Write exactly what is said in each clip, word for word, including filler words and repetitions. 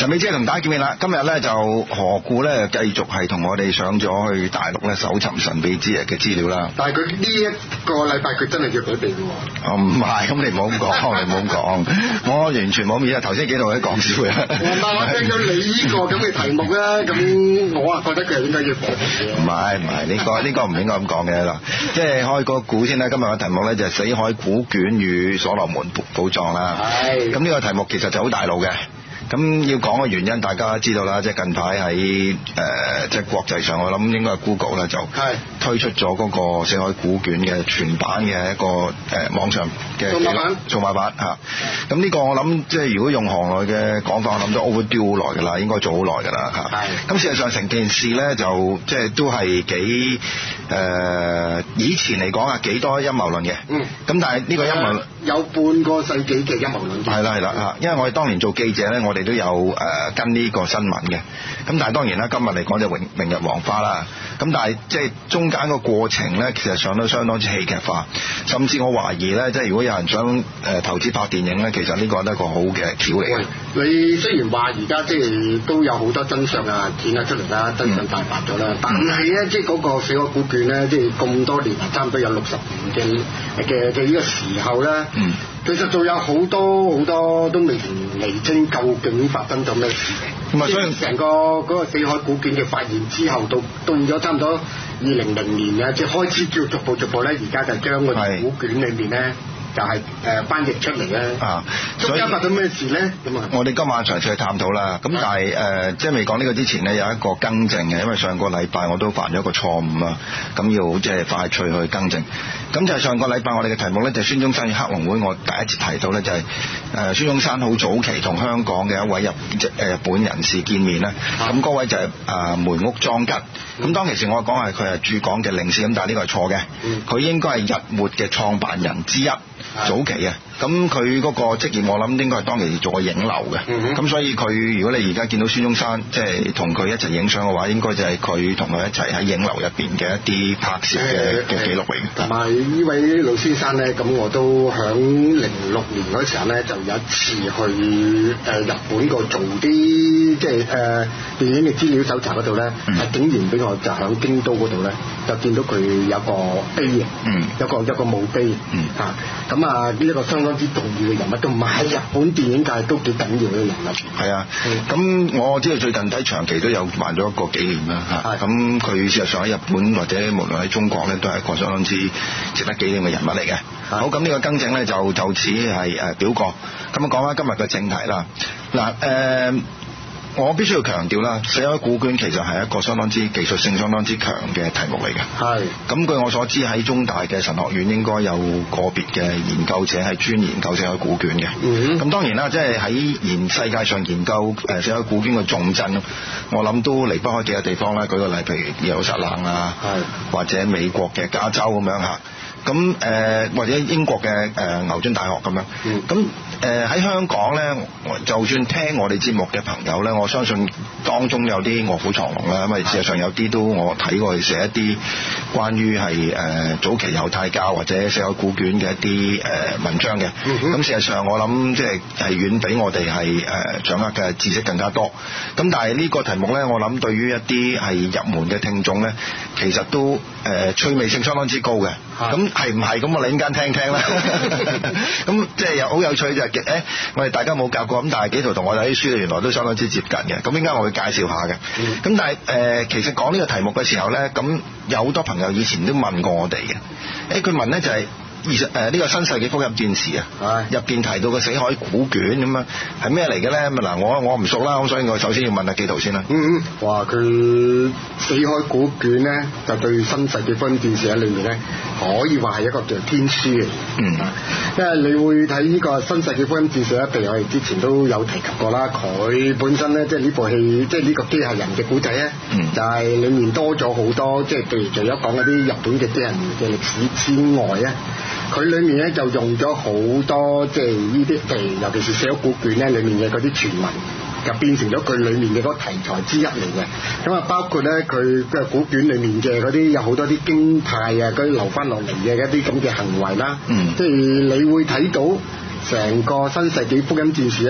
神秘之夜同大家見面啦！今日咧就何故咧繼續係同我哋上咗去大陸咧搜尋神秘之夜嘅資料啦。 但係佢呢一個禮拜佢真係約咗地嘅喎。 哦，唔係，咁你唔好咁講，你唔好咁講，我完全冇面啊！頭先幾度喺講笑嘅。 我聽到你呢個咁嘅題目咧，咁我啊覺得佢係應該要講嘅。 唔係唔係，呢個呢個唔應該咁講嘅啦。即係開個估先啦。今日嘅題目咧就係死海古卷與所羅門寶藏啦。係。咁呢個題目其實就好大路嘅。咁要講嘅原因，大家知道啦，即係近排喺誒即係國際上，我諗應該係 Google 咧就推出咗嗰個死海古卷嘅全版嘅一個誒、呃、網上嘅數碼版，數碼版嚇。咁呢個我諗即係如果用行內嘅講法，我諗都 overdue 好耐㗎啦，應該做好耐㗎啦嚇。係。咁事實上成件事咧就即係都係幾誒、呃、以前嚟講啊幾多陰謀論嘅。嗯。咁但係呢個陰謀論有半個世紀嘅陰謀論。 係啦係啦嚇，因為我哋當年做記者咧，我哋都有誒、呃、跟呢個新聞嘅，咁但係當然啦，今日嚟講就明明日黃花啦，咁但係即係中間個過程咧，其實上都相當之戲劇化，甚至我懷疑咧，即係如果有人想誒、呃、投資拍電影咧，其實呢個都係一個好嘅橋嚟嘅。 你雖然話而家即係都有好多真相啊，顯得出嚟啦，真相大白咗啦，嗯、但係咧，即係嗰個死海古卷咧，即係咁多年，差唔多有六十年嘅嘅嘅呢個時候咧。嗯。其實仲有好多好多都未釐清究竟發生咗咩事嘅，咁啊，所以成個嗰個死海古卷嘅發現之後，到到咗差唔多二零零年啊，即係開始叫逐步逐步咧，而家就將個古卷裏面咧。就係誒翻譯出嚟咧啊！中間發生咩事咧？咁啊， 我哋今晚詳細去探討啦。咁但係誒、呃，即係未講呢個之前咧，有一個更正嘅，因為上個禮拜我都犯咗一個錯誤啊，咁要即係快脆去更正。咁就係上個禮拜我哋嘅題目咧，就係孫中山與黑龍會。我第一次提到咧，就係誒孫中山好早期同香港嘅一位日誒日本人士見面啦。咁嗰、啊、位就係誒梅屋莊吉。咁、嗯、當其時我講係佢係駐港嘅領事，咁但係呢個係錯嘅。佢、嗯、應該係日末嘅創辦人之一。早期嘅，咁佢嗰個職業我諗應該係當其時做過影樓嘅，咁、嗯、所以佢如果你而家見到孫中山即係同佢一齊影相嘅話，應該就係佢同佢一齊喺影樓入邊嘅一啲拍攝嘅嘅記錄嚟嘅。 同埋呢位老先生咧，咁我都響零六年嗰時候咧，就有一次去誒日本度做啲即係誒電影嘅資料搜查嗰度咧，係、嗯、竟然俾我就響京都嗰度咧，就見到佢有個碑嘅，嗯，有個有個墓碑，嗯嚇。咁啊，呢一個相當之重要嘅人物，都唔係日本電影界都幾緊要嘅人物。係啊，咁、 嗯、我知道最近睇長期都有辦咗一個紀念啦嚇。咁佢事實上喺日本或者無論喺中國咧，都係一個相當之值得紀念嘅人物嚟嘅。好，咁呢個更正咧就就此係誒表過。咁啊講翻今日嘅正題啦。嗱誒。呃我必須要強調啦，死海古卷其實係一個相當之技術性相當之強嘅題目嚟嘅。係。咁據我所知喺中大嘅神學院應該有個別嘅研究者係專研究死海古卷嘅。嗯。咁當然啦，即係喺現世界上研究誒死海古卷嘅重鎮，我諗都離不開幾個地方啦。舉個例，譬如耶路撒冷啊，係。或者美國嘅加州咁樣嚇。咁誒、呃、或者英國嘅誒、呃、牛津大學咁樣，咁誒喺香港咧，就算聽我哋節目嘅朋友咧，我相信當中有啲臥虎藏龍啦，因為事實上有啲都我睇過佢寫一啲關於係誒、呃、早期猶太教或者死海古卷嘅一啲誒、呃、文章嘅，咁、嗯、事實上我諗即係係遠比我哋係誒掌握嘅知識更加多，咁但係呢個題目咧，我諗對於一啲係入門嘅聽眾咧，其實都誒、呃、趣味性相當之高嘅，咁。係唔係咁？我哋陣間聽聽啦。咁即係又好有趣就係、是、誒，我哋大家冇教過，咁但係幾圖同我哋啲書原來都相當之接近嘅。咁陣間我會介紹下嘅。咁、嗯、但係誒、呃，其實講呢個題目嘅時候咧，咁有好多朋友以前都問過我哋嘅。誒，佢問咧就係、是。二十誒呢個新世紀福音戰士啊，入邊提到個死海古卷咁樣係咩嚟嘅咧？咁嗱，我我唔熟啦，咁所以我首先要問下紀陶先啦。嗯嗯， 哇！佢死海古卷咧，就對新世紀福音戰士喺裏面咧，可以話係一個叫天書嘅。嗯，因為你會睇呢個新世紀福音戰士咧，譬如我哋之前都有提及過啦，佢本身咧即係呢部戲，即係呢個機械人嘅古仔咧，嗯、就係裡面多咗好多，即係譬如除咗講嗰啲日本嘅機械人嘅歷史之外咧。佢裏面咧就用咗好多即係呢啲誒，尤其是死海古卷咧裏面嘅嗰啲傳聞，就變成咗佢裏面嘅嗰個題材之一嚟嘅。咁啊，包括咧佢嘅古卷裏面嘅嗰啲有好多啲經派啊，嗰啲留翻落嚟嘅一啲咁嘅行為啦。嗯，即係你會睇到成個新世紀福音戰士咧，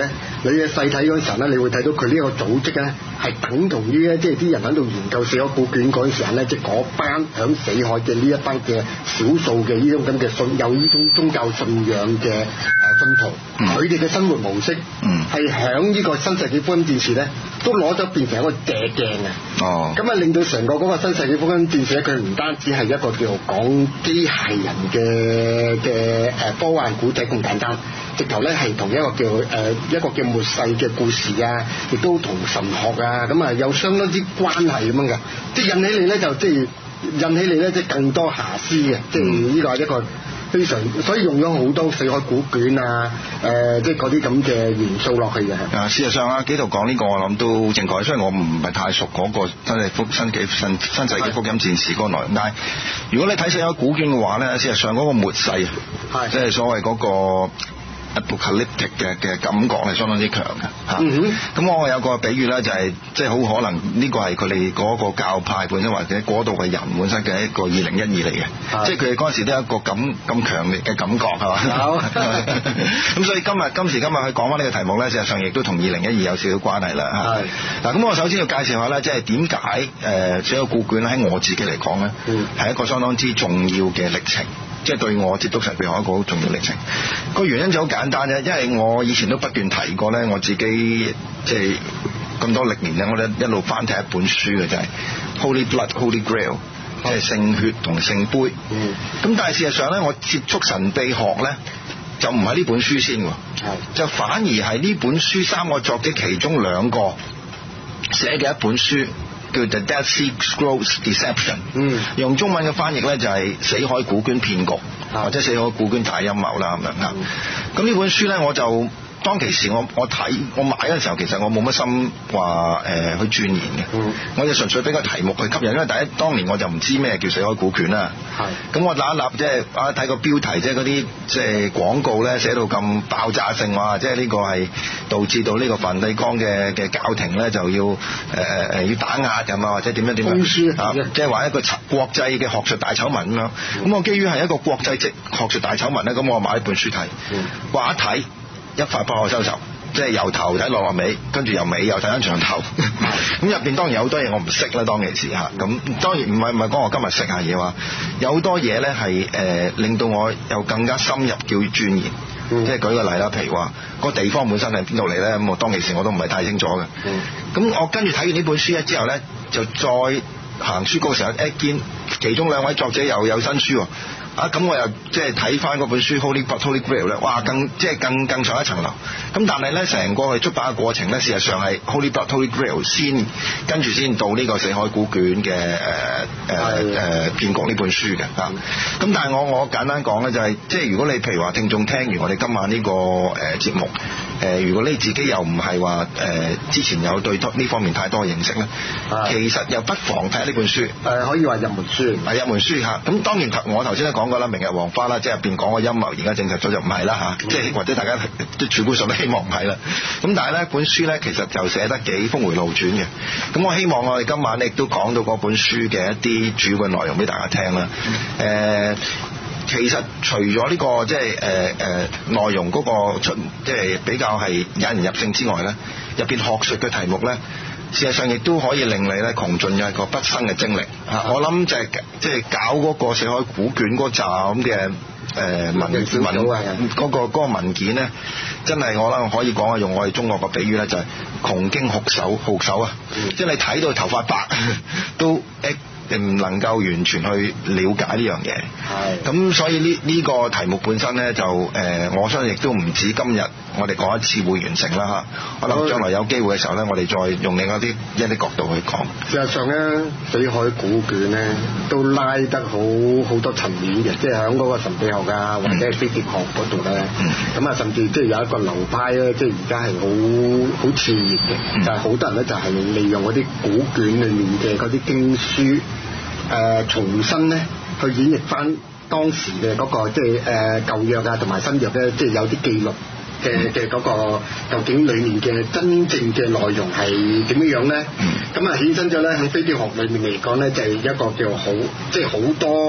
你嘅細睇嗰陣時候咧，你會睇到佢呢個組織咧係等同於咧，即係啲人喺度研究死海古卷嗰陣時候咧，即係嗰班響死海嘅呢一班嘅少數嘅呢種咁嘅信有呢種宗教信仰嘅誒信徒，佢哋嘅生活模式係響呢個新世紀福音戰士咧都攞咗變成一個借鏡嘅。哦，咁啊令到成個嗰個新世紀福音戰士咧，佢唔單止係一個叫做講機械人嘅嘅誒科幻古仔咁簡單，直頭咧係同一個叫誒、呃、一個叫末世嘅故事啊，亦都同神學啊咁啊有相當之關係咁樣嘅，即係引起你咧就即係引起你咧即係更多遐思嘅，即係呢個係一個非常，所以用咗好多死海古卷啊誒、呃、即係嗰啲咁嘅元素落去嘅。 啊，事實上啊，紀陶講呢個我諗都正確，雖然我唔係太熟嗰個真係福新紀新新世紀福音戰士嗰個內容，但係如果你睇死海古卷嘅話咧，事實上嗰個末世啊，即係所謂嗰個apocalyptic 嘅嘅感覺係相當之強嘅嚇。咁、嗯、我有個比喻咧，就係即係好可能呢個係佢哋嗰個教派本身或者嗰度嘅人本身嘅一個二零一二嚟嘅，即係佢哋嗰陣時都有一個咁咁強烈嘅感覺係嘛？有。咁所以今日今時今日去講翻呢個題目咧，事實上亦都同二零一二有少少關係啦嚇。嗱咁我首先要介紹下咧，即係點解誒死海古卷喺我自己嚟講咧，係、嗯、一個相當之重要嘅歷程。即係對我接觸神秘學一個好重要歷程。個原因就好簡單啫，因為我以前都不斷提過咧，我自己即係咁多歷年咧，我哋一路翻睇一本書嘅就係、是、Holy Blood Holy Grail， 即係聖血同聖杯。嗯。咁但係事實上咧，我接觸神秘學咧就唔係呢本書先喎，就反而係呢本書三個作者其中兩個寫嘅一本書。叫 The Dead Sea Scrolls Deception， 嗯，用中文嘅翻譯咧就係死海古卷騙局，或者死海古卷大陰謀啦咁樣嚇。咁呢、嗯、本書咧我就當其時我我睇我買嗰陣時候，其實我冇乜心話誒、呃、去鑽研嘅，嗯、我就純粹俾個題目去吸引，因為第一當年我就唔知咩叫死海古卷啦。係。咁我揦一揦即係啊睇個標題，即係嗰啲即係廣告咧寫到咁爆炸性話，即係呢個係導致到呢個梵蒂岡嘅嘅教廷咧就要誒誒誒要打壓咁啊，或者點樣點樣啊，即係話一個國際嘅學術大醜聞咁樣。咁、嗯、我基於係一個國際級學術大醜聞咧，咁我買一本書睇，話一睇。一發不可收拾，即係由頭睇落落尾，跟住由尾又睇翻長頭。咁入邊當然有好多嘢我唔識啦，當其時嚇。咁當然唔係唔係講我今日識下嘢話，有好多嘢咧係誒令到我有更加深入叫鑽研。嗯、即係舉個例啦，譬如話、個地方本身係邊度嚟咧？咁我當其時我都唔係太清楚嘅。咁、嗯、我跟住睇完呢本書咧之後咧，就再行書局嘅時候，一見其中兩位作者又有新書喎。啊咁我又即係睇翻嗰本書 Holy Blood Holy Grail 咧，哇更即係更更上一層樓。咁但係咧成個去出版嘅過程咧，事實上係 Holy Blood Holy Grail 先跟住先到呢個死海古卷嘅誒誒誒騙局呢本書嘅嚇。咁但係我我簡單講咧就係、是、即係如果你譬如話聽眾聽完我哋今晚呢、這個誒、呃、節目誒、呃，如果你自己又唔係話誒之前有對呢方面太多嘅認識咧，其實又不妨睇下呢本書。誒、呃、可以話入門書，係入門書嚇。咁當然我頭先都講。講過啦，明日黃花啦，即係入邊講個陰謀，而家證實咗就唔係啦嚇，即係或者大家都主觀上都希望唔係啦。咁但係咧本書咧其實就寫得幾峰迴路轉嘅。咁我希望我哋今晚咧亦都講到嗰本書嘅一啲主要嘅內容俾大家聽啦。誒、呃，其實除咗呢、這個即係誒誒內容嗰個出，即係比較係引人入勝之外咧，入邊學術嘅題目咧。事實上亦都可以令你咧窮盡一個畢生嘅精力嚇，我諗就係即係搞嗰個死海古卷嗰扎咁嘅誒文文嗰個嗰個文件咧，真係我諗可以講啊，用我哋中國個比喻咧就係窮經酷手酷手啊，即係你睇到頭髮白都誒。唔能夠完全去了解呢樣嘢，係咁所以呢呢、這個題目本身咧就誒、呃，我相信亦都唔止今日我哋講一次會完成啦嚇，可能將來有機會嘅時候咧，我哋再用另一啲一啲角度去講。 事實上咧，死海古卷咧都拉得好好多層面嘅，即係喺嗰個神秘學啊，或者係飛碟學嗰度咧，咁啊、嗯、甚至即係有一個流派咧，即係而家係好好熾熱嘅，嗯、就係好多人咧就係利用嗰啲古卷裡面嘅嗰啲經書。誒、呃、重新咧去演繹翻當時嘅嗰、那個即係誒舊約啊同埋新約咧，即係有啲記錄嘅嘅嗰個究竟裡面嘅真正嘅內容係點樣樣咧？咁啊衍生咗咧喺飛碟學裏面嚟講咧，就係、是、一個叫好即係好多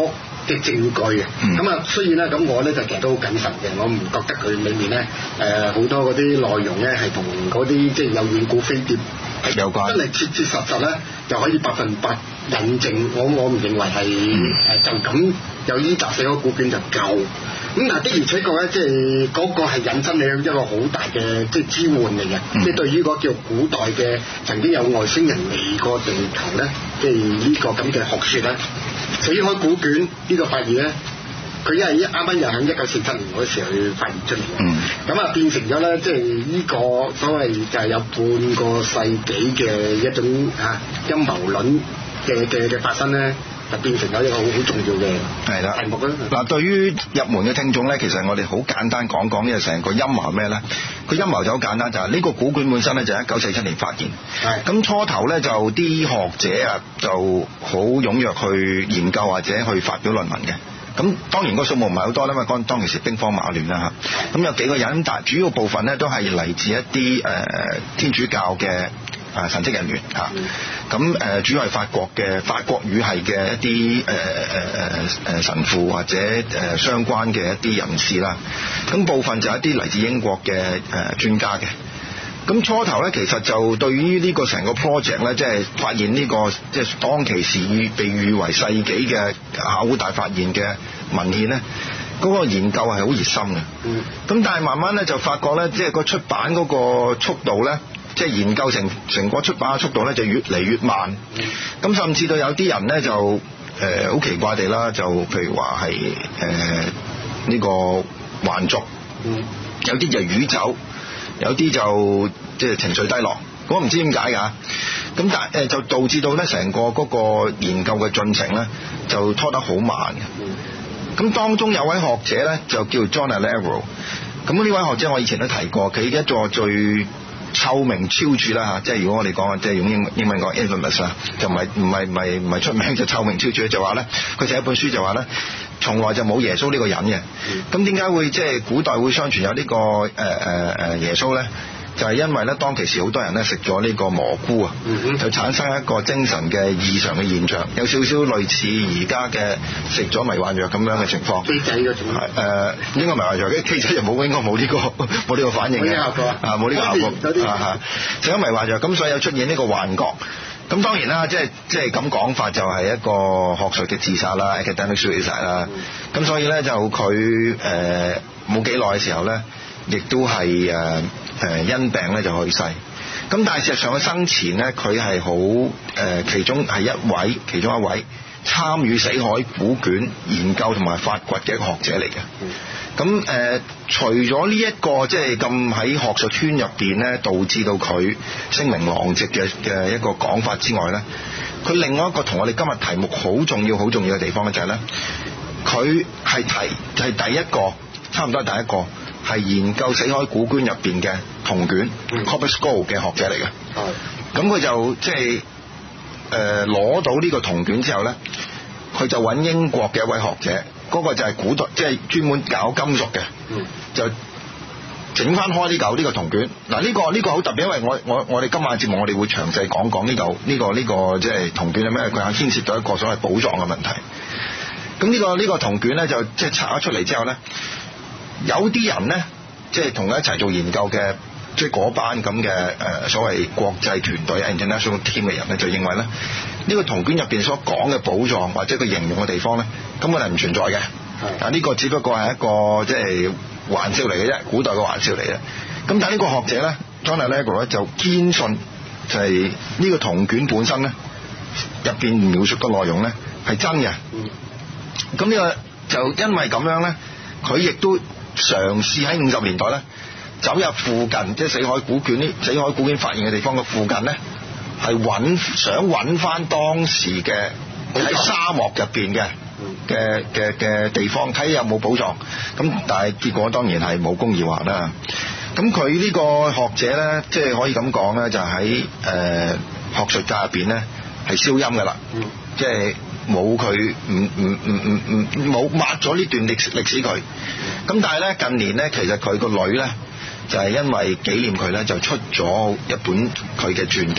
嘅證據嘅。咁啊、嗯，所以咧，咁我咧就其實都好謹慎嘅，我唔覺得佢裏面咧誒好多嗰啲內容咧係同嗰啲即係有遠古飛碟有關， 真係切切實實咧就可以百分百印證。我我唔認為係誒、嗯、就咁有依集死海古卷就夠。咁但係的而且確咧，即係嗰個係引申你一個好大嘅即係支援嚟嘅，即係、嗯、對於嗰叫古代嘅曾經有外星人嚟過地球咧，即係呢個咁嘅學説咧，死海古卷呢個發現咧，佢因為一啱啱又喺一九四七年嗰時候去發現出嚟嘅，咁啊、嗯、變成咗咧，即係呢個所謂就係有半個世紀嘅一種啊陰謀論嘅嘅嘅發生咧。就變成咗一個好好重要嘅係啦題目啦。 嗱，對於入門嘅聽眾咧，其實我哋好簡單講講呢個成個陰謀係咩咧？個陰謀就好簡單，就係、是、呢個古卷本身咧就喺一九四七年發現。係咁的初頭咧就啲學者啊就好踴躍去研究或者去發表論文嘅。咁當然個數目唔係好多啦，因為當當其時兵荒馬亂啦嚇。咁有幾個人，但係主要部分咧都係嚟自一啲誒、呃、天主教嘅。啊！神職人員嚇，咁誒、呃、主要係法國嘅法國語系嘅一啲誒誒誒誒神父或者誒、呃、相關嘅一啲人士啦。咁部分就係一啲嚟自英國嘅誒、呃、專家嘅。咁初頭咧，其實就對於呢個成個 project 咧，即係發現呢、這個即係當其時被譽為世紀嘅考古大發現嘅文獻咧，嗰、那個研究係好熱心嘅。嗯。咁但係慢慢咧就發覺咧，即係個出版嗰個速度咧。即係研究成成個出版嘅速度咧，就越嚟越慢。咁、嗯、甚至到有啲人咧就誒好、呃、奇怪地啦，就譬如話係誒呢個還俗，嗯、有啲就魚走，有啲就即係情緒低落。我唔知點解㗎。咁但係誒就導致到咧成個嗰個研究嘅進程咧就拖得好慢嘅。咁、嗯、當中有位學者咧就叫 John Allegro。咁呢位學者我以前都提過，佢一座最臭名昭著啦嚇，即係如果我哋講即係用英英文講 infamous 啊，就唔係唔係唔係唔係出名就臭名昭著，就話咧佢寫一本書就話咧，從來就冇耶穌呢個人嘅。咁點解會即係古代會相傳有呢個誒誒誒耶穌咧？就係因為咧當其時好多人咧食咗呢個蘑菇啊，就產生一個精神嘅異常嘅現象，有少少類似而家嘅食咗迷幻藥咁樣嘅情況。 機仔嗰種係誒應該迷幻藥，啲機仔就冇應該冇呢個冇呢個反應嘅。冇呢個效果啊！冇呢個效果啊嚇！食咗迷幻藥咁，所以有出現呢個幻覺。咁當然啦，即係即係咁講法就係一個學術嘅自殺啦 ，academic suicide 啦。咁、嗯、所以咧就佢誒冇幾耐嘅時候咧，亦都係誒誒因病咧就去世。咁但係事實上佢生前咧，佢係好誒其中係一位其中一位參與死海古卷研究同埋發掘嘅一個學者嚟嘅。咁誒、呃，除咗呢一個即係咁喺學術圈入邊咧，導致到佢聲名狼藉嘅嘅一個講法之外咧，佢另外一個同我哋今日題目好重要、好重要嘅地方咧，就係咧，佢係提係第一個，差唔多係第一個係研究死海古卷入邊嘅銅卷 Copper Skull 嘅學者嚟嘅。係。咁佢就即係誒攞到呢個銅卷之後咧，佢就揾英國嘅一位學者。嗰個就係古代，即係專門搞金屬嘅，嗯、就整翻開呢嚿呢個銅卷。嗱、呢、呢個呢、呢個好特別，因為我我我哋今晚節目我哋會詳細講講呢嚿呢個呢、呢個即係銅卷係咩？佢係牽涉到一個所謂寶藏嘅問題。咁呢、呢個呢、呢個銅卷咧就即係拆咗出嚟之後咧，有啲人咧即係同佢一齊做研究嘅，即係嗰班咁嘅誒所謂國際團隊 international team 嘅人咧，就認為咧。呢個銅卷入邊所講嘅寶藏或者佢形容嘅地方咧，根本係唔存在嘅。係啊，呢個只不過係一個即係玩笑嚟嘅啫，古代嘅玩笑嚟嘅。咁但係呢個學者咧 John Allegro 咧就堅信就係呢個銅卷本身咧入邊描述嘅內容咧係真嘅。嗯。咁呢個就因為咁樣咧，佢亦都嘗試喺五十年代咧走入附近，即係死海古卷呢死海古卷發現嘅地方嘅附近咧。係揾想揾翻當時嘅喺沙漠入邊嘅嘅嘅嘅地方，睇下有冇寶藏。咁但係結果當然係冇功而還啦。咁佢呢個學者咧，即係可以咁講咧，就喺誒學術界入邊咧係消音噶啦，即係冇佢唔唔唔唔唔冇抹咗呢段歷史歷史佢。咁但係咧近年咧，其實佢個女咧就係因為紀念佢咧，就出咗一本佢嘅傳記。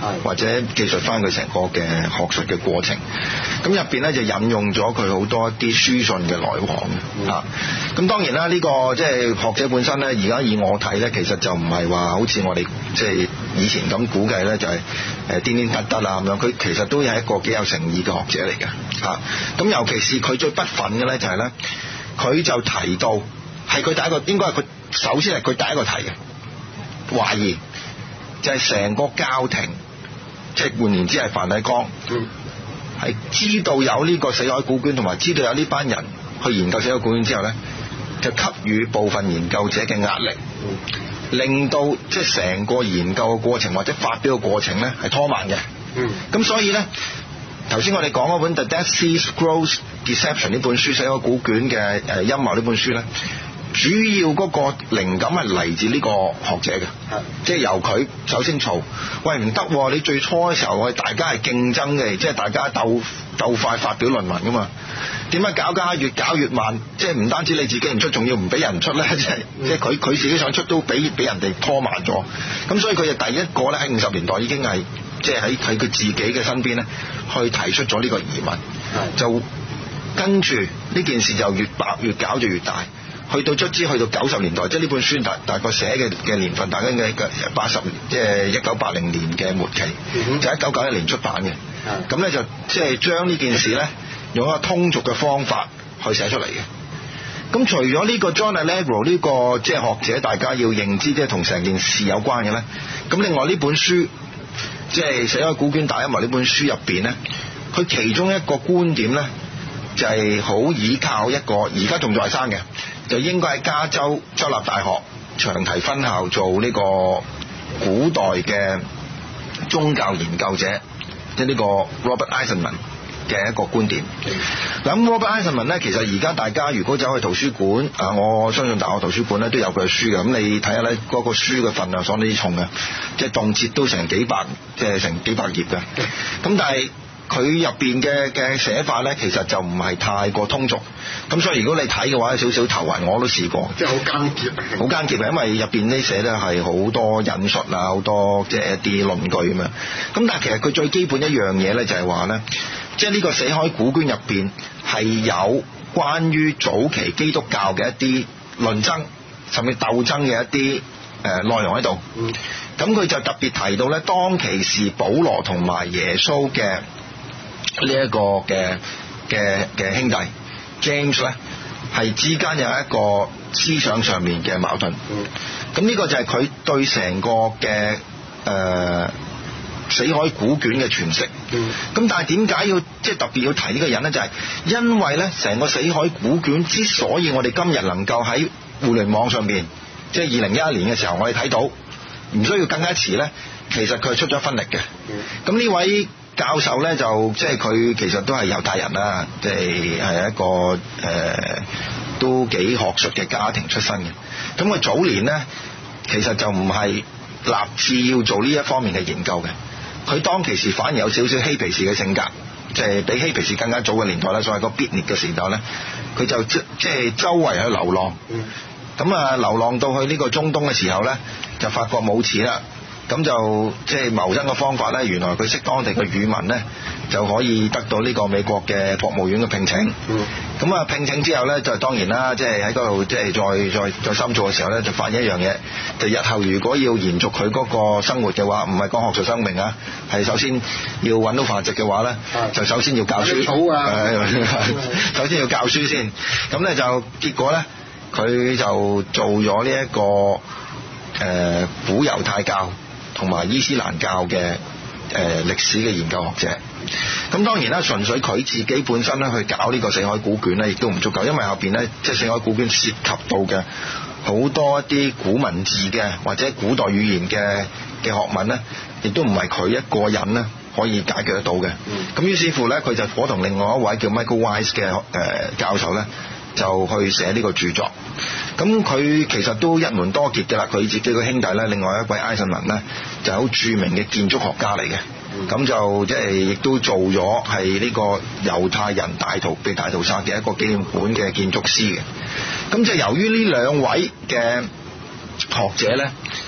或者記述翻佢成個嘅學術嘅過程。咁入邊咧就引用咗佢好多啲書信嘅來往啊。咁當然啦，呢、這個即係學者本身咧，而家以我睇咧，其實就唔係話好似我哋即係以前咁估計咧，就係誒顛顛得得啊咁樣。佢其實都係一個幾有誠意嘅學者嚟嘅嚇。咁尤其是佢最不忿嘅咧，就係咧，佢就提到係佢第一個，應該係佢首先係佢第一個提嘅懷疑，就係成個教廷，即係換言之係梵蒂岡，係知道有呢個死海古卷，同埋知道有呢班人去研究死海古卷之後咧，就給予部分研究者嘅壓力，令到即係成個研究嘅過程或者發表嘅過程咧係拖慢嘅。咁所以咧，頭先我哋講嗰本《The Dead Sea Scrolls Deception》呢本書，死海古卷嘅誒陰謀呢本書咧，主要嗰個靈感係嚟自呢個學者嘅，即係由佢首先嘈，喂唔得，你最初嘅時候我哋大家係競爭嘅，即係大家鬥鬥快發表論文噶嘛，點解搞搞越搞越慢？即係唔單止你自己唔出，仲要唔俾人出咧？即係即係佢佢自己想出都俾俾人哋拖慢咗，咁所以佢就第一個咧喺五十年代已經係即係喺喺佢自己嘅身邊咧去提出咗呢個疑問，就跟住呢件事就越白越搞就越大。去到卒之去到九十年代，即係呢本書大大概寫嘅嘅年份，大概嘅八十，即係一九八零年嘅末期，嗯、就一九九一年出版嘅。咁咧、嗯、就即係將呢件事咧用一個通俗嘅方法去寫出嚟嘅。咁除咗呢個 John Allegro 呢個即係學者，大家要認知即係同成件事有關嘅咧。咁另外呢本書即係死海古卷大陰謀呢本書入邊咧，佢其中一個觀點咧就係、是、好倚靠一個而家仲在生嘅。就應該喺加州州立大學長堤分校做呢個古代嘅宗教研究者，即係呢個 Robert Eisenman 嘅一個觀點。咁 Robert Eisenman 咧，其實而家大家如果走去圖書館啊，我相信大學圖書館咧都有佢嘅書嘅。咁你睇下咧，嗰個書嘅份量相當之重嘅，即係動輒都成幾百，即係成幾百頁嘅。咁但係佢入邊嘅嘅寫法咧，其實就唔係太過通俗，咁所以如果你睇嘅話，有少少頭暈，我都試過， 即係好艱澀， 好艱澀，因為入邊呢寫咧係好多引述啊，好多即係一啲論據咁樣。咁但係其實佢最基本一樣嘢咧，就係話咧，即係呢個死海古卷入邊係有關於早期基督教嘅一啲論爭，甚至鬥爭嘅一啲誒內容喺度。咁佢、嗯、就特別提到咧，當其時保羅同埋耶穌嘅呢一個嘅嘅嘅兄弟 James 咧，係之間有一個思想上面嘅矛盾。咁呢、嗯、個就係佢對成個嘅誒、呃、死海古卷嘅詮釋。咁、嗯、但係點解要即係特別要提呢個人咧？就係、是、因為咧，成個死海古卷之所以我哋今日能夠喺互聯網上邊，即係二零一一年嘅時候我哋睇到，唔需要更加遲咧，其實佢係出咗分力嘅。咁呢、嗯、位教授咧就即係佢其實都係猶太人啦，即係係一個誒、呃、都幾學術嘅家庭出身嘅。咁佢早年咧其實就唔係立志要做呢一方面嘅研究嘅，佢當其時反而有少少嬉皮士嘅性格，即係比嬉皮士更加早嘅年代咧，所謂個必列嘅時代咧，佢就即即係周圍去流浪。咁啊流浪到去呢個中東嘅時候咧，就發覺冇錢啦。咁就即係謀生嘅方法咧，原來佢識當地嘅語文咧，就可以得到呢個美國嘅國務院嘅聘請。咁啊、嗯、聘請之後咧，就當然啦，即係喺嗰度即係再再再深造嘅時候咧，就發現一樣嘢，就日後如果要延續佢嗰個生活嘅話，唔係講學術生命啊，係首先要揾到飯食嘅話咧，嗯、就首先要教書。好啊！首先要教書先。咁咧就結果咧，佢就做咗呢一個誒、呃、古猶太教同埋伊斯蘭教嘅誒、呃、歷史嘅研究學者。咁當然啦，純粹佢自己本身咧去搞呢個死海古卷咧，亦都唔足夠，因為後邊咧即係死海古卷涉及到嘅好多一啲古文字嘅或者古代語言嘅嘅學問咧，亦都唔係佢一個人咧可以解決得到嘅。咁、嗯、於是乎咧，佢就夥同另外一位叫 Michael Weiss 嘅誒、呃、教授咧，就去寫呢個著作。咁佢其實都一門多傑嘅啦，佢自己個兄弟咧，另外一位艾森文咧，就好著名嘅建築學家嚟嘅。咁、嗯、就即係亦都做咗係呢個猶太人大屠被大屠殺嘅一個紀念館嘅建築師嘅。咁就由於呢兩位嘅學者咧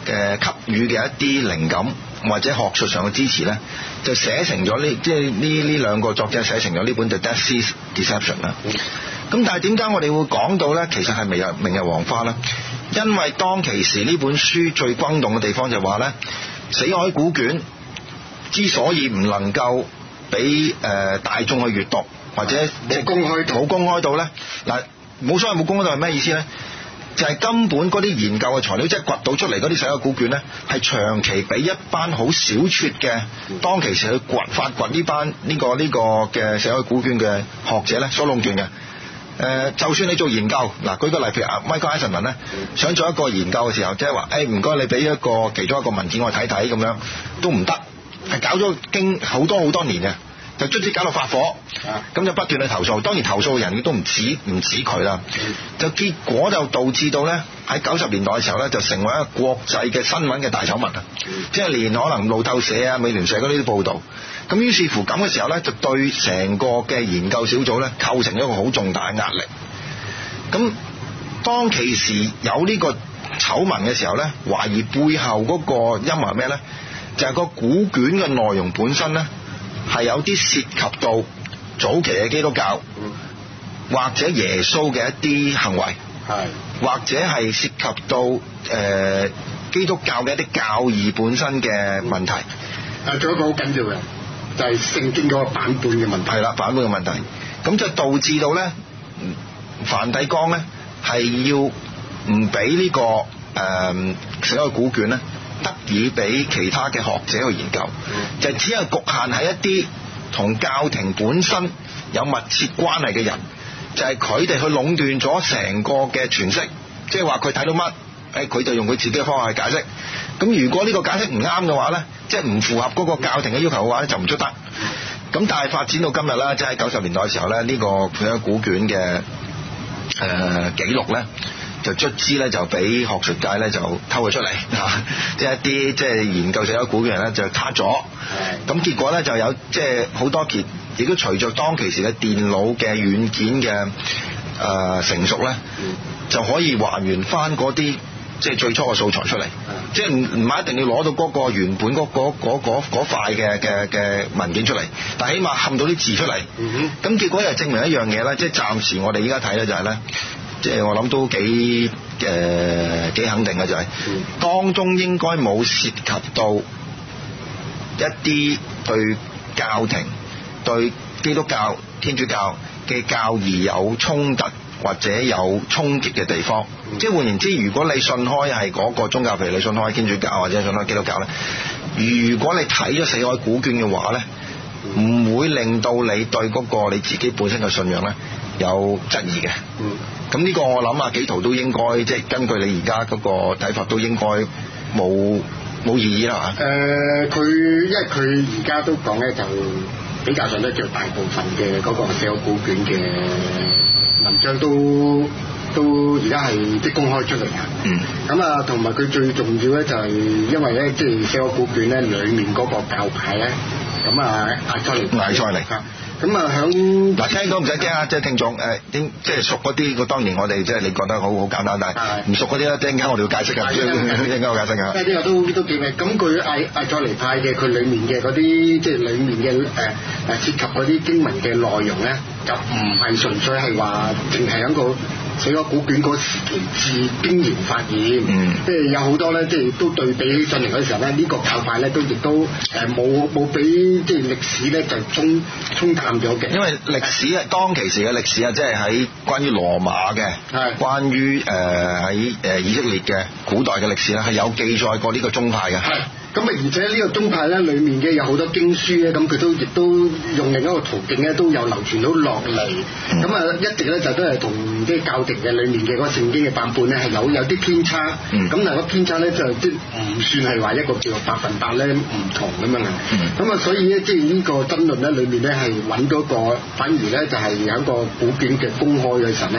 誒給予嘅一啲靈感或者學術上嘅支持咧，就寫成咗呢，即係呢呢兩個作者寫成咗呢本《The Dead Sea Deception》啦。咁但係點解我哋會講到咧？其實係明日明日黃花咧，因為當其時呢本書最轟動嘅地方就係話咧，死海古卷之所以唔能夠俾誒大眾去閱讀或者冇公開到， 冇公開到咧，嗱冇所謂冇公開到係咩意思咧？就係、是、根本嗰啲研究嘅材料，即係掘到出嚟嗰啲死海古卷咧，係長期俾一班好小撮嘅當其時去掘發掘呢班呢、呢個呢、呢個嘅死海古卷嘅學者咧所壟斷嘅。誒、呃，就算你做研究，嗱，舉個例，譬如阿 Michael Eisenman 咧，想做一個研究嘅時候，即係話，誒唔該，你俾一個其中一個文件我睇睇咁樣，都唔得，係搞咗經好多好多年嘅，就卒之搞到發火，咁就不斷去投訴。當然投訴嘅人亦都唔止唔止佢啦，就結果就導致到咧喺九十年代嘅時候咧，就成為一個國際嘅新聞嘅大醜聞啊！即係連可能路透社啊、美聯社嗰啲報導。咁於是乎咁嘅時候咧，就對成個嘅研究小組咧構成一個好重大嘅壓力。咁當其時有呢個醜聞嘅時候咧，懷疑背後嗰個陰謀係咩咧？就係、是、個古卷嘅內容本身咧係有啲涉及到早期嘅基督教，或者耶穌嘅一啲行為，係或者係涉及到誒、呃、基督教嘅一啲教義本身嘅問題。 啊，仲有一個好緊要嘅。就係聖經嗰個版本嘅問題， 係啦，版本嘅問題，咁就導致到咧，梵蒂岡咧係要唔俾呢個誒死海古卷咧得以俾其他嘅學者去研究，嗯、就只係局限喺一啲同教廷本身有密切關係嘅人，就係佢哋去壟斷咗成個嘅詮釋，即係話佢睇到乜，誒佢就用佢自己嘅方法去解釋。咁如果呢個解釋唔啱嘅話咧，即係唔符合嗰個教廷嘅要求嘅話咧，就唔出得。咁但係發展到今日啦，即係九十年代嘅時候咧，呢、這個死海古卷嘅誒、呃、記錄咧，就卒之咧就俾學術界咧就偷咗出嚟嚇，即係一啲即係研究死海古卷嘅人咧就撻咗。咁結果咧就有即係好多件，亦都隨着當其時嘅電腦嘅軟件嘅誒、呃、成熟咧，就可以還原翻嗰啲。即係最初嘅素材出嚟，即係唔唔係一定要攞到嗰個原本嗰嗰嗰嗰嗰塊嘅嘅嘅文件出嚟，但係起碼冚到啲字出嚟。咁、嗯、結果又證明一樣嘢咧，即係暫時我哋依家睇咧就係咧，即係我諗都幾誒、呃、幾肯定嘅就係、是嗯，當中應該冇涉及到一啲對教廷、對基督教、天主教嘅教義有衝突或者有衝擊嘅地方，嗯、即係換言之，如果你信開係嗰個宗教，譬如你信開天主教或者信開基督教咧，如果你睇咗死海古卷嘅話咧，唔、嗯、會令到你對嗰個你自己本身嘅信仰咧有質疑嘅。咁、嗯、呢個我諗啊，紀陶都應該即係根據你而家嗰個睇法，都應該冇冇異議啦嚇。誒、 呃，佢因為佢而家都講咧，就比較上咧，就大部分嘅嗰個死海古卷嘅文章都都而家係即係公開出嚟嘅。嗯。咁啊，同埋佢最重要咧就係因為咧，即係死海古卷咧裡面嗰個教派咧，咁啊艾塞尼艾塞尼。 咁啊響嗱聽講唔使驚啊，即係聽眾誒，聽即係熟嗰啲，個當然我哋即係你覺得好好簡單，但係唔熟嗰啲咧，陣間我哋要解釋㗎，陣間我解釋㗎。 即係呢個都都幾明。咁佢艾艾塞尼派嘅佢裡面嘅嗰啲即係裡面嘅誒誒涉及嗰啲經文嘅內容咧，就唔係純粹係話淨係喺個死海古卷嗰時期至經研發現，嗯，即係有好多咧，即係都對比起上嚟嗰時候咧，呢、呢個教派咧都亦都誒冇冇俾即係歷史咧就沖沖淡咗嘅。因為歷史啊，當其時嘅歷史啊，即係喺關於羅馬嘅，係關於誒喺誒以色列嘅古代嘅歷史咧，係有記載過呢個宗派嘅。係。 咁啊，而且呢個宗派咧，裡面嘅有好多經書咧，咁佢都亦都用另一個途徑咧，都有流傳到落嚟。咁、嗯、啊，一直咧就都係同即係教廷嘅裡面嘅嗰個聖經嘅版本咧係有有啲偏差。咁、嗯、但係個偏差咧就即係唔算係話一個叫做百分百咧唔同咁樣嘅。咁、嗯、啊，所以咧即係呢個爭論咧裡面咧係揾到個，反而咧就係有一個古卷嘅公開嘅時候咧，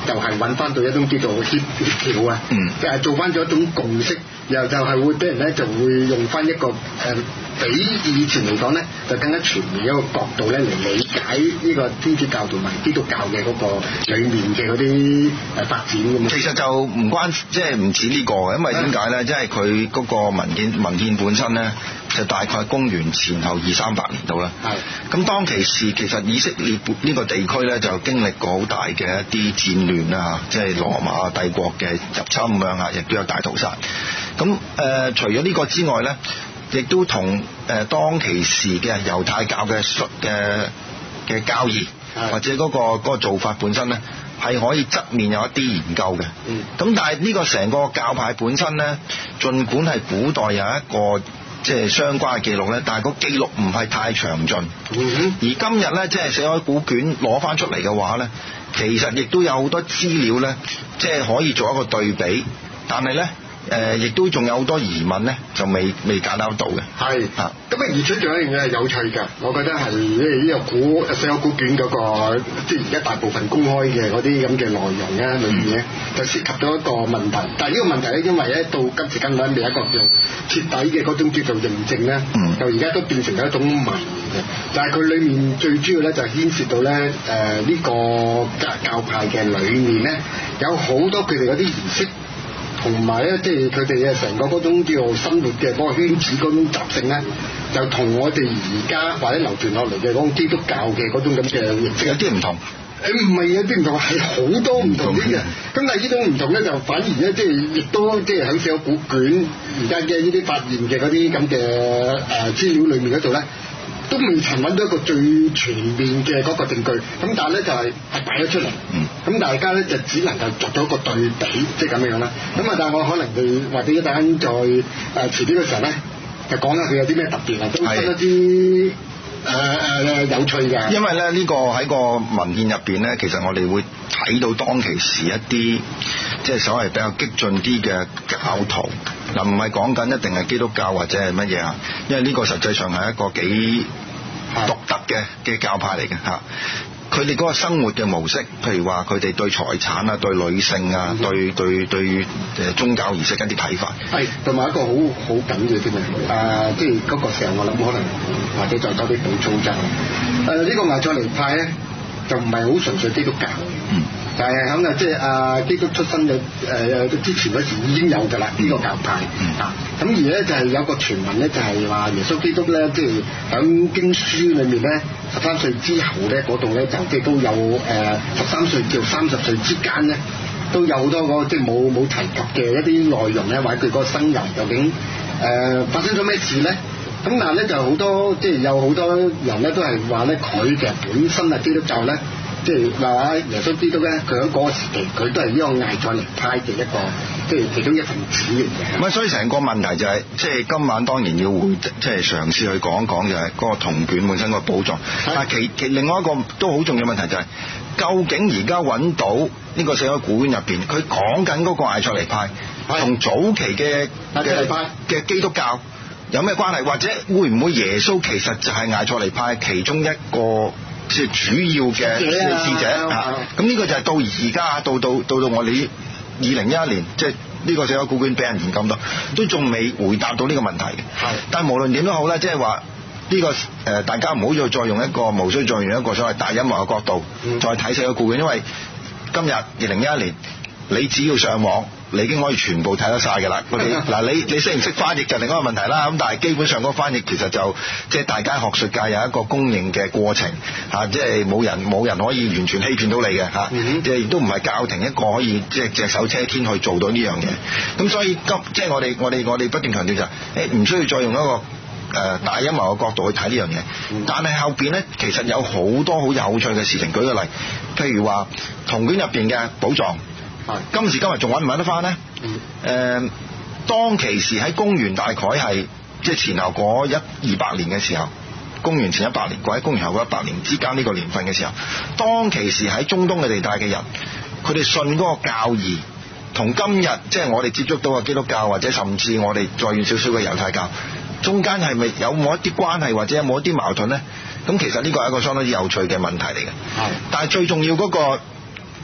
就係揾翻到一種叫做協協調啊，嗯，就係做翻咗一種共識，然後就係會俾人咧就會用翻一個誒、呃、比以前嚟講咧就更加全面一個角度咧嚟理解呢個天主教同埋基督教嘅嗰個裡面嘅嗰啲誒發展咁啊。 其實就唔關即係唔止呢個嘅，因為點解咧？即係佢嗰個文獻文獻本身咧，就大概公元前後二三百年度啦。係。咁當其時其實以色列呢個地區咧就經歷過好大嘅一啲戰亂啦，即係羅馬帝國嘅入侵咁樣嚇，亦都有大屠殺。咁誒、呃，除咗呢個之外咧，亦都同誒、呃、當其時嘅猶太教嘅嘅嘅教義或者嗰、嗰個嗰個做法本身咧，係可以側面有一啲研究嘅。嗯。咁但係呢個成個教派本身咧，儘管係古代有一個即係相關嘅記錄咧，但係個記錄唔係太詳盡。嗯。而今日咧，即係寫開古卷攞翻出嚟嘅話咧，其實亦都有好多資料咧，即係可以做一個對比，但係咧。誒，亦都仲有好多疑問咧，就未未解答到嘅。係啊， 咁啊，而出咗一樣嘢係有趣㗎，我覺得係呢個古寫開古卷嗰、那個，即係而家大部分公開嘅嗰啲咁嘅內容咧，裏面咧就涉及到一個問題。但係呢個問題咧，因為咧到今時今日未一個叫徹底嘅嗰種叫做認證咧，嗯、就而家都變成咗一種謎嘅。但係佢裡面最主要咧就牽涉到咧誒呢、呃這個教教派嘅裡面咧，有好多佢哋嗰啲儀式。同埋咧，即係佢哋嘅成個嗰種叫做生活嘅嗰個圈子嗰種習性咧，就同我哋而家或者流傳落嚟嘅嗰種基督教嘅嗰種咁嘅形式有啲唔同。誒唔係有啲唔同，係好多唔同啲嘅。咁但係呢種唔同咧，就反而咧，即係亦都即係喺寫古卷而家嘅呢啲發現嘅嗰啲咁嘅誒資料裏面嗰度咧，都未曾揾到一個最全面嘅嗰個證據，咁但係咧就係係擺咗出嚟，咁、嗯、大家咧就只能夠作咗一個對比，即係咁樣啦。咁啊，但係我可能佢或者一陣間再誒、呃、遲啲嘅時候咧，就講下佢有啲咩特別啊，都分一啲誒誒有趣嘅。因為咧呢、這個喺個文獻入邊咧，其實我哋會睇到當其時一啲即係所謂比較激進啲嘅教徒。嗱，唔係講緊一定係基督教或者係乜嘢啊，因為呢個實際上係一個幾獨特嘅嘅教派嚟嘅嚇。佢哋嗰個生活嘅模式，譬如話佢哋對財產啊、對女性啊、嗯、對對對誒宗教儀式一啲睇法， 係同埋一個好好緊要添啊！誒，即係嗰個時候我諗可能或者再多啲補充就誒呢個艾塞尼派咧，就唔係好純粹基督教。嗯。但係喺啊，即係啊基督出生嘅誒、呃、之前嗰時已經有㗎啦，呢、嗯、個教派、嗯、啊。咁而咧就係有個傳聞咧，就係話耶穌基督咧，即係喺經書裏面咧，十三歲之後咧嗰度咧，就即係都有誒十三歲至三十歲之間咧，都有好多個即係冇冇提及嘅一啲內容咧，或者佢嗰個生涯究竟誒、呃、發生咗咩事咧？咁但係咧就好多即係有好多人咧都係話咧，佢嘅本身係基督教咧。即係話耶穌基督咧，佢喺嗰個時期，佢都係呢個艾塞尼派嘅一個，即係其中一份子嚟嘅。 咁所以成個問題就係、是，即係今晚當然要會即係嘗試去講一講，就係嗰個銅卷本身個寶藏。但係其其另外一個都好重要問題就係、是，究竟而家揾到呢個寫開古卷入邊，佢講緊嗰個艾塞尼派，同早期嘅嘅嘅基督教有咩關係？或者會唔會耶穌其實就係艾塞尼派其中一個？即係主要嘅使者啊！咁呢個就係到而家，到到到到我哋二零一一年，即係呢個寫開古卷俾人研究到，都仲未回答到呢個問題嘅。係，但係無論點都好咧，即係話呢個誒、呃，大家唔好再再用一個無需再用一個所謂大陰謀嘅角度、嗯、再睇寫開古卷，因為今日二零一一年，你只要上網。你已經可以全部睇得晒㗎啦！我哋嗱，你你識唔識翻譯就另一個問題啦。咁但係基本上嗰個翻譯其實就即係大家學術界有一個公認嘅過程嚇，即係冇人冇人可以完全欺騙到你嘅嚇，即係亦都唔係教廷一個可以即係隻手遮天去做到呢樣嘢。咁所以今即係我哋我哋我哋不斷強調就係誒唔需要再用一個誒、呃、大陰謀嘅角度去睇呢樣嘢。但係後邊咧其實有好多好有趣嘅事情。舉個例，譬如話銅卷入邊嘅寶藏。今時今日仲揾唔揾得翻呢？誒、嗯呃，當其時喺公元大概係即係前後嗰一二百年嘅時候，公元前一百年，或者公元後嗰一百年之間呢個年份嘅時候，當其時喺中東嘅地帶嘅人，佢哋信嗰個教義，同今日即係我哋接觸到嘅基督教，或者甚至我哋再遠少少嘅猶太教，中間係咪有冇一啲關係，或者有冇一啲矛盾呢？咁其實呢個係一個相當之有趣嘅問題嚟嘅。係，但係最重要嗰、嗰個。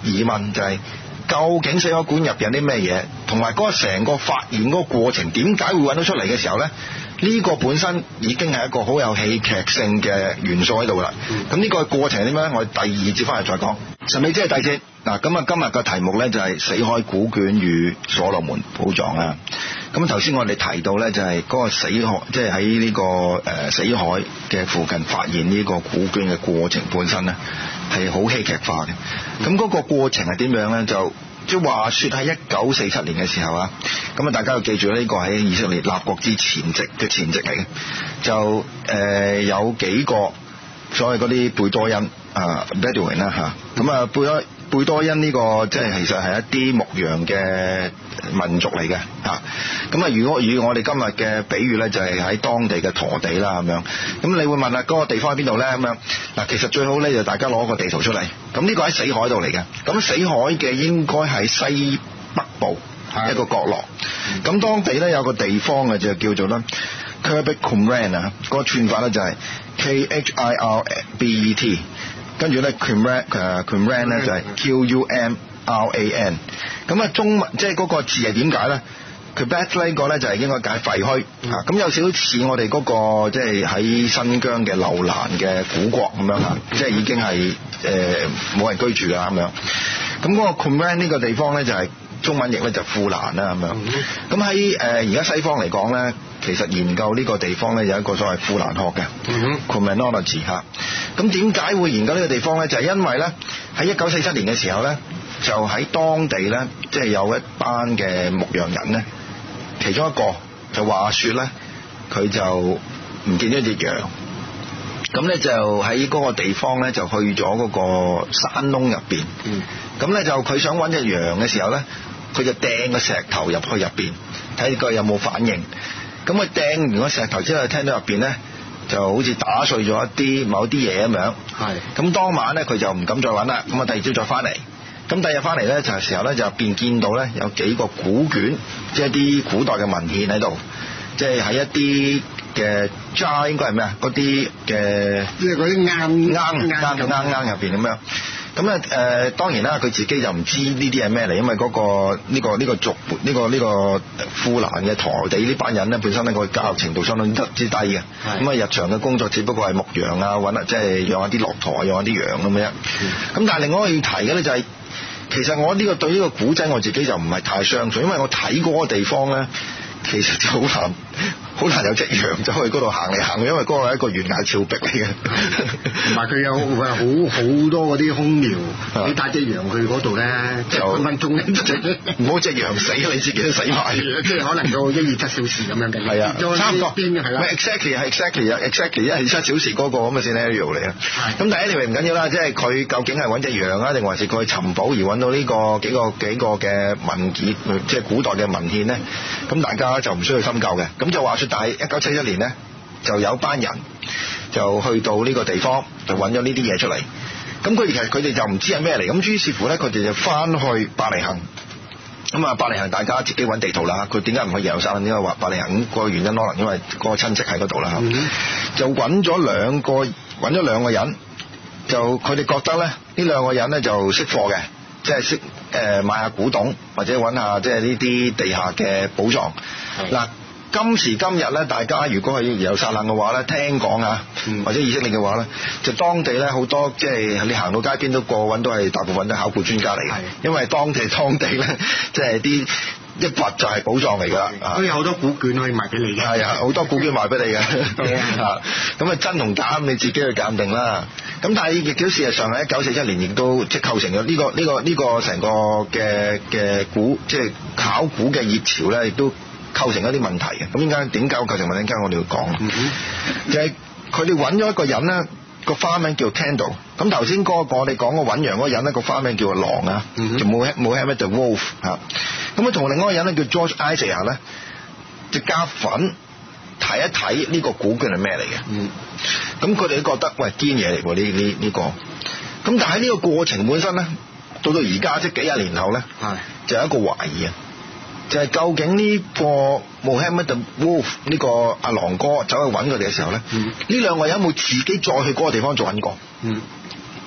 疑問，就係、是、究竟死海館入邊有啲咩嘢，同埋嗰個成個發現嗰個過程點解會揾到出嚟嘅時候咧？呢、這個本身已經係一個好有戲劇性嘅元素喺度啦。咁呢、嗯、個過程係點樣咧？我哋第二節翻嚟再講。神秘之夜第二節嗱，咁啊今日嘅題目咧就係死海古卷與所羅門寶藏啊。咁頭先我哋提到咧就係嗰個死海，即係喺呢個誒死海嘅附近發現呢個古卷嘅過程本身咧係好戲劇化嘅。咁嗰個過程係點樣咧？就即係話說喺一九四七年嘅時候啊，咁啊大家要記住呢個喺以色列立國之前夕嘅前夕嚟嘅，就誒、呃、有幾個所謂嗰啲貝多因啊 Bedouin 啦嚇，咁啊貝多貝多因呢、這個即係其實係一啲牧羊嘅民族嚟嘅嚇，咁啊如果以我哋今日嘅比喻咧，就係、是、喺當地嘅陀地啦咁樣，咁你會問啊嗰、那個地方喺邊度咧咁樣？嗱，其實最好咧就大家攞個地圖出嚟，咁呢個喺死海度嚟嘅，咁死海嘅應該喺西北部一個角落，咁當地咧有個地方嘅就叫做咧 Khirbet Qumran 啊，嗰個串法咧就係 K H I R B E T， 跟住咧 Qumran 誒 Qumran 咧就係 Q U M R A N， 咁啊中文即係嗰個字係點解咧？佢 Khirbet 呢個咧就係應該解廢墟嚇，咁有少少似我哋嗰個即係喺新疆嘅樓蘭嘅古國咁樣嚇，即係已經係誒冇人居住啦咁樣。咁嗰個 Qumran 呢個地方咧就係中文譯咧就富蘭啦咁樣。咁喺誒而家西方嚟講咧，其實研究呢個地方咧有一個所謂富蘭學嘅 Qumranology 嚇。咁點解會研究呢個地方咧？就係因為咧喺一九四七年嘅時候咧，就喺當地咧即係有一班嘅牧羊人咧。其中一個就話說咧，佢就唔見咗隻羊，咁咧就喺嗰個地方咧就去咗嗰個山窿入邊，咁咧、嗯、就佢想揾隻羊嘅時候咧，佢就掟個石頭入去入邊，睇佢有冇反應。咁佢掟完個石頭之後，聽到入邊咧就好似打碎咗一啲某啲嘢咁樣。係是，咁當晚咧佢就唔敢再揾啦。咁啊第二朝再翻嚟。咁第二日翻嚟咧，就係時候咧就便見到咧有幾個古卷，即係啲古代嘅文獻喺度，即係喺一啲嘅 jar 應該係咩啊？嗰啲嘅即係嗰啲啱啱啱啱啱入邊咁樣。咁咧誒當然啦，佢自己就唔知呢啲係咩嚟，因為嗰、嗰個呢、呢個呢、呢個族呢、呢個呢、呢個富蘭嘅陀地呢班人咧，本身咧個教育程度相當之低嘅。咁啊的日常嘅工作只不過係牧羊啊，揾啊即係養下啲駱駝，養下啲羊咁樣。咁、嗯、但係另外一個要提嘅咧就係、是。其實我呢個對呢個古仔我自己就唔係太相信，因為我睇嗰個地方咧，其實就好難好難有隻羊走去嗰度行嚟行去，因為嗰個係一個懸崖峭壁嚟嘅， 同埋佢有好好多嗰啲空苗，你帶隻羊去嗰度咧，即係分分鐘唔好隻羊死，你自己都死埋， 即係可能到一二七小時咁樣嘅。係啊，差唔多邊嘅係啦。 exactly 係 exactly 啊 exactly 一二七小時嗰個咁嘅 scenario 嚟啊。咁但係 anyway 唔緊要啦，即係佢究竟係揾隻羊啊，定還是佢去尋寶而揾到呢個幾個幾個嘅文件，即係古代嘅文獻咧？咁大家就唔需要深究嘅。咁就話說，但係一九七一年咧，就有班人就去到呢個地方，就揾咗呢啲嘢出嚟。咁佢哋其實佢哋就唔知係咩嚟。咁於是乎咧，佢哋就翻去伯利恆。咁啊，伯利恆大家自己揾地圖啦。佢點解唔去耶路撒冷？點解話伯利恆？咁個原因可能因為個親戚喺嗰度啦嚇。嗯、就揾咗兩個揾咗兩個人，就佢哋覺得咧，呢兩個人咧就識貨嘅，即係識誒買下古董或者揾下即係呢啲地下嘅寶藏嗱。今時今日咧，大家如果去耶路撒冷嘅話咧，聽講啊，或者以色列嘅話咧，就當地咧好多即係你行到街邊都過揾都係大部分都係考古專家嚟嘅，因為當地當地咧即係啲一掘就係寶藏嚟㗎啦， 所以好多古卷可以賣俾你嘅， 係啊，好多古卷賣俾你嘅，啊，咁啊真同假你自己去鑑定啦。咁但係亦都事實上喺一九四七年亦都即係構成咗呢個呢個呢個成個嘅嘅古即係考古嘅熱潮咧，亦都構成一啲問題嘅。咁點解點解構成問題？點解我哋要講？嗯、哼就係佢哋揾咗一個人咧，個花名叫 Tendo。咁頭先嗰個我哋講個揾羊嗰個人咧，個花名叫做狼啊，嗯、哼就冇冇 have 就 wolf 嚇。咁啊同另外一個人咧叫 George Isaiah 咧，就夾粉睇一睇呢個古卷係咩嚟嘅。咁佢哋都覺得喂堅嘢嚟喎，呢呢呢個。咁但係呢個過程本身咧，到到而家即係幾廿年後咧，是就有一個懷疑啊。就係究竟呢個 Mohammed the Wolf 呢個阿狼哥走去揾佢哋嘅時候咧，呢、嗯、兩個人有冇自己再去嗰個地方再揾過？嗯，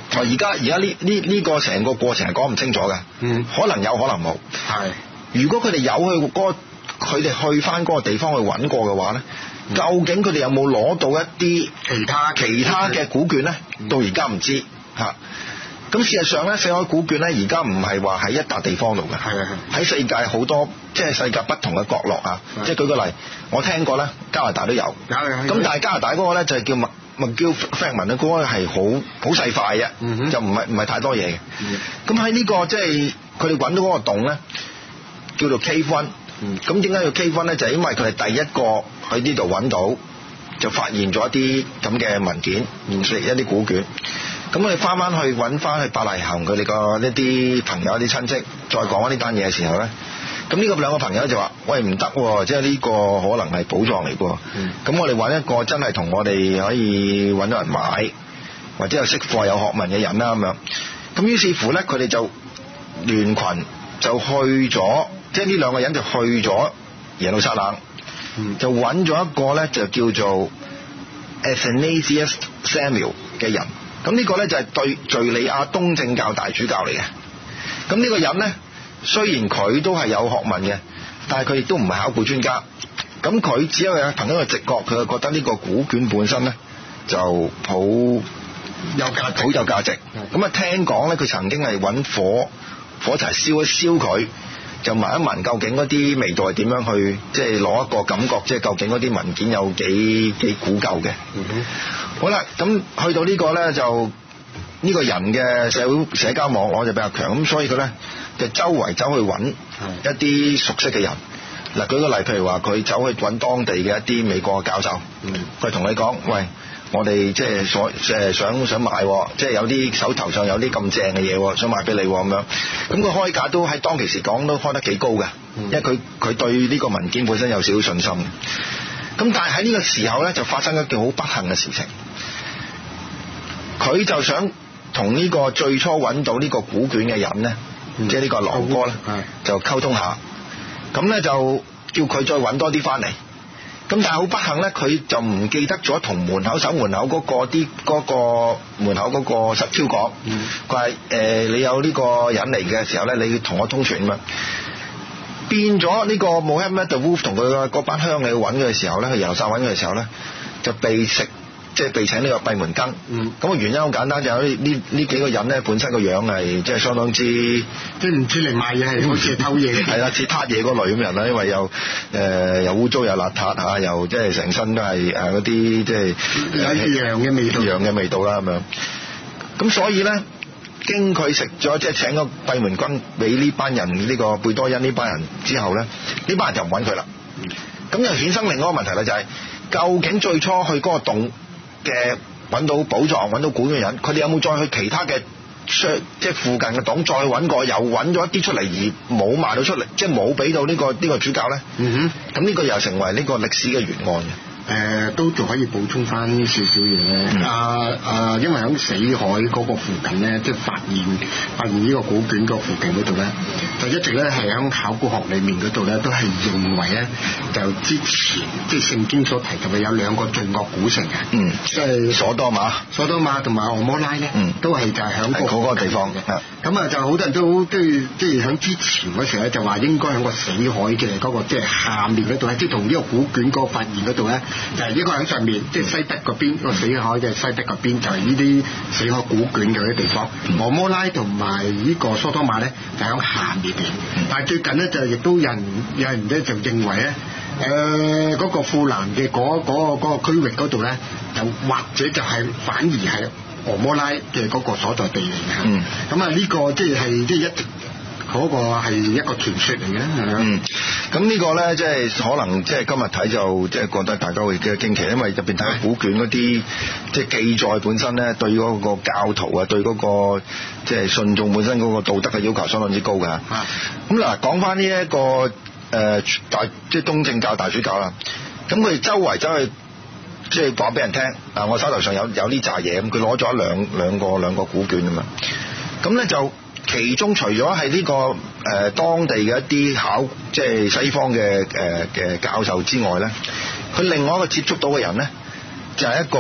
而家而家呢呢呢個成個過程係講唔清楚嘅，嗯，可能有可能冇。係，如果佢哋有去嗰、嗰個，佢哋去翻嗰個地方去揾過嘅話咧，嗯、究竟佢哋有冇攞到一啲其他其他嘅古卷咧？嗯、到而家唔知嚇。咁事實上咧，死海古卷咧，而家唔係話喺一笪地方度嘅，係啊，喺世界好多即係世界不同嘅角落啊。即係舉個例，我聽過咧，加拿大都有，有咁但係加拿大嗰個咧就係叫麥麥叫 fragment 咧，嗰個係好好細塊嘅，嗯、就唔係唔係太多嘢嘅。咁喺呢個即係佢哋揾到嗰個洞咧，叫做 Cave One。咁點解要 Cave One咧？就係、是、因為佢係第一個喺呢度揾到，就發現咗一啲咁嘅文件，一啲古卷。咁我哋翻翻去揾翻去伯利恆佢哋個一啲朋友、一啲親戚，再講翻呢單嘢嘅時候咧，咁呢個兩個朋友就話：喂，唔得喎，即係呢個可能係寶藏嚟喎。咁、嗯、我哋揾一個真係同我哋可以揾到人買，或者有識貨有學問嘅人啦咁樣。咁於是乎咧，佢哋就聯群就去咗，即係呢兩個人就去咗耶路撒冷，嗯、就揾咗一個咧就叫做 Athanasius Samuel 嘅人。咁呢個咧就係對敘利亞東正教大主教嚟嘅。咁呢個人咧，雖然佢都係有學問嘅，但係佢亦都唔係考古專家。咁佢只有憑一個直覺，佢就覺得呢個古卷本身咧就好有價值，好有價值。咁啊，聽講咧，佢曾經係揾火火柴燒一燒佢，就聞一聞究竟嗰啲味道係點樣去，即係攞一個感覺，即係究竟嗰啲文件有幾幾古舊嘅。嗯哼。好啦，咁去到呢個咧就呢個人嘅社會社交網絡就比較強，咁所以佢咧就周圍走去揾一啲熟悉嘅人。嗱，舉個例，譬如話佢走去揾當地嘅一啲美國嘅教授，佢同你講：喂，我哋即係所誒想想買，即係有啲手頭上有啲咁正嘅嘢，想賣俾你咁樣。咁佢開價都喺當其時講都開得幾高嘅，因為佢佢對呢個文件本身有少少信心。咁但係喺呢個時候咧，就發生一件好不幸嘅事情。佢就想同呢個最初揾到呢個古卷嘅人咧，嗯、即係呢個郎哥咧，嗯、就溝通下。咁咧就叫佢再揾多啲翻嚟。咁但係好不幸咧，佢就唔記得咗同門口守門口嗰個啲嗰個門口嗰個實挑講。佢話誒，你有呢個人嚟嘅時候咧，你要同我通傳嘛。變咗呢個 Mohammed Dawood 同佢嗰班鄉里去揾佢嘅時候咧，去遊撒揾佢嘅時候咧，就被食。即係被請呢個閉門羹，咁個、嗯、原因好簡單，就係呢呢幾個人咧本身個樣係即係相當之，即係唔似嚟賣嘢，係好似偷嘢，係啦，似撻嘢嗰類咁人啦，因為又誒又污糟又邋遢嚇，又即係成身都係誒嗰啲即係有羊嘅味道，羊嘅味道啦咁樣。咁所以咧，經佢食咗即係請個閉門羹俾呢班人，呢、呢個貝多恩呢班人之後咧，呢班人就唔揾佢啦。咁又衍生另一個問題啦，就係、是、究竟最初去嗰個洞嘅揾到寶藏揾到古嘅人，佢哋有冇再去其他嘅即係附近嘅洞再揾過，又揾咗一啲出嚟而冇賣到出嚟，即係冇俾到呢個呢個主教咧？嗯哼，咁呢個又成為呢個歷史嘅懸案嘅。誒、呃、都仲可以補充翻少少嘢咧。嗯、啊啊，因為喺死海嗰個附近咧，即係發現發現呢個古卷嗰個附近嗰度咧，就一直咧係喺考古學裏面嗰度咧，都係認為咧，就之前即係聖經所提及嘅有兩個罪惡古城嘅，嗯，即係所多瑪、所多瑪同埋俄摩拉咧，嗯，都係就係喺嗰個地方嘅。咁啊，就好多人都都即係喺之前嗰時咧，就話應該喺個死海嘅嗰個即係下面嗰度咧，即係同呢個古卷嗰個發現嗰度咧。就係呢個喺上面，即係西北嗰邊個死海嘅西北嗰邊，就係呢啲死海古卷嘅啲地方。俄摩拉同埋呢個蘇多瑪咧，就喺下面嘅。但係最近咧，就亦都有人有人咧就認為咧，誒嗰個富蘭嘅嗰嗰個嗰個區域嗰度咧，就或者就係反而係俄摩拉嘅嗰個所在地嚟嘅。咁啊，呢個即係即係一直。嗰個係一個傳說嚟嘅，嗯，咁呢個咧，即係可能即係今日睇就即係覺得大家會嘅驚奇，因為入邊睇古卷嗰啲即係記載本身咧，對嗰個教徒啊，對嗰個即係信眾本身嗰個道德嘅要求相當之高㗎。啊，咁嗱，講翻呢一個誒大即係東正教大主教啦，咁佢哋周圍走去即係講俾人聽，啊，我手頭上有有呢扎嘢，咁佢攞咗兩兩個兩個古卷啊嘛，咁咧就。其中除咗係呢個誒、呃、當地嘅一啲考即係西方嘅誒嘅教授之外咧，佢另外一個接觸到嘅人咧就係、是、一個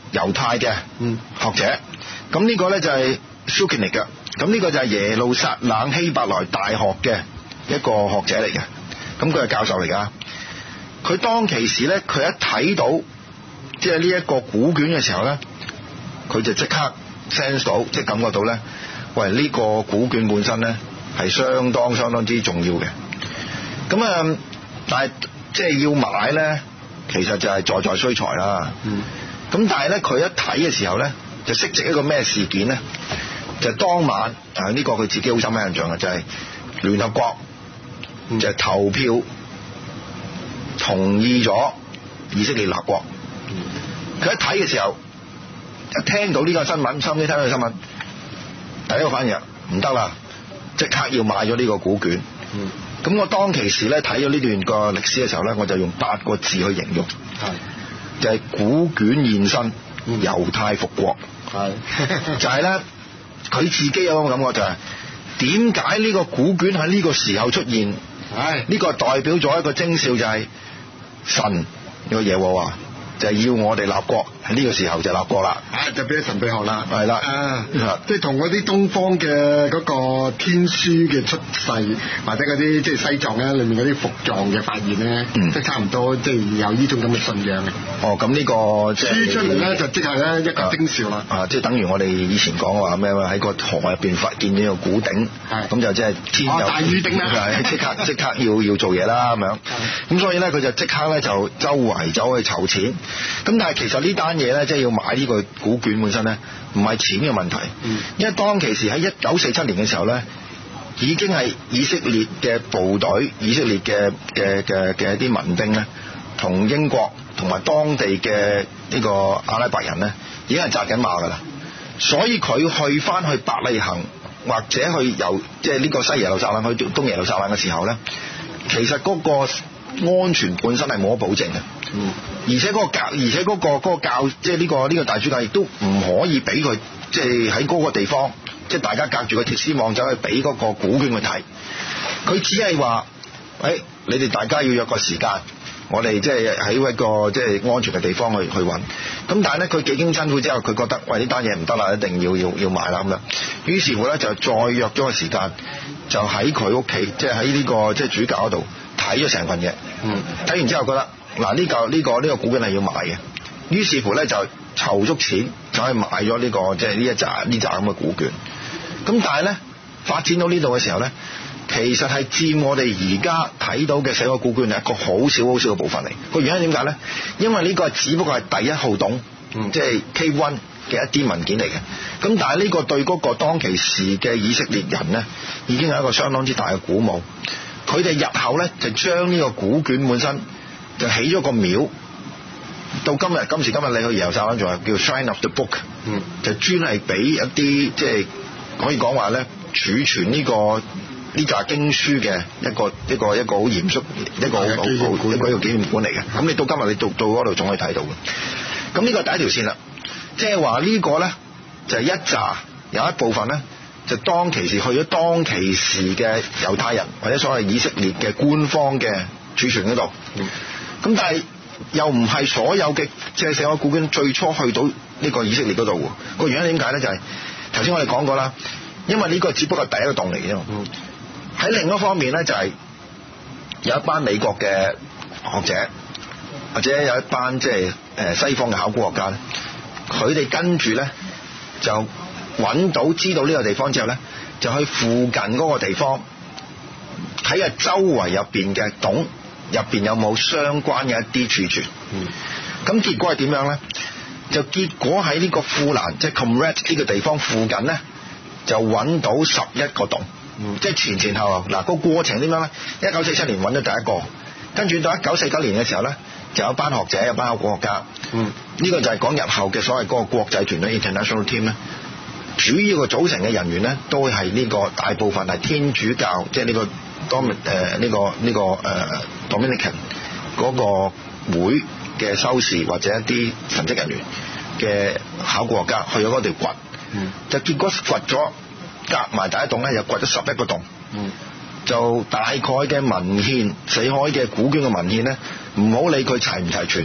猶太嘅學者，咁呢個咧就係 Shukin 嚟嘅，咁呢個就係耶路撒冷希伯來大學嘅一個學者嚟嘅，咁佢係教授嚟㗎。佢當其時咧，佢一睇到即係呢一個古卷嘅時候咧，佢就即刻 sense 到，即係感覺到咧，喂，呢個古卷本身咧係相當相當之重要嘅。咁啊，但係即係要買咧，其實就係在在需財啦。嗯。咁但係咧，佢一睇嘅時候咧，就識藉一個咩事件咧？就係當晚啊，呢個佢自己好深刻印象嘅，就係聯合國就係投票同意咗以色列立國。佢一睇嘅時候，一聽到呢個新聞，收尾聽到個新聞，第一個反應唔得啦，即刻要買咗呢個古卷。嗯。咁我當其時咧睇咗呢段個歷史嘅時候咧，我就用八個字去形容，係就係古卷現身，猶太復國。係就係咧，佢自己有個感覺就係點解呢個古卷喺呢個時候出現？係呢個代表咗一個徵兆，就係神呢個耶和華就係要我哋立國，喺呢個時候就立國啦，啊就俾神秘學啦，係啦，啊即係同嗰啲東方嘅嗰個天書嘅出世，或者嗰啲即係西藏咧裏面嗰啲伏藏嘅發現咧，嗯、即係差唔多，即係有呢種咁嘅信仰嘅。哦，咁呢、這個即係書出嚟咧，就即係咧一個徵兆啦。啊，即係等於我哋以前講話咩喺個河入邊發現呢個古鼎，咁就即係天有、哦、大禹鼎啦，即刻即刻要要做嘢啦咁樣。咁所以咧，佢就即刻咧就周圍走去籌錢。咁但係其實呢單嘢咧，即係要買呢個古卷本身咧，唔係錢嘅問題，嗯、因為當其時喺一九四七年嘅時候咧，已經係以色列嘅部隊、以色列嘅嘅嘅嘅一啲民兵咧，同英國同埋當地嘅呢個阿拉伯人咧，已經係紮緊馬噶啦，所以佢去翻去伯利恆或者去由即係呢個西耶路撒冷去東耶路撒冷嘅時候咧，其實嗰個安全本身係冇得保證嘅。嗯，而且嗰個教，而且嗰個嗰個教，即係呢個呢個大主教亦都唔可以俾佢，即係喺嗰個地方，即係大家隔住個鐵絲網走去俾嗰個古卷去睇。佢只係話，誒，你哋大家要約個時間，我哋即係喺一個即係安全嘅地方去去揾。咁但係咧，佢幾經辛苦之後，佢覺得喂，呢單嘢唔得啦，一定要要要買啦咁樣。於是乎咧，就再約咗個時間，就喺佢屋企，即係喺呢個即係主教嗰度睇咗成份嘢。嗯，睇完之後覺得。嗱，呢個呢個呢個古卷係要買嘅，於是乎咧就籌足錢就去買咗呢個即係呢一紮呢紮咁嘅古卷。咁但係咧發展到呢度嘅時候咧，其實係佔我哋而家睇到嘅寫個古卷係一個好少好少嘅部分嚟。個原因點解咧？因為呢個只不過係第一號董，嗯、即係 K 一 嘅一啲文件嚟嘅。咁但係呢個對嗰個當其時嘅以色列人咧，已經係一個相當之大嘅鼓舞。佢哋日後咧就將呢個古卷本身。就起咗個廟，到今日今時今日你去耶路撒冷仲係叫 Shrine of the Book，嗯、就專係俾一啲即係可以講話咧儲存呢、呢個呢紮經書嘅一個一個一個好嚴肅一個好好一個一個紀念館嚟嘅。咁、嗯、你到今日你到到嗰度仲可以睇到嘅。咁呢個第一條線啦，即係話呢個咧就係、是、一紮有一部分咧就當其時去咗當其時嘅猶太人或者所謂以色列嘅官方嘅儲存嗰度。嗯咁但係又唔係所有嘅即係成個古卷最初去到呢個以色列嗰度喎。個原因點解咧？就係頭先我哋講過啦，因為呢個只不過係第一個洞嚟嘅啫。喺、嗯、另一方面咧，就係有一班美國嘅學者或者有一班即係誒西方嘅考古學家咧，佢哋跟住咧就揾到知道呢個地方之後咧，就去附近嗰個地方睇下周圍入邊嘅洞。入邊有冇相關嘅一啲儲存？嗯，咁結果係點樣咧？就結果喺呢個富蘭，即係 Qumran 呢個地方附近咧，就揾到十一個洞。嗯，即係前前後後嗱、個過程點樣咧？一九四七年揾咗第一個，跟住到一九四九年嘅時候咧，就有一班學者，有班考古學家。嗯，呢個就係講日後嘅所謂嗰個國際團隊 International Team 咧，主要個組成嘅人員咧，都係呢個大部分係天主教，即係呢個。當誒呢個呢個誒 Dominican 嗰個會嘅修士或者一啲神職人員嘅考古學家去咗嗰度掘，嗯、就結果掘咗夾埋第一洞咧，又掘咗十一個洞，嗯、就大概嘅文獻死海嘅古卷嘅文獻咧，唔好理佢齊唔齊全，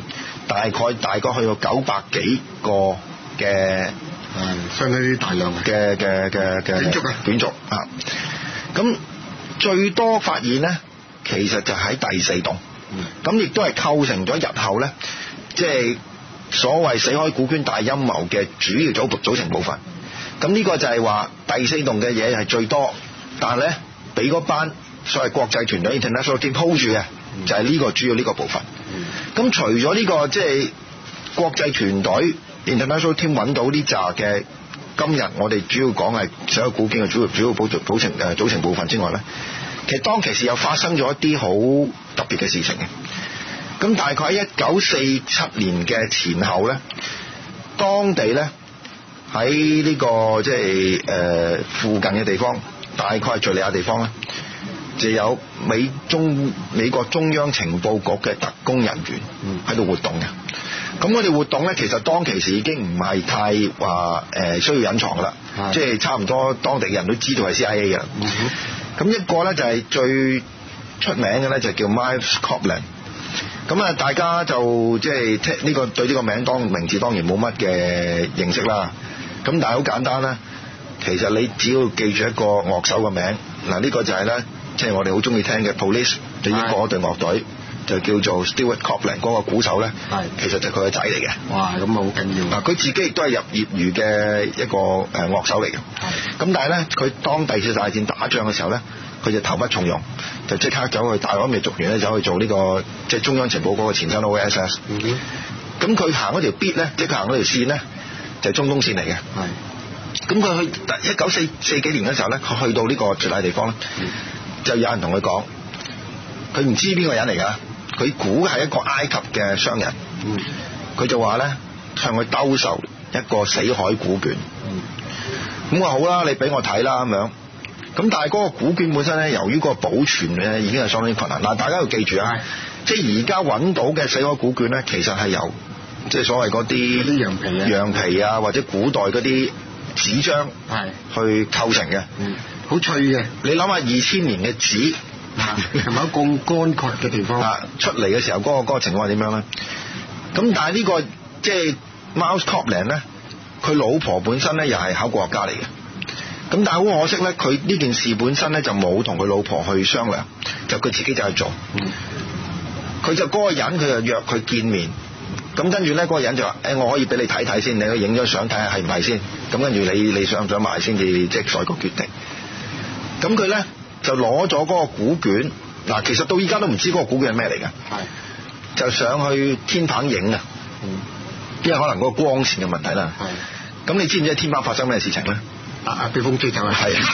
大概大概去到九百幾個嘅， 係相當於大量嘅嘅嘅嘅卷軸啊， 卷軸啊。咁最多發現咧，其實就喺第四棟，咁亦都係構成咗日後咧，即係所謂死海古卷大陰謀嘅主要組組成部分。咁呢個就係話第四棟嘅嘢係最多，但係咧俾嗰班所謂國際團隊 international team hold 住嘅，就係呢個主要呢個部分。咁除咗呢個即係國際團隊 international team 揾到呢扎嘅，今日我哋主要講係死海古卷嘅主要主要組組成誒組成部分之外咧，其實當其時又發生咗一啲好特別嘅事情嘅。咁大概喺一九四七年嘅前後咧，當地咧喺呢個即係誒附近嘅地方，大概係敘利亞地方咧，就有美中美國中央情報局嘅特工人員喺度活動嘅。咁我哋活動咧，其實當其時已經唔係太話誒需要隱藏噶啦，即係差唔多當地嘅人都知道係 C I A 嘅。咁一個咧就係最出名嘅咧就叫 Miles Copeland。咁啊，大家就即係聽呢個對呢個名當名字當然冇乜嘅認識啦。咁但係好簡單啦，其實你只要記住一個樂手嘅名，嗱呢個就係咧，即係我哋好中意聽嘅 Police 就英國嗰隊樂隊，就叫做 Stewart Copeland 嗰個鼓手咧，其實就係佢個仔嚟嘅。 哇，咁啊好緊要。 嗱，佢自己亦都係入業餘嘅一個誒樂手嚟嘅。咁但係咧，佢當第二次大戰打仗嘅時候咧，佢就投不從容，就即刻走去大陸嘅族員咧，走去做呢、這個即係中央情報嗰個前身 O S S。咁佢行嗰條 beat 咧，即係佢行嗰條線咧，就係、是、中東線嚟嘅。咁佢去一九四四幾年嘅時候咧，佢去到呢個絕大地方咧，就有人同佢講，佢唔知邊個人嚟㗎，佢估係一個埃及嘅商人。佢就話咧，向佢兜售一個死海古卷。咁我話好啦，你俾我睇啦咁樣。咁但係嗰個古卷本身咧，由於個保存咧已經係相當困難。嗱，大家要記住啊，即係而家揾到嘅死海古卷咧，其實係由即係所謂嗰啲羊皮啊、 羊皮啊，或者古代嗰啲紙張係去構成嘅， 好脆嘅。 你諗下二千年嘅紙， 係咪一個咁乾涸嘅地方？ 啊，出嚟嘅時候嗰、嗰個嗰個情況係點樣咧？咁但係呢、呢個即係 Miles Copeland 咧，佢老婆本身咧又係考古學家嚟嘅。咁但係好可惜咧，佢呢件事本身咧就冇同佢老婆去商量，就佢自己就去做。佢、嗯、就嗰個人，佢就約佢見面。咁跟住咧，嗰個人就話：誒、欸，我可以俾你睇睇先，你可以影咗相睇下係唔係先。咁跟住你你想唔想買先至即係再個決定。咁佢咧就攞咗嗰個古卷。嗱，其實到依家都唔知嗰個古卷係咩嚟嘅。係。就上去天棚影啊。嗯。因為可能嗰個光線嘅問題啦。係。咁你知唔知喺天棚發生咩事情咧？ 啊啊！被風吹走啊！係，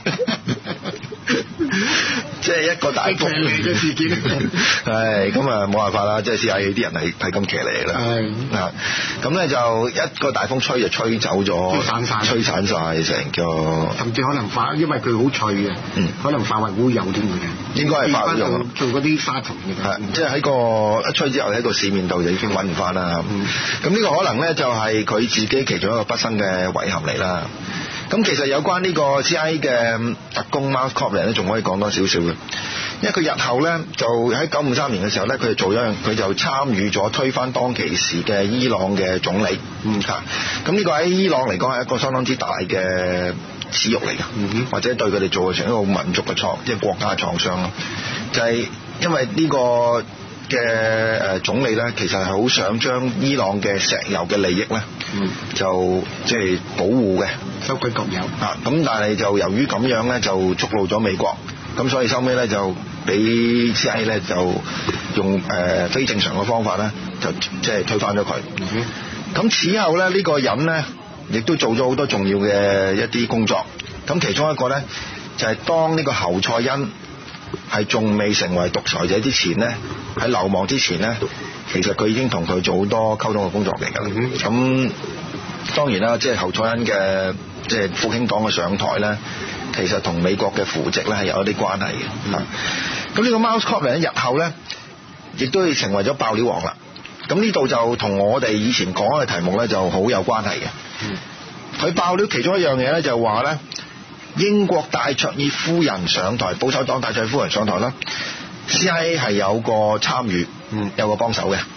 即係一個大風嘅事件。 係咁啊，冇辦法啦，即係 C I A 啲人係係咁騎嚟啦。係啊，咁咧就一個大風吹就吹走咗，吹散晒，吹散晒成個。甚至可能化，因為佢好脆嘅，嗯，可能化為烏有添嘅。應該係化烏有。做嗰啲沙蟲嘅。係，即係喺個一吹之後喺個市面度就已經揾唔翻啦。咁呢個可能咧就係佢自己其中一個畢生嘅遺憾嚟啦。咁其實有關呢個 C I A 嘅特工 Miles Copeland 咧，仲可以講多少少嘅，因為佢日後咧就喺九五三年嘅時候咧，佢就做咗樣，佢就參與咗推翻當其時嘅伊朗嘅總理。嗯，嚇，咁呢個喺伊朗嚟講係一個相當之大嘅恥辱嚟嘅，嗯，或者對佢哋做成一個民族嘅創，即係國家嘅創傷咯。就係、是、因為呢個嘅誒總理咧，其實係好想將伊朗嘅石油嘅利益咧，嗯，就即係保護嘅。收歸國有啊！咁但係就由於咁樣咧，就觸怒咗美國，咁所以收尾咧就俾 C I A 咧就用誒、呃、非正常嘅方法咧，就即係推翻咗佢。咁、嗯、此後咧呢、呢個人咧，亦都做咗好多重要嘅一啲工作。咁其中一個咧就係、是、當呢個侯賽因係仲未成為獨裁者之前咧，喺流亡之前咧，其實佢已經同佢做好多溝通嘅工作嚟㗎啦。咁、嗯、當然啦，即係侯賽因嘅。即係復興黨嘅上台咧，其實同美國嘅扶植咧係有一啲關係嘅。咁、嗯、呢個 Miles Copeland 日後咧，亦都成為咗爆料王啦。咁呢度就同我哋以前講嘅題目咧就好有關係嘅。佢、嗯、爆料其中一樣嘢咧就係話咧，英國戴卓爾夫人上台，保守黨戴卓爾夫人上台啦，C I A 係有個參與，嗯，有個幫手嘅。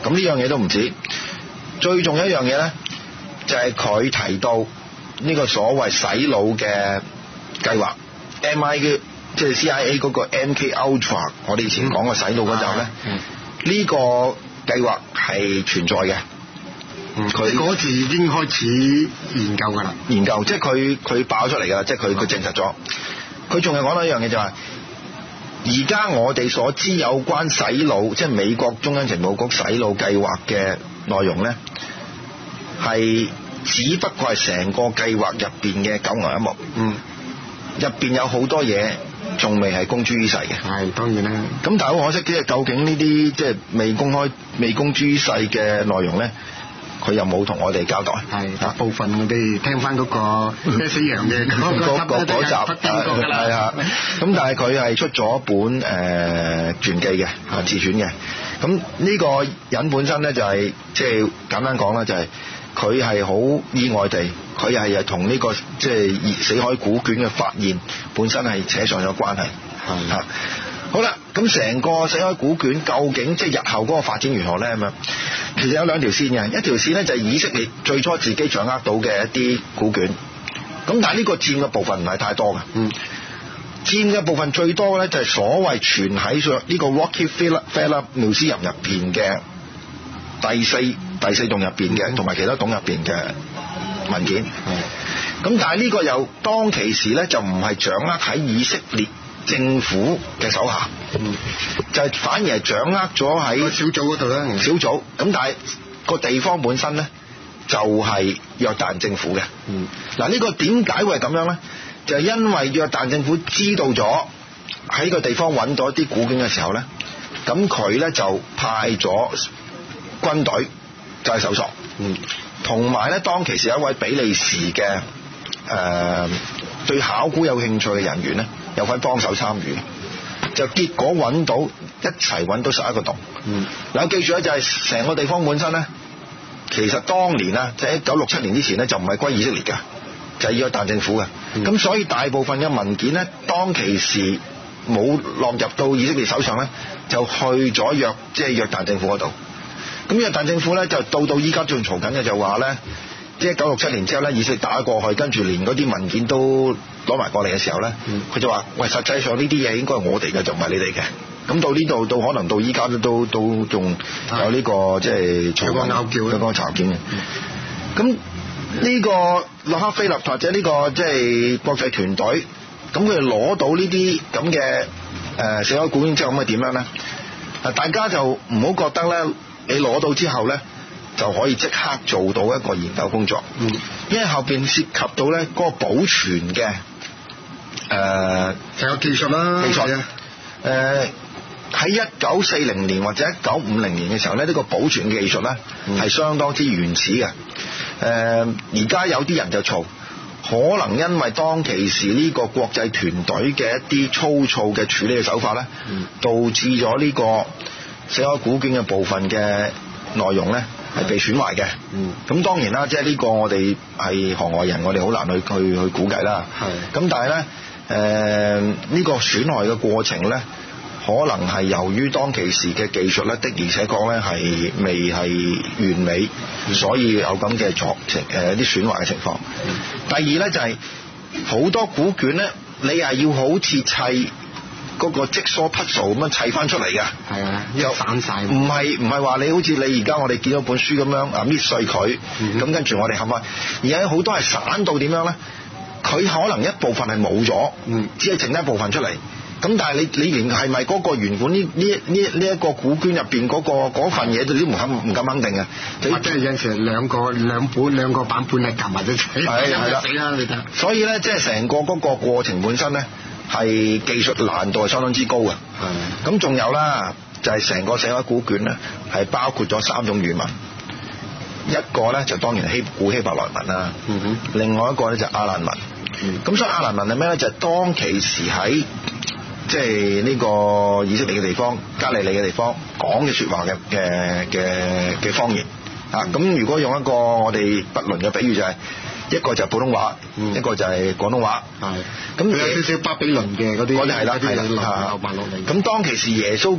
咁呢樣嘢都唔止，最重要一樣嘢咧，就係、是、佢提到呢個所謂洗腦嘅計劃 ，M I 嘅即係 C I A 嗰個 M K Ultra， 我哋以前講過洗腦嗰陣咧，呢、嗯嗯、個計劃係存在嘅。 佢嗰時已經開始研究㗎啦， 研究即係佢佢爆出嚟㗎啦，即係佢佢證實咗。佢仲係講到一樣嘢就係、是，而家我哋所知有關洗腦，即係美國中央情報局洗腦計劃嘅內容咧，係只不過係成個計劃入邊嘅九牛一毛。嗯，入邊有好多嘢仲未係公諸於世嘅。 係當然啦。咁但係好可惜，即係究竟呢啲即係未公開、未公諸於世嘅內容咧？佢又冇同我哋交代， 係大部分我哋聽翻嗰個咩死羊嘅嗰嗰嗰集，係啊，咁但係佢係出咗一本誒、呃、傳記嘅，啊自傳嘅。咁呢個人本身咧就係即係簡單講啦，就係佢係好意外地，佢係同呢個即係、就是、死海古卷嘅發現本身係扯上咗關係，係啊。好啦，咁成個死海古卷究竟即係日後嗰個發展如何咧？咁樣其實有兩條線嘅，一條線咧就係以色列最初自己掌握到嘅一啲古卷，咁但係呢個佔嘅部分唔係太多嘅，嗯，佔嘅部分最多咧就係所謂存喺上呢個 Rockefeller Museum 入邊嘅第四第四棟入邊嘅，同埋其他棟入邊嘅文件，嗯，咁但係呢個又當其時咧就唔係掌握喺以色列政府嘅手下，嗯，就係反而係掌握咗喺小組嗰度啦， 小組咁，但係個地方本身咧就係約旦政府嘅，嗯，嗱呢個點解會係咁樣咧？就係因為約旦政府知道咗喺個地方揾到一啲古卷嘅時候咧，咁佢咧就派咗軍隊就係搜索，嗯，同埋咧當其時有一位比利時嘅誒、呃、對考古有興趣嘅人員咧。有份幫手參與，就結果揾到一齊揾到十一個洞。嗯，嗱，記住咧，就係成個地方本身咧，其實當年啊，即係一九六七年之前咧，就唔係歸以色列嘅，就係約旦政府嘅。咁、嗯、所以大部分嘅文件咧，當其時冇落入到以色列手上咧，就去咗約即係約旦政府嗰度。咁約旦政府咧就到到依家仲嘈緊嘅，就話咧，即係一九六七年之後咧，以色列打過去，跟住連嗰啲文件都攞埋過嚟嘅時候咧，佢、嗯、就話：喂，實際上呢啲嘢應該係我哋嘅，就唔係你哋嘅。咁到呢度，到可能到依家都都仲有呢、這個即係有個拗撬， 有個查檢嘅。咁呢個洛克菲勒或者呢、這個即係國際團隊，咁佢哋攞到呢啲咁嘅誒死海古卷之後，咁係點樣咧？啊，大家就唔好覺得咧，你攞到之後咧，就可以即刻做到一個研究工作，嗯，因為後邊涉及到咧嗰個保存嘅誒成個技術啦， 技術啊，誒喺一九四零年或者一九五零年嘅時候咧，呢、這個保存技術咧係、嗯、相當之原始嘅，誒而家有啲人就嘈，可能因為當其時呢個國際團隊嘅一啲粗糙嘅處理嘅手法咧，嗯、導致咗呢個死海古卷嘅部分嘅內容咧係被損壞嘅，嗯，咁當然啦，即係呢個我哋係行外人，我哋好難去去去估計啦，係，咁但係咧，誒、呃、呢、這個損害嘅過程咧，可能係由於當其時嘅技術咧的而且確咧係未係完美，嗯、所以有咁嘅作情誒啲損壞嘅情況。嗯、第二咧就係、是、好多古卷咧，你係要好似砌嗰個積疏匹數咁樣砌翻出嚟嘅， 係啊，又散晒， 唔係唔係話你好似你而家我哋見到本書咁樣啊搣碎佢，咁、嗯、跟住我哋冚翻，而係好多係散到點樣咧？佢可能一部分係冇咗，嗯，只係剩一部分出嚟。咁但係你你連係咪嗰個原本呢呢呢呢一個古卷入邊嗰個嗰份嘢，你都唔肯唔敢肯定嘅。 或者有陣時兩個兩本兩個版本係夾埋一齊， 係係啦，死啦你睇。所以咧，即係成個嗰個過程本身咧，係技術難度係相當之高嘅。係。咁仲有啦，就係成個死海古卷咧，係包括咗三種語文。一個咧就當然希古希伯來文啦。嗯哼。另外一個咧就亞蘭文。嗯。咁所以亞蘭文係咩咧？就係當其時喺即係呢個以色列嘅地方、加利利嘅地方講嘅説話嘅嘅嘅嘅方言啊！咁如果用一個我哋不倫嘅比喻就係、是、一個就係普通話，嗯、一個就係廣東話。係咁有少少巴比倫嘅嗰啲，嗰啲係啦，係啦，流埋落嚟。咁當其時耶穌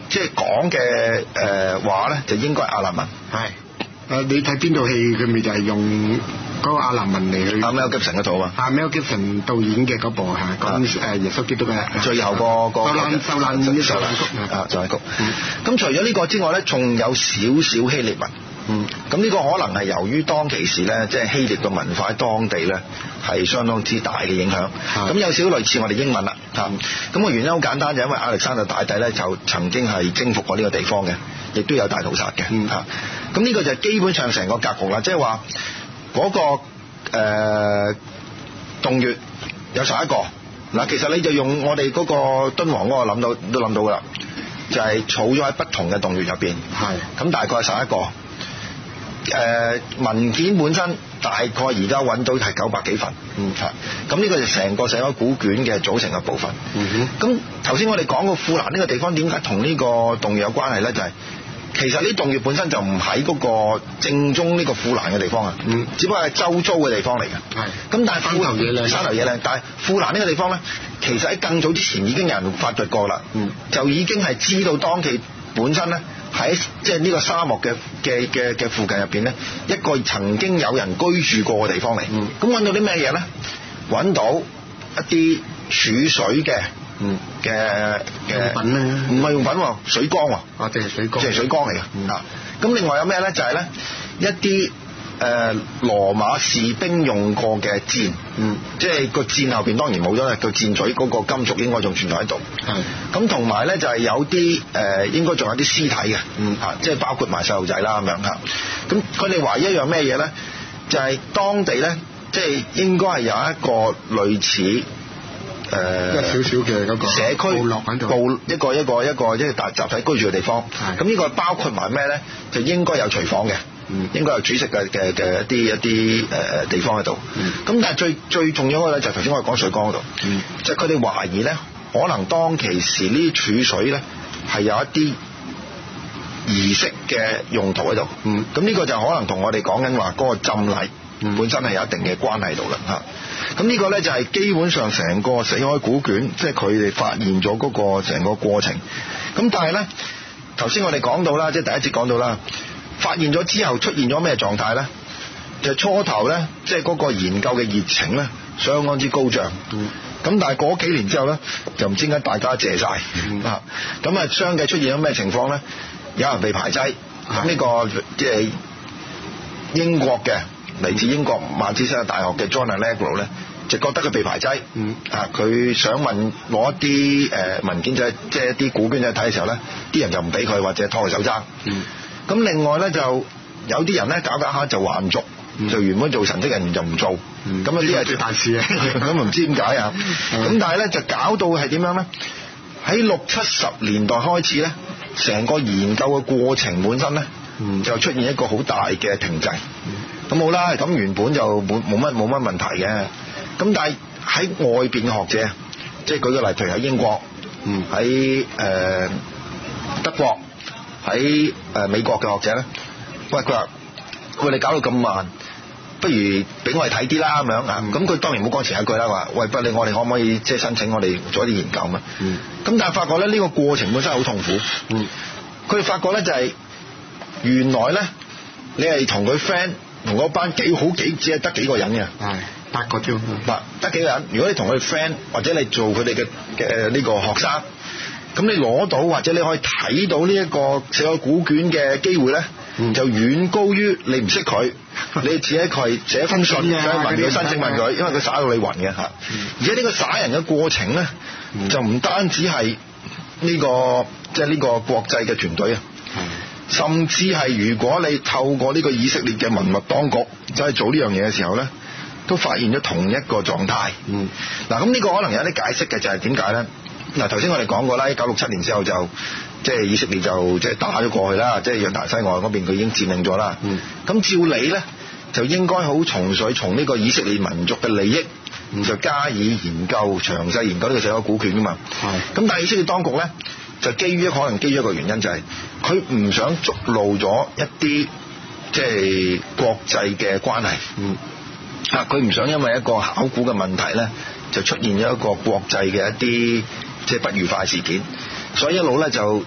即係講嘅誒話咧，就應該係亞蘭文。 係。誒，你睇邊套戲佢咪就係用嗰個亞蘭文嚟去？ 阿 Mel Gibson 嗰套啊。 阿 Mel Gibson 導演嘅嗰部嚇，講誒耶穌基督嘅最後個個。受難受難受難曲啊，受難曲。咁除咗呢個之外咧，仲有少少希臘文。嗯。咁呢個可能係由於當其時咧，即係希臘嘅文化喺當地咧係相當之大嘅影響。咁有少少類似我哋英文啦。嚇。咁個原因好簡單，就因為亞歷山大大帝咧就曾經係征服過呢個地方嘅，亦都有大屠殺嘅。嗯。嚇。咁呢個就係基本上成個格局啦，即係話嗰個誒、呃、洞穴有十一個嗱，其實你就用我哋嗰個敦煌嗰個諗到都諗到噶啦，就係儲咗喺不同嘅洞穴入邊，係咁大概係十一個。誒、呃、文件本身大概而家揾到係九百幾份，嗯係，咁呢個就成個寫咗古卷嘅組成嘅部分。嗯哼，咁頭先我哋講過富蘭呢個地方點解同呢個洞穴有關係咧？就係、是其實呢洞穴本身就唔喺嗰個正宗呢個富蘭嘅地方啊，嗯，只不過係周遭嘅地方嚟嘅。係，咁但係山頭嘢靚，山頭嘢靚，但係富蘭呢個地方咧，其實喺更早之前已經有人發掘過啦，嗯，就已經係知道當其本身咧喺即係呢個沙漠嘅嘅嘅嘅附近入邊咧，一個曾經有人居住過嘅地方嚟。嗯，咁揾到啲咩嘢咧？揾到一啲儲水嘅。嗯嘅嘅用品咧，唔係用品喎，水缸喎，啊，即係水缸，即係水缸嚟嘅。嗯、啊，咁另外有咩咧？就係、是、咧一啲誒、呃、羅馬士兵用過嘅箭，嗯，即係個箭後邊當然冇咗啦，個箭嘴嗰個金屬應該仲存在喺度。係，咁同埋咧就係、是、有啲誒、呃、應該仲有啲屍體嘅，嗯，啊，即係包括埋細路仔啦咁樣嚇。咁佢哋懷疑一樣咩嘢咧？就係、是、當地咧，即係應該係有一個類似。誒、呃、一少少嘅嗰個社區部落喺度，部一個一個一個即係大集體居住嘅地方。咁呢個包括埋咩咧？就應該有廚房嘅，嗯，應該有煮食嘅嘅嘅一啲一啲誒、呃、地方喺度。咁、嗯、但係最最重要嘅咧就係頭先我哋講水缸嗰度，嗯，就係佢哋懷疑咧，可能當其時呢啲儲水咧係有一啲儀式嘅用途喺度。嗯，咁呢個就可能同我哋講緊話嗰個浸禮本身係有一定嘅關係度啦嚇。咁呢個咧就係基本上成個死海古卷，即係佢哋發現咗嗰個成個過程。咁但係咧，頭先我哋講到啦，即係第一節講到啦，發現咗之後出現咗咩狀態咧？就初頭咧，即係嗰個研究嘅熱情咧，相當之高漲。嗯。咁但係過幾年之後咧，就唔知點解大家謝晒。嗯。啊，咁啊，相繼出現咗咩情況咧？有人被排擠。咁呢個即係英國嘅。嚟自英國曼徹斯特大學嘅 John Allegro 咧，就覺得佢被排擠，嗯，啊，佢想問攞一啲誒文件，就係即係一啲古卷仔睇嘅時候咧，啲人就唔俾佢或者拖佢手踭，嗯，咁另外咧就有啲人咧搞搞下就還俗，嗯、就原本做神職人員就唔做，咁啊啲係最大事啊，咁唔知點解啊，咁、嗯、但係咧就搞到係點樣咧？喺六七十年代開始咧，成個研究嘅過程本身咧，嗯、就出現一個好大嘅停滯。咁好啦，咁原本就冇冇乜冇乜問題嘅。咁但係喺外邊嘅學者，即係舉個例，譬如喺英國，喺誒、呃、德國，喺誒美國嘅學者咧，喂佢話：喂你搞到咁慢，不如俾我哋睇啲啦咁樣啊。咁佢當然冇講前一句啦，話喂不你我哋可唔可以即係申請我哋做一啲研究嘛？咁、嗯、但係發覺咧呢、呢個過程本身係好痛苦。佢哋發覺咧就係、是、原來咧你係同佢 friend。同嗰班幾好幾只係得幾個人嘅，係八個啫，八得幾個人。如果你同佢哋 friend 或者你做佢哋嘅嘅呢個學生，咁你攞到或者你可以睇到呢一個寫個古卷嘅機會咧，嗯、就遠高於你唔識佢，你只係佢寫封信問佢申請問佢，因為佢耍到你暈嘅嚇。嗯、而且呢個耍人嘅過程咧，嗯、就唔單止係呢、呢個即係呢個國際嘅團隊啊。嗯甚至係如果你透過呢個以色列嘅文物當局就係做呢樣嘢嘅時候咧，都發現咗同一個狀態。嗯，嗱咁呢個可能有啲解釋嘅，就係點解咧？嗱頭先我哋講過啦，一九六七年之後就即係以色列就即係打咗過去啦，即係約旦西岸嗰邊佢已經佔領咗啦。嗯，咁照理咧就應該好從粹從呢個以色列民族嘅利益，嗯、就加以研究詳細研究呢個死海古卷噶嘛。係、嗯，咁但係以色列當局咧。就基於可能基於一個原因，就係佢唔想觸露咗一啲即係國際嘅關係，嗯，啊佢唔想因為一個考古嘅問題咧，就出現咗一個國際嘅一啲即係不愉快事件，所以一路咧就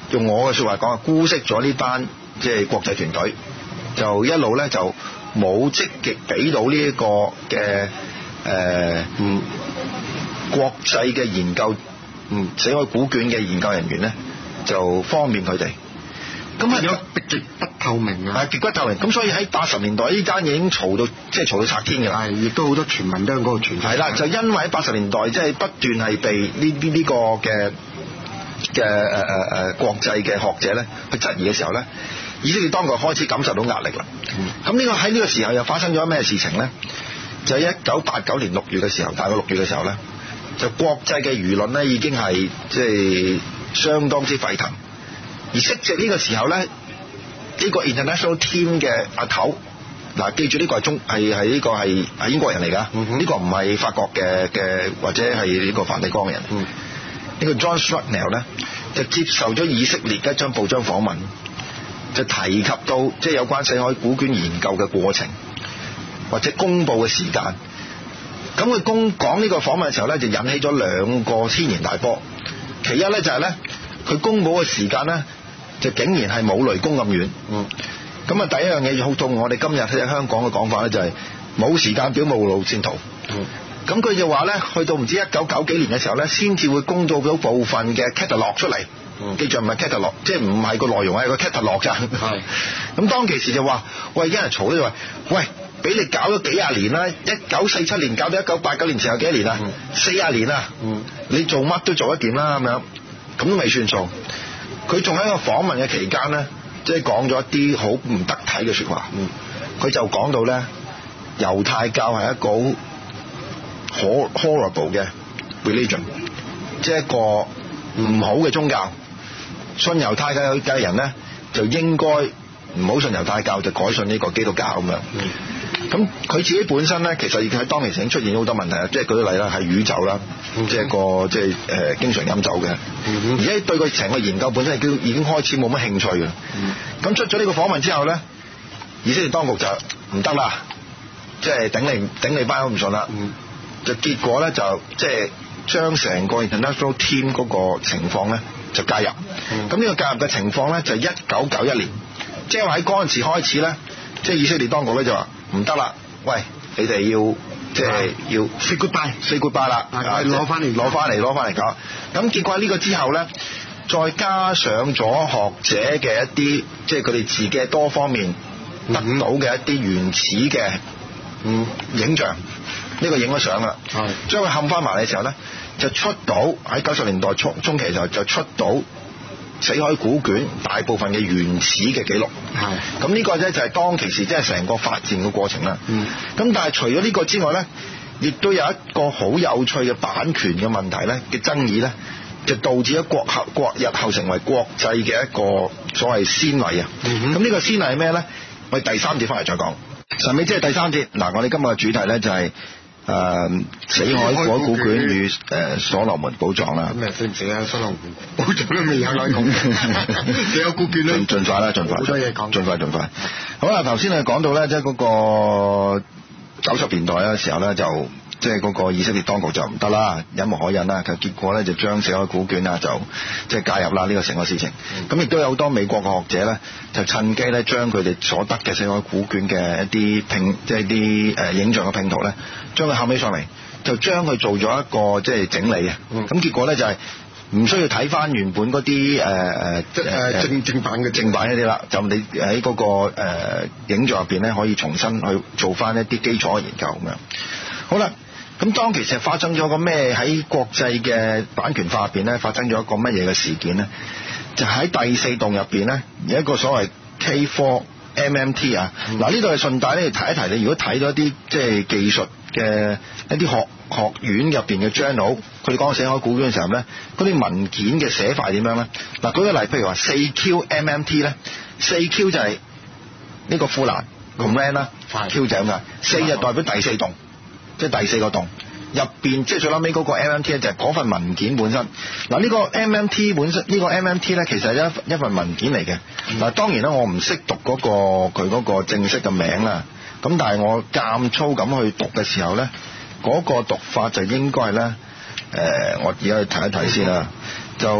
用我嘅説話講啊，姑息咗呢班即係國際團隊，就一路咧就冇積極俾到呢一個嘅誒嗯國際嘅研究嗯死海古卷嘅研究人員咧，就方便佢哋。咁係有極不透明啊！ 係極不透明，咁所以喺八十年代呢單嘢已經嘈到即係嘈到拆天㗎啦。 係，亦都好多傳聞都喺嗰度傳。 係啦，就因為喺八十年代即係不斷係被呢呢呢個嘅嘅誒誒誒國際嘅學者咧去質疑嘅時候咧，以色列當局開始感受到壓力啦。咁呢、嗯、個喺呢個時候又發生咗咩事情咧？就喺一九八九年六月嘅時候，大概六月嘅時候咧，就國際嘅輿論咧已經係即係相當之沸騰。而息席呢個時候咧，呢、這個 international team 嘅阿頭，嗱記住呢個係中係係呢個係係英國人嚟㗎，呢、嗯、哼個唔係法國嘅嘅或者係呢個梵蒂岡嘅人。呢、嗯、個 John Strugnell 咧就接受咗以色列嘅一張報章訪問，就提及到即係有關死海古卷研究嘅過程或者公佈嘅時間。咁佢公講呢個訪問嘅時候咧，就引起咗兩個軒然大波。其一咧就係咧，佢公佈嘅時間咧，就竟然係冇雷公咁遠。嗯。咁啊，第一樣嘢好同我哋今日喺香港嘅講法咧，就係冇時間表冇路線圖。嗯。咁佢就話咧，去到唔知一九九幾年嘅時候咧，先至會公佈到部分嘅 catalog 出嚟。嗯。記住唔係 catalog，即係唔係個內容係個 catalog 咋。係。咁當其時就話，喂，一人嘈咧就話，喂，俾你搞咗幾廿年啦，一九四七年搞到一九八九年前有幾多年啊？四廿年啊。嗯。你做乜都做得掂啦，咁樣。咁都未算數。佢仲喺一個訪問嘅期間咧，即係講咗一啲好唔得體嘅説話。嗯，佢就講到咧，猶太教係一個好 horrible 嘅 religion， 即係一個唔好嘅宗教。信猶太教嘅人咧，就應該唔好信猶太教，就改信呢個基督教咁樣。嗯。咁佢自己本身咧，其實已經喺當其時已經出現咗好多問題啊！即係舉個例啦，係宇宙啦，嗯、即係個即係誒、呃、經常飲酒嘅，嗯、而家對佢成個研究本身已經已經開始冇乜興趣嘅。咁、嗯、出咗呢個訪問之後咧，以色列當局就唔得啦，即係頂你頂你班都唔順啦。嗯、就結果咧就即係將成個 international team 嗰個情況咧就介入。咁呢、嗯、個介入嘅情況咧就係一九九一年，即係話喺嗰陣時開始咧，即係以色列當局咧就話。唔得啦！喂，你哋要即係要 say goodbye，say goodbye 啦，攞翻嚟，攞翻嚟，攞翻嚟搞。咁結果呢個之後咧，再加上咗學者嘅一啲，即係佢哋自己多方面得到嘅一啲原始嘅嗯影像，呢、呢個影咗相啦，係將佢冚翻埋嘅時候咧，就出到喺九十年代初中期就就出到死海古卷大部分嘅原始嘅記錄，係咁呢個咧就係當其時即係成個發展嘅過程啦。嗯，咁但係除咗呢個之外咧，亦都有一個好有趣嘅版權嘅問題咧嘅爭議咧，就導致咗國後國日後成為國際嘅一個所謂先例啊。咁呢、嗯、個先例係咩咧？我哋第三節翻嚟再講。神秘即係第三節。嗱，我哋今日嘅主題咧就係、是。誒、呃、死海古卷與誒所羅門寶藏啦。咁誒死唔死啊？所羅門寶藏都未有嚟講。死海古卷咧，盡快啦，盡快。好多嘢講。盡快，盡快。好啦，頭先你講到咧，即係嗰個九十年代嘅時候咧，就即係嗰個以色列當局就唔得啦，忍無可忍啦。佢結果咧就將死海古卷啊，就即係介入啦呢個成個事情。咁亦都有好多美國嘅學者咧，就趁機咧將佢哋所得嘅死海古卷嘅一啲拼，即係啲誒影像嘅拼圖咧。將佢後尾上嚟，就將佢做咗一個即係整理啊！咁、嗯、結果咧就係唔需要睇翻原本嗰啲誒誒即係正正版嘅正版一啲啦，就你喺嗰、那個、呃、影像入邊咧，可以重新去做翻一啲基礎嘅研究咁樣。好啦，咁當其實發生咗個咩喺國際嘅版權法入邊咧，發生咗一個乜嘢嘅事件咧？就喺第四棟入邊咧，有一個所謂 K 四 M M T 啊！嗱、嗯，呢度係順帶咧提一提你，如果睇到一啲即係技術嘅一啲學學院入邊嘅 journal，佢哋講死海古卷嘅時候咧，嗰啲文件嘅寫法點樣咧？嗱，舉個例，譬如話四 Q M M T 咧，四 Q 就係呢個富蘭 command 啦，Q 就咁噶，四就代表第四棟，即係第四個棟入邊，即係最撈尾嗰個 M M T 咧，就係嗰份文件本身。嗱，呢個 M M T 本身，呢個 M M T 咧，其實係一一份文件嚟嘅。嗱，當然啦，我唔識讀嗰個佢嗰個正式嘅名啦。咁但係我間粗咁去讀嘅時候咧，嗰個讀法就應該係咧，誒，我而家去睇一睇先啦。就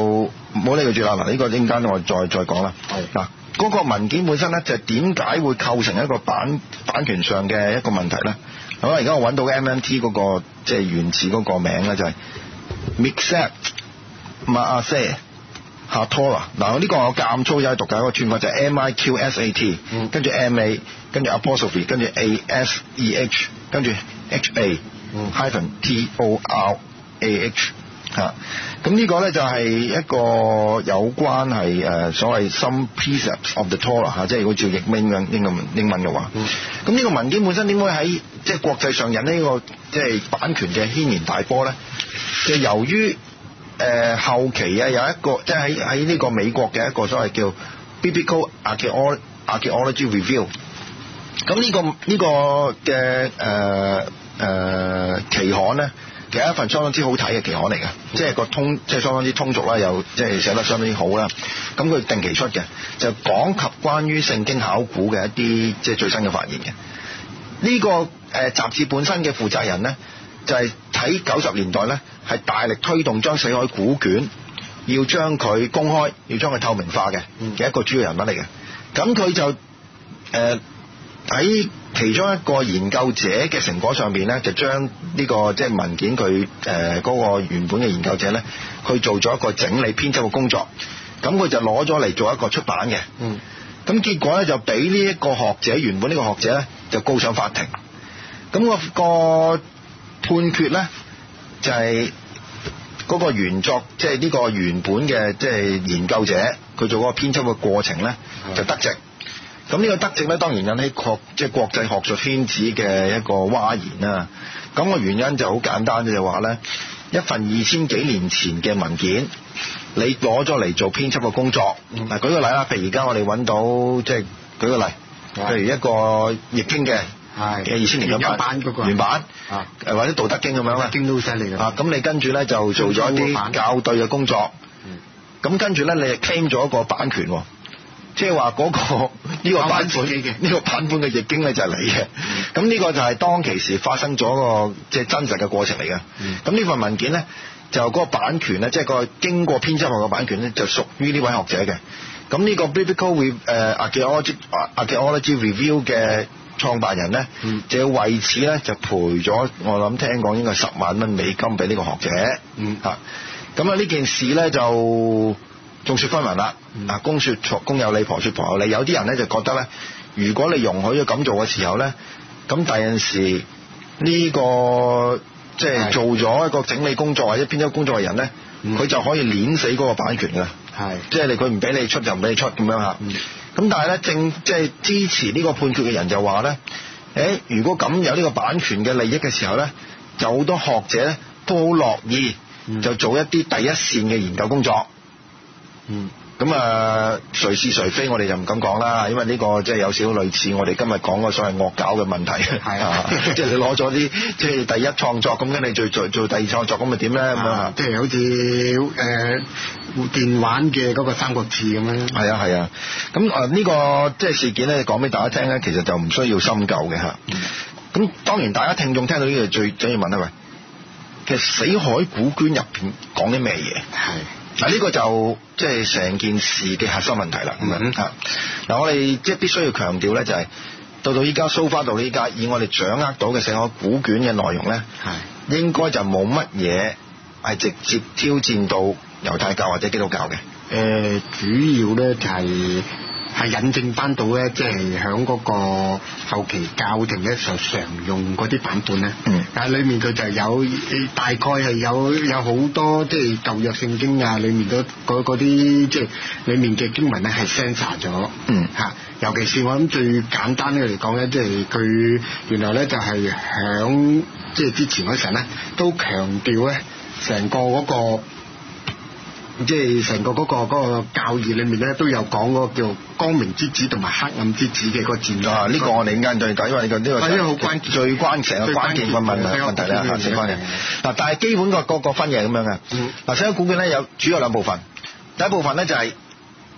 唔好理佢住啦。嗱，呢個陣間我再再講啦。嗱，嗰個文件本身咧就係點解會構成一個版版權上嘅一個問題咧？好啦，而家我揾到 M M T 嗰個即係原始嗰個名咧就係 Mixed Maaseh HaTorah。嗱，呢個我夾粗有讀嘅一個串法就係 M I Q S A T， 跟住 M A， 跟住 apostrophe， 跟住 A S E H， 跟住 H A hyphen T O R A H 嚇。咁呢個咧就係一個有關係誒所謂 some precepts of the Torah 嚇，即係如果照譯英文英文英文嘅話。咁呢個文件本身點會喺即係國際上引呢個即係版權嘅軒然大波咧？就由於誒、呃、後期啊有一個即係喺喺呢個美國嘅一個所謂叫 Biblical Archaeology Review。咁呢、呢個呢、呢個嘅誒誒期刊咧，其實一份相當之好睇嘅期刊嚟嘅，即係個通即係相當之通俗啦，又即係寫得相當之好啦。咁佢定期出嘅，就講及關於聖經考古嘅一啲即係最新嘅發現嘅。呢、呢個誒、呃、雜誌本身嘅負責人咧，就係喺九十年代咧，係大力推動將死海古卷要將佢公開，要將佢透明化嘅嘅一個主要人物嚟嘅。咁佢就誒喺、呃、其中一個研究者嘅成果上邊咧，就將呢、呢個即係文件佢誒嗰個原本嘅研究者咧，佢做咗一個整理編輯嘅工作。咁佢就攞咗嚟做一個出版嘅。嗯。咁結果咧就俾呢一個學者原本呢個學者咧就告上法庭。咁、嗰個判決咧就係嗰個原作，即係呢個原本嘅即係研究者佢做嗰個編輯嘅過程咧就得直。咁呢個得直咧當然引起國即係國際學術圈子嘅一個嘩然啦。咁、個原因就好簡單嘅，就話咧一份二千幾年前嘅文件，你攞咗嚟做編輯嘅工作。嗱、嗯，舉個例啦，譬如而家我哋揾到即係舉個例，譬如一個易經嘅。係嘅二千年嘅版嗰個原版啊，誒或者道德經咁樣啦，經都好犀利嘅啊。咁你跟住咧就做咗一啲校對嘅工作，咁、嗯、跟住咧你係 claim 咗一個版權，即係話嗰個呢、呢個版本呢、呢個版本嘅易經咧就係你嘅。咁呢、嗯、個就係當其時發生咗個即係真實嘅過程嚟嘅。咁、嗯、呢份文件咧就嗰個版權咧，即係個經過編輯後嘅版權咧，就屬於呢位學者嘅。咁呢個 Biblical 誒、uh, Archaeology Archaeology Review 嘅創辦人咧、嗯，就要為此咧就賠咗，我諗聽講應該十萬蚊美金俾呢個學者。嗯，嚇，咁啊呢件事咧就眾說紛紜啦。啊、嗯，公說公有理，婆說婆有理。有啲人咧就覺得咧，如果你容許咗咁做嘅時候咧，咁第陣時呢、這個即係、就是、做咗一個整理工作或者編輯工作嘅人咧，佢、嗯、就可以碾死嗰個版權㗎。係，即係你佢唔俾你出就唔俾你出咁樣嚇。嗯咁但係咧，正即係支持呢個判決嘅人就話咧，誒，如果咁有呢個版權嘅利益嘅時候咧，就好多學者咧都好樂意就做一啲第一線嘅研究工作。嗯。咁啊，誰是誰非我哋就唔敢講啦，因為呢個即係有少少類似我哋今日講個所謂惡搞嘅問題。係啊，即係你攞咗啲即係第一創作，咁跟你做做做第二創作，咁咪點咧？咁樣即係好似誒電玩嘅嗰個三國志咁樣。 係啊係啊，咁啊呢個即係事件咧，講俾大家聽咧，其實就唔需要深究嘅嚇。咁、嗯、當然大家聽眾聽到呢個最緊要問啊，喂，其實死海古卷入邊講啲咩嘢？係。嗱，呢個就即係成件事嘅核心問題啦。咁啊嚇，嗱我哋即係必須要強調咧，就係到到依家 so far 到呢家，以我哋掌握到嘅死海古卷嘅內容咧，係應該就冇乜嘢係直接挑戰到猶太教或者基督教嘅。誒、 呃，主要咧就係、是。係引證翻到咧，即係喺嗰個後期教廷咧就常用嗰啲版本咧。嗯。但係裡面佢就有大概係有有好多即係舊約聖經啊，裡面都嗰嗰啲即係裡面嘅經文咧係 censor 咗。嗯。嚇，尤其是我諗最簡單嘅嚟講咧，即係佢原來咧就係響即係之前嗰陣咧都強調咧成個嗰個。即係成個嗰、嗰個嗰個教義裏面咧，都有講嗰個叫光明之子同埋黑暗之子嘅嗰個戰爭。啊，呢、呢個我哋啱對睇，因為呢個呢個係好關鍵，最關成個關鍵嘅問題問題啦，嚇，成關嘅。嗱，但係基本個個個分嘢咁樣嘅。嗯。嗱，死海古卷咧有主要兩部分，第一部分咧就係、是、誒、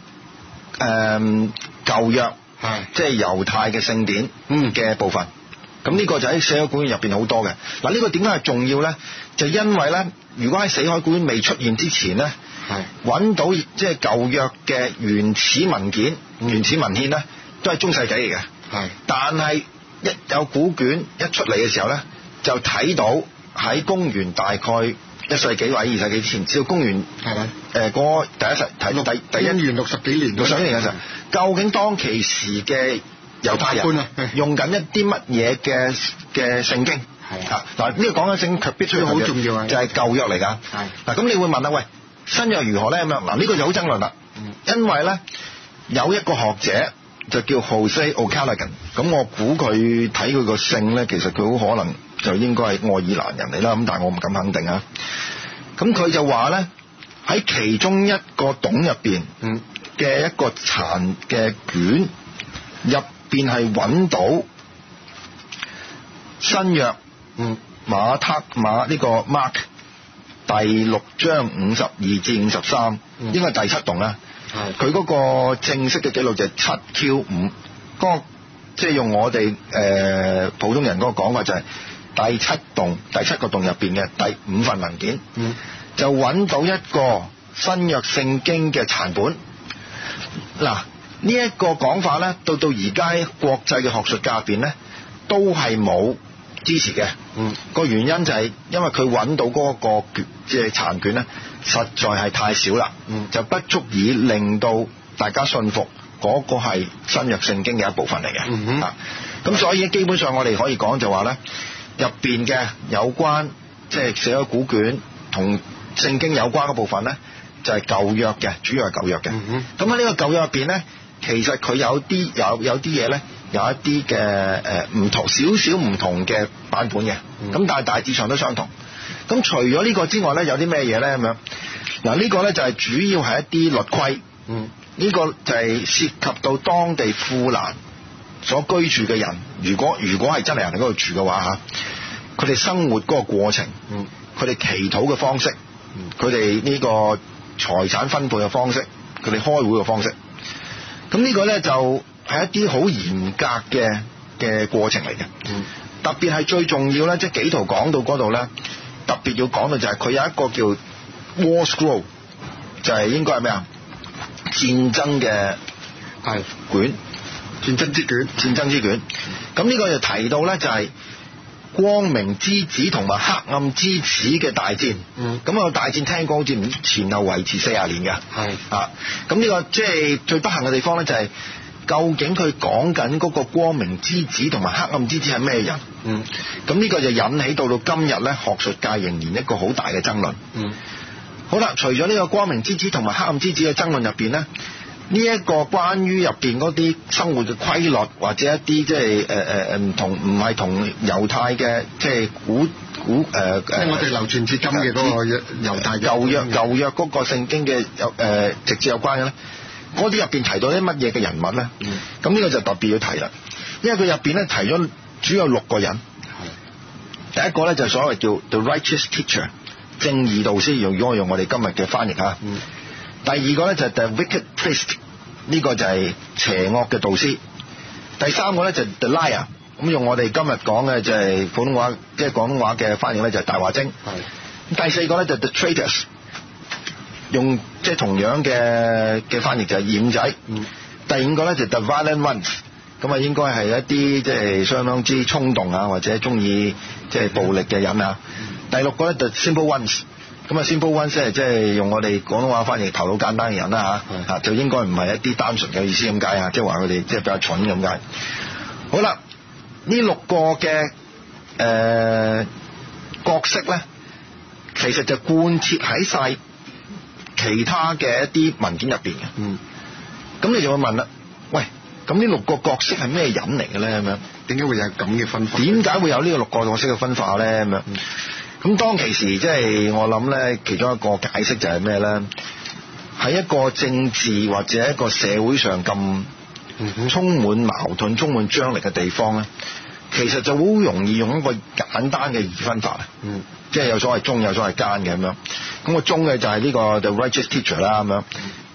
呃、舊約，係即係猶太嘅聖典嘅部分。 咁呢個就喺死海古卷入邊好多嘅。嗱，呢個點解係重要咧？就因為咧，如果喺死海古卷未出現之前咧，揾到即係舊約嘅原始文件、原始文獻咧，都係中世紀嚟嘅。係，但係一有古卷一出嚟嘅時候咧，就睇到喺公元大概一世紀或者二世紀之前，至到公元係咪？誒嗰第一世睇到第第一公元六十幾年六十幾年嘅時候，究竟當其時嘅猶太人用緊一啲乜嘢嘅嘅聖經？係啊，嗱呢個講緊聖經，必須好重要啊，就係舊約嚟㗎。係嗱，咁你會問啦，喂，新約如何咧？咁樣嗱，呢個就好爭論啦。嗯，因為咧有一個學者就叫 Jose O'Callaghan，咁我估佢睇佢個姓咧，其實佢好可能就應該係愛爾蘭人嚟啦。咁但係我唔敢肯定啊。咁佢就話咧喺其中一個洞入邊嘅一個殘嘅卷入邊係揾到新約嗯馬特馬呢個 Mark 第六章五十二至五十三，應該係第七洞啦。佢嗰個正式嘅記錄就係七 Q 五，嗰個即係用我哋誒、呃、普通人嗰個講法就係第七洞第七個洞入邊嘅第五份文件，嗯、就揾到一個新約聖經嘅殘本。嗱，呢一個講法咧，到到而家國際嘅學術界入邊咧，都係冇支持嘅。嗯，個原因就係因為佢揾到嗰個卷即係殘卷咧，實在係太少啦。嗯，就不足以令到大家信服嗰個係新約聖經嘅一部分嚟嘅。嗯哼，啊，咁所以基本上我哋可以講就話咧，入邊嘅有關即係寫咗古卷同聖經有關嘅部分咧，就係舊約嘅，主要係舊約嘅。咁喺呢個舊約入邊咧，其實佢有啲有有啲嘢咧，有一啲嘅誒唔同少少唔同嘅版本嘅。咁、嗯、但係大致上都相同。咁除咗呢個之外咧，有啲咩嘢咧咁樣？嗱，呢個咧就係主要係一啲律規。嗯，呢個就係涉及到當地富蘭所居住嘅人，如果如果係真係人喺嗰度住嘅話嚇，佢哋生活嗰個過程，嗯，佢哋祈禱嘅方式，佢哋呢個財產分配嘅方式，佢哋開會嘅方式。咁呢個咧就係一啲好嚴格嘅嘅過程嚟嘅。嗯，特別係最重要咧，即係紀陶講到嗰度咧，特別要講到就係佢有一個叫 War Scroll， 就係應該係咩啊？戰爭嘅係卷，戰爭之卷，戰爭之卷。咁呢個就提到咧，就係光明之子同埋黑暗之子嘅大戰。嗯，咁啊大戰聽講好似唔前後維持四十年嘅。係啊，咁呢個即係最不幸嘅地方咧，就係究竟佢講緊嗰個光明之子同埋黑暗之子係咩人？嗯，咁呢個就引起到到今日咧，學術界仍然一個好大嘅爭論。嗯。好啦，除咗呢個光明之子同埋黑暗之子嘅爭論入邊咧，呢、這、一個關於入邊嗰啲生活嘅規律，或者一啲即係誒誒唔同，唔係同猶太嘅即係古古誒誒，呃、即係我哋流傳至今嘅嗰個猶太舊約舊約嗰個聖經嘅有誒直接有關嘅咧，嗰啲入邊提到啲乜嘢嘅人物咧？咁呢、嗯、個就特別要提啦，因為佢入邊咧提咗主要有六個人。第一個咧就係所謂叫 The Righteous Teacher。正義導師，用如果我用我哋今日嘅翻譯嚇。嗯、第二個咧就係 The Wicked Priest， 呢個就係邪惡嘅導師。第三個咧就係 The Liar， 咁用我哋今日講嘅就係普通話，即係廣東話嘅翻譯咧就係大話精。係。第四個咧就係 The Traitors， 用即係同樣嘅嘅翻譯就係掩仔。嗯、第五個咧就係 The Violent Ones， 咁啊應該係一啲即係相當之衝動啊，或者中意即係暴力嘅人啊。嗯第六個咧就 simple ones， 咁啊 simple ones 即係即係用我哋廣東話翻譯頭腦簡單嘅人啦嚇，嚇就應該唔係一啲單純嘅意思咁解啊，即係話佢哋即係比較蠢咁解。好啦，呢六個嘅誒、呃、角色咧，其實就貫徹喺晒其他嘅一啲文件入邊嘅。嗯，咁你就會問啦，喂，咁呢六個角色係咩人嚟嘅咧？咁樣點解會有咁嘅分法？點解會有呢個六個角色嘅分化咧？咁樣？嗯咁當其時，即係我諗咧，其中一個解釋就係咩咧？喺一個政治或者一個社會上咁充滿矛盾、充滿張力嘅地方咧，其實就好容易用一個簡單嘅二分法啊，嗯、即係有所謂忠有所謂奸嘅咁樣。咁個忠嘅就係呢個 The Righteous Teacher 啦咁樣，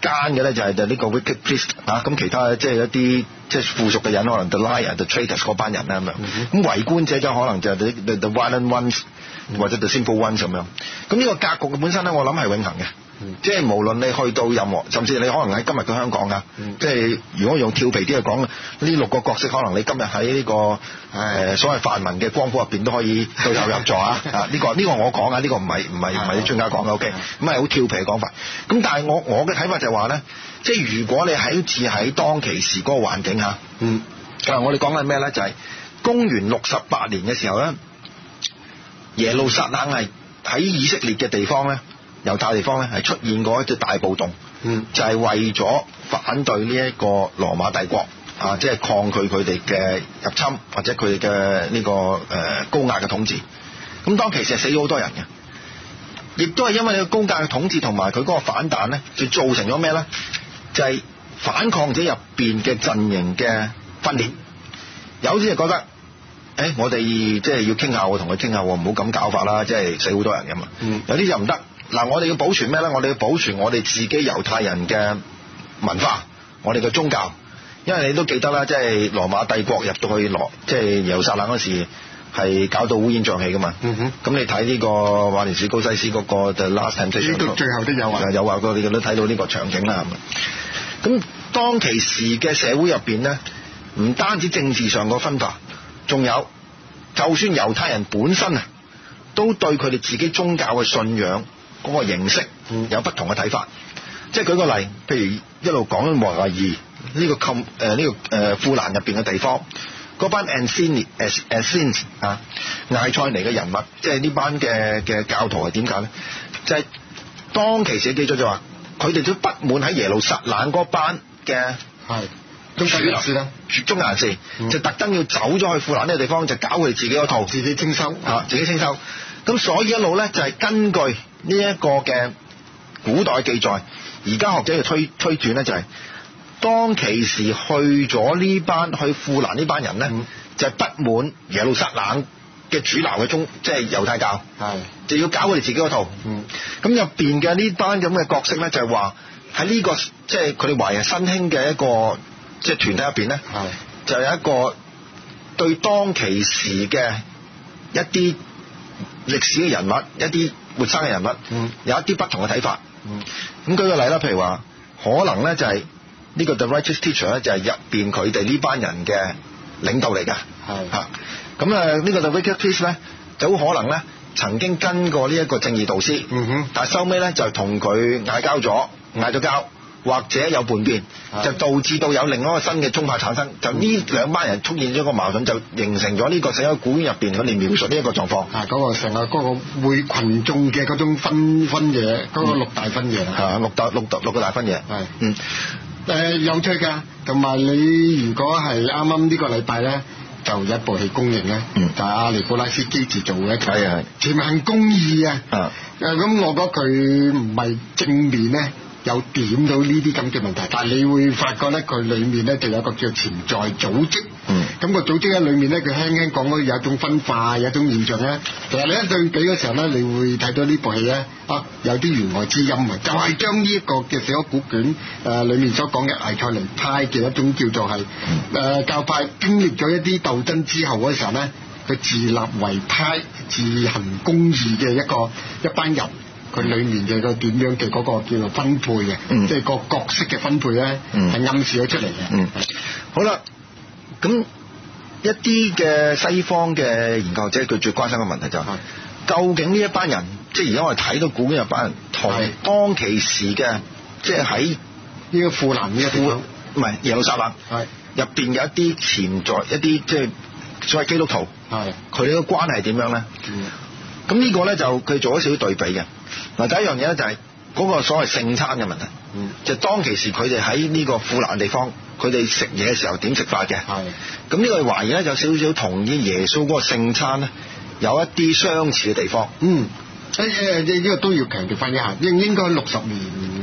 奸嘅咧就係就呢個 wicked priest 啊，咁其他即係一啲即係附屬嘅人，可能 the liar the traitors 嗰班人啦咁樣，咁、嗯、圍觀者就可能就係 the the violent ones、嗯、或者 the simple ones 咁樣。咁呢個格局本身咧，我諗係永恆嘅。嗯、即係無論你去到任何，甚至你可能喺今日嘅香港啊，嗯、即係如果用調皮啲去講，呢六個角色可能你今日喺呢個誒、呃、所謂泛民嘅光譜入邊都可以對號入座啊！啊，呢個呢個我講啊，呢個唔係唔係唔係啲專家講嘅 ，OK，咁係好調皮嘅講法。咁但係我我嘅睇法就係話咧，即係如果你喺住喺當其時嗰個環境下，嗯，啊我哋講緊咩咧？就係、是、公元六十八年嘅時候咧，耶路撒冷係喺以色列嘅地方咧。猶太地方咧係出現過一隻大暴動，嗯、就係為咗反對呢一個羅馬帝國啊，即係抗拒佢哋嘅入侵或者佢哋嘅呢個誒、呃、高壓嘅統治。咁當其時係死咗好多人嘅，亦都係因為呢個高壓嘅統治同埋佢嗰個反彈咧，就造成咗咩咧？就係、是、反抗者入邊嘅陣營嘅分裂。有啲就覺得，誒、欸、我哋即係要傾下，我同佢傾下，唔好咁搞法啦，即係死好多人㗎嘛。嗯、有啲就唔得。嗱，我哋要保存咩咧？我哋要保存我哋自己猶太人嘅文化，我哋嘅宗教。因為你都記得啦，即係羅馬帝國入到去羅，即係耶路撒冷嗰時係搞到烏煙瘴氣噶嘛。嗯哼。咁你睇呢個馬田史高西斯嗰個 The Last Temptation，呢個最後都有啊，有啊，你都睇到呢個場景啦。咁當其時嘅社會入邊咧，唔單止政治上個分化，仲有就算猶太人本身啊，都對佢哋自己宗教嘅信仰嗰個形式有不同嘅睇法。即係舉個例，譬如一路講緊摩亞爾呢個禁誒呢個誒富蘭入邊嘅地方，嗰班 Essenians Essenians 啊艾塞尼嘅人物，即係呢班嘅嘅教徒係點解咧？就係、是、當其時嘅記載就話，佢哋都不滿喺耶路撒冷嗰班嘅係宗教人士啦，宗教人士、嗯、就特登要走咗去富蘭呢個地方，就搞佢哋自己嗰套，自己徵收啊，自己徵收。咁所以一路咧就係、是、根據呢一個嘅古代記載，而家學者嘅推推斷咧就係、是、當其時去咗呢班去富蘭呢班人咧，嗯、就係不滿耶路撒冷嘅主流嘅宗，即係猶太教，係就要搞佢哋自己嗰套。咁入邊嘅呢班咁嘅角色咧，就係話喺呢個即係佢哋懷疑新興嘅一個即係團體入邊咧，係就有一個對當其時嘅一啲歷史嘅人物，一啲活生嘅人物，嗯、有一啲不同嘅睇法。咁、嗯、舉個例啦，譬如話，可能咧就係呢個 The Righteous Teacher 咧，就係入邊佢哋呢班人嘅領導嚟㗎。係嚇，咁啊呢個 The Wicked Priest 咧，就好可能咧曾經跟過呢一個正義導師，嗯哼，但係收尾咧就同佢嗌交咗，嗌咗交。或者有叛變，就導致到有另外一個新嘅宗派產生，就呢兩班人出現咗個矛盾，就形成咗呢個寫喺古卷入邊佢哋描述呢一個狀況。啊，嗰、那個成個嗰個會群眾嘅嗰種分分野，嗰、那個六大分野啊，六大六六個大分野。係，嗯，誒、呃、有趣㗎，同埋你如果係啱啱呢個禮拜咧，就有一部戲公映咧，嗯、就係阿尼古拉斯基治做嘅，係係全民公義啊，啊，咁我覺得佢唔係正面咧。有點到呢啲咁嘅問題，但係你會發覺咧，佢裡面咧就有一個叫潛在組織。嗯。咁個組織喺裡面咧，佢輕輕講到有一種分化，有一種現象咧。其實你一對比嘅時候咧，你會睇到呢部戲咧，啊，有啲弦外之音啊，就係、是、將呢一個嘅寫咗古卷誒、呃、裡面所講嘅艾塞尼派嘅一種叫做係誒、呃、教派，經歷咗一啲鬥爭之後嗰時候咧，佢自立為派，自行公義嘅一個一班人。佢裡面嘅個點樣嘅嗰個叫做分配嘅，嗯、即係個角色嘅分配咧，係、嗯、暗示咗出嚟嘅。嗯，好啦，咁一啲嘅西方嘅研究者，佢最關心嘅問題就係、是，嗯、究竟呢一班人，即係而家我哋睇到古卷入班人，同當其時嘅，即係喺呢個富蘭呢一啲，唔係耶路撒冷，係入邊有一啲潛在一啲即係所謂基督徒，係佢哋嘅關係點樣咧？嗯，咁呢個咧就佢做咗少少對比嘅。嗱，第一樣嘢咧就係嗰個所謂聖餐嘅問題，嗯、就當其時佢哋喺呢個富蘭地方，佢哋食嘢嘅時候點食法嘅？係咁呢個懷疑咧，有少少同啲耶穌嗰個聖餐咧有一啲相似嘅地方。嗯，誒誒，呢呢個都要強調翻一下，應應該六十年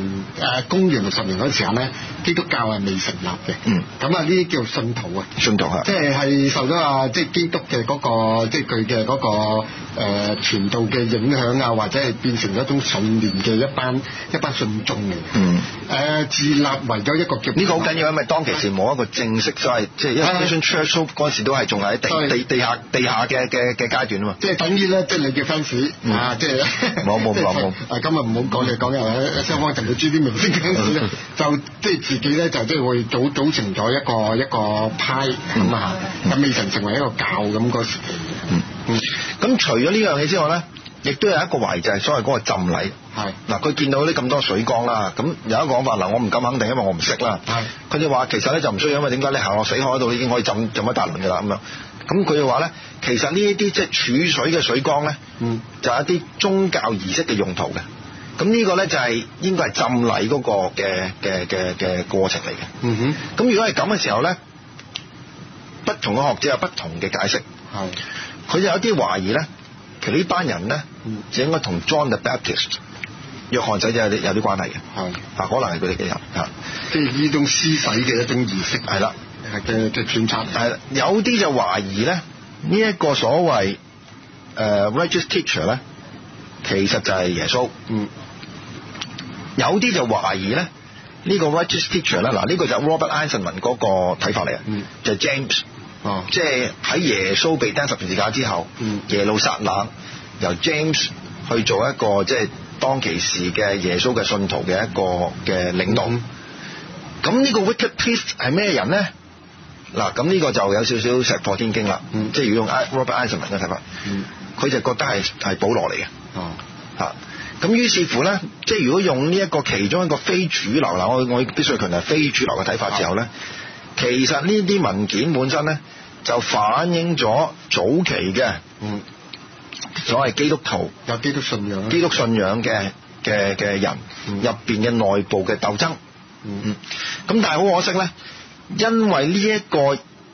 誒公元六十年嗰陣時候咧，基督教係未成立嘅。嗯。咁啊，呢啲叫信徒啊。 信徒係。 即係係受咗啊，即係基督嘅嗰、嗰個，即係佢嘅嗰個誒、呃、傳道嘅影響啊，或者係變成一種信念嘅一班一班信眾嚟嘅。嗯。誒、呃，自立為咗一個叫呢個好緊要，因為當其時冇一個正式所謂即係 Institution Church 嗰陣時都係仲喺地地地下地下嘅嘅嘅階段啊嘛。 即係等於咧，即係你嘅 fans、嗯、啊，即係冇冇冇冇。 啊，今日唔好講嘢講嘢，雙方就會知啲明星 fans 咧，就即係自己咧就即係會組組成咗一個一個派咁啊，咁未曾成為一個教咁嗰時期。 嗯嗯。咁除咗呢樣嘢之外咧，亦都有一個懷疑就係所謂嗰個浸禮。 係。嗱， 佢見到啲咁多水缸啦，咁有一個講法嗱，我唔敢肯定，因為我唔識啦。係。佢哋話其實咧就唔需要，因為點解你行落死海度已經可以浸浸一大輪㗎啦咁樣。咁佢哋話咧，其實呢一啲即係儲水嘅水缸咧，嗯，就係一啲宗教儀式嘅用途嘅。咁呢個咧就係應該係浸禮嗰個嘅嘅嘅嘅過程嚟嘅。嗯哼。咁如果係咁嘅時候咧，不同嘅學者有不同嘅解釋。係。佢就有啲懷疑咧，其實呢班人咧，嗯，就應該同 John the Baptist 約翰仔就有啲有啲關係嘅。係。啊，可能係佢哋嘅人嚇。 即係呢種施洗嘅一種儀式。 係啦。 嘅嘅選擇。 係。有啲就懷疑咧，呢一個所謂誒 righteous teacher 咧，其實就係耶穌。嗯。有啲就懷疑咧，呢個 righteous teacher 咧，嗱呢個就 Robert Eisenman 嗰個睇法嚟嘅，嗯，就係 James，哦，即係喺耶穌被釘十字架之後，嗯，耶路撒冷由 James 去做一個即係當其時嘅耶穌嘅信徒嘅一個嘅領導。咁呢、嗯、個 wicked priest 係咩人咧？嗱，咁呢個就有少少石破天驚啦，嗯，即係如果用 Robert Eisenman 嘅睇法，嗯，佢就覺得係係保羅嚟嘅，哦，嚇。咁於是乎咧，即係如果用呢一個其中一個非主流嗱，我我必須強調係非主流嘅睇法之後咧，其實呢啲文件本身咧就反映咗早期嘅嗯所謂基督徒有基督信仰基督信仰嘅嘅嘅人入邊嘅內部嘅鬥爭。嗯，咁但係好可惜咧，因為呢一個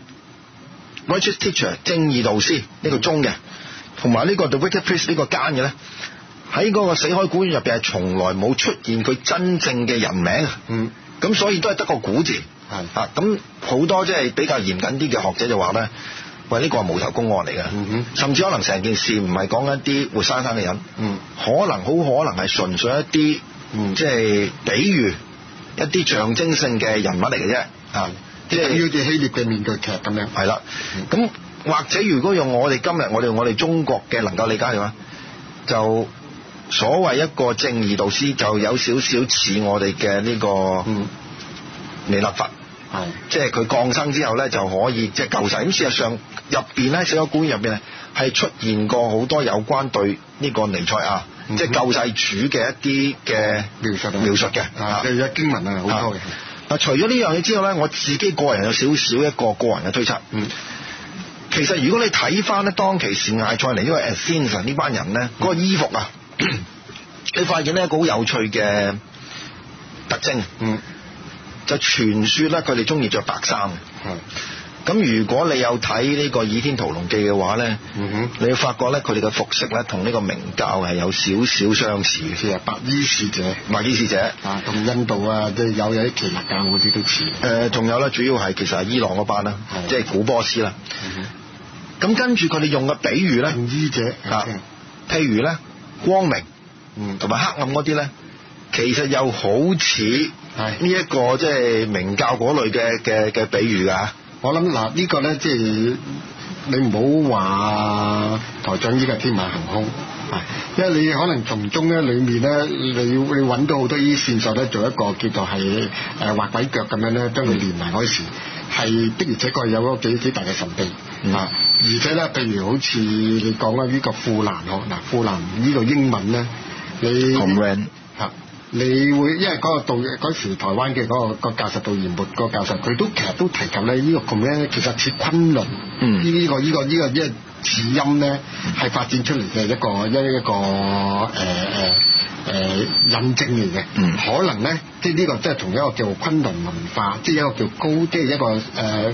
righteous teacher 正義導師呢個忠嘅，同埋呢個 the wicked priest 呢個奸嘅咧，喺嗰個死海古卷入邊係從來冇出現佢真正嘅人名。嗯，咁所以都係得個古字。係啊，咁好多即係比較嚴謹啲嘅學者就話咧，喂，呢個係無頭公案嚟嘅。嗯哼，甚至可能成件事唔係講一啲活生生嘅人。嗯，可能好可能係純粹一啲，嗯，即係比喻一啲象徵性嘅人物嚟嘅啫。啊， 即係好似希臘嘅面具劇咁樣。係啦， 咁、嗯、或者如果用我哋今日我哋我哋中國嘅能夠理解嘅話，就所謂一個正義導師就有少少似我哋嘅呢個彌勒佛，係、嗯、即係佢降生之後咧就可以即係救世。咁事實上入邊咧，死海古卷入邊咧係出現過好多有關對呢個彌賽亞、嗯、即係救世主嘅一啲嘅描述描述嘅啊，即係經文啊好多嘅。 嗱，除咗呢樣嘢之外咧，我自己個人有少少一個個人嘅推測。嗯，其實如果你睇翻咧，當其時艾塞尼因為 Athenians 呢班人咧，嗰、嗯、個衣服啊，你發現咧一個好有趣嘅特徵。嗯，就傳說咧，佢哋中意着白衫。嗯，咁如果你有睇呢個《倚天屠龍記》嘅話咧，嗯哼，你會發覺咧佢哋嘅服飾咧同呢個明教係有少少相似嘅。 即係白衣使者， 白衣使者啊，同印度啊，即係有有啲耆那教嗰啲都似。誒、 呃，仲有咧，主要係其實係伊朗嗰班啦，即係古波斯啦。咁、嗯、跟住佢哋用嘅比喻咧， 衣者啊， 譬如咧光明，嗯，同埋黑暗嗰啲咧，其實又好似呢一個即係明教嗰類嘅嘅嘅比喻㗎。 我諗嗱，呢個咧即係你唔好話台長呢個天馬行空，因為你可能從中咧裏面咧，你你揾到好多啲線索咧，做一個叫做係誒畫鬼腳咁樣咧，將佢連埋嗰時，係的而且確有嗰個幾幾大嘅神秘啊！嗯、而且咧，譬如好似你講嘅呢個富蘭學嗱，富蘭呢個英文咧，你嚇。你會因為嗰個導嗰時台灣嘅嗰、嗰個、嗰個教授杜彥末個教授，佢都其實都提及咧，呢個 command 其實似昆崙，嗯，呢、呢個呢、呢個呢、呢個呢個字音咧係發展出嚟嘅一個一一個誒誒誒印證嚟嘅，嗯，可能咧即係呢個即係同一個叫昆崙文化，即係一個叫高，即係一個誒、呃、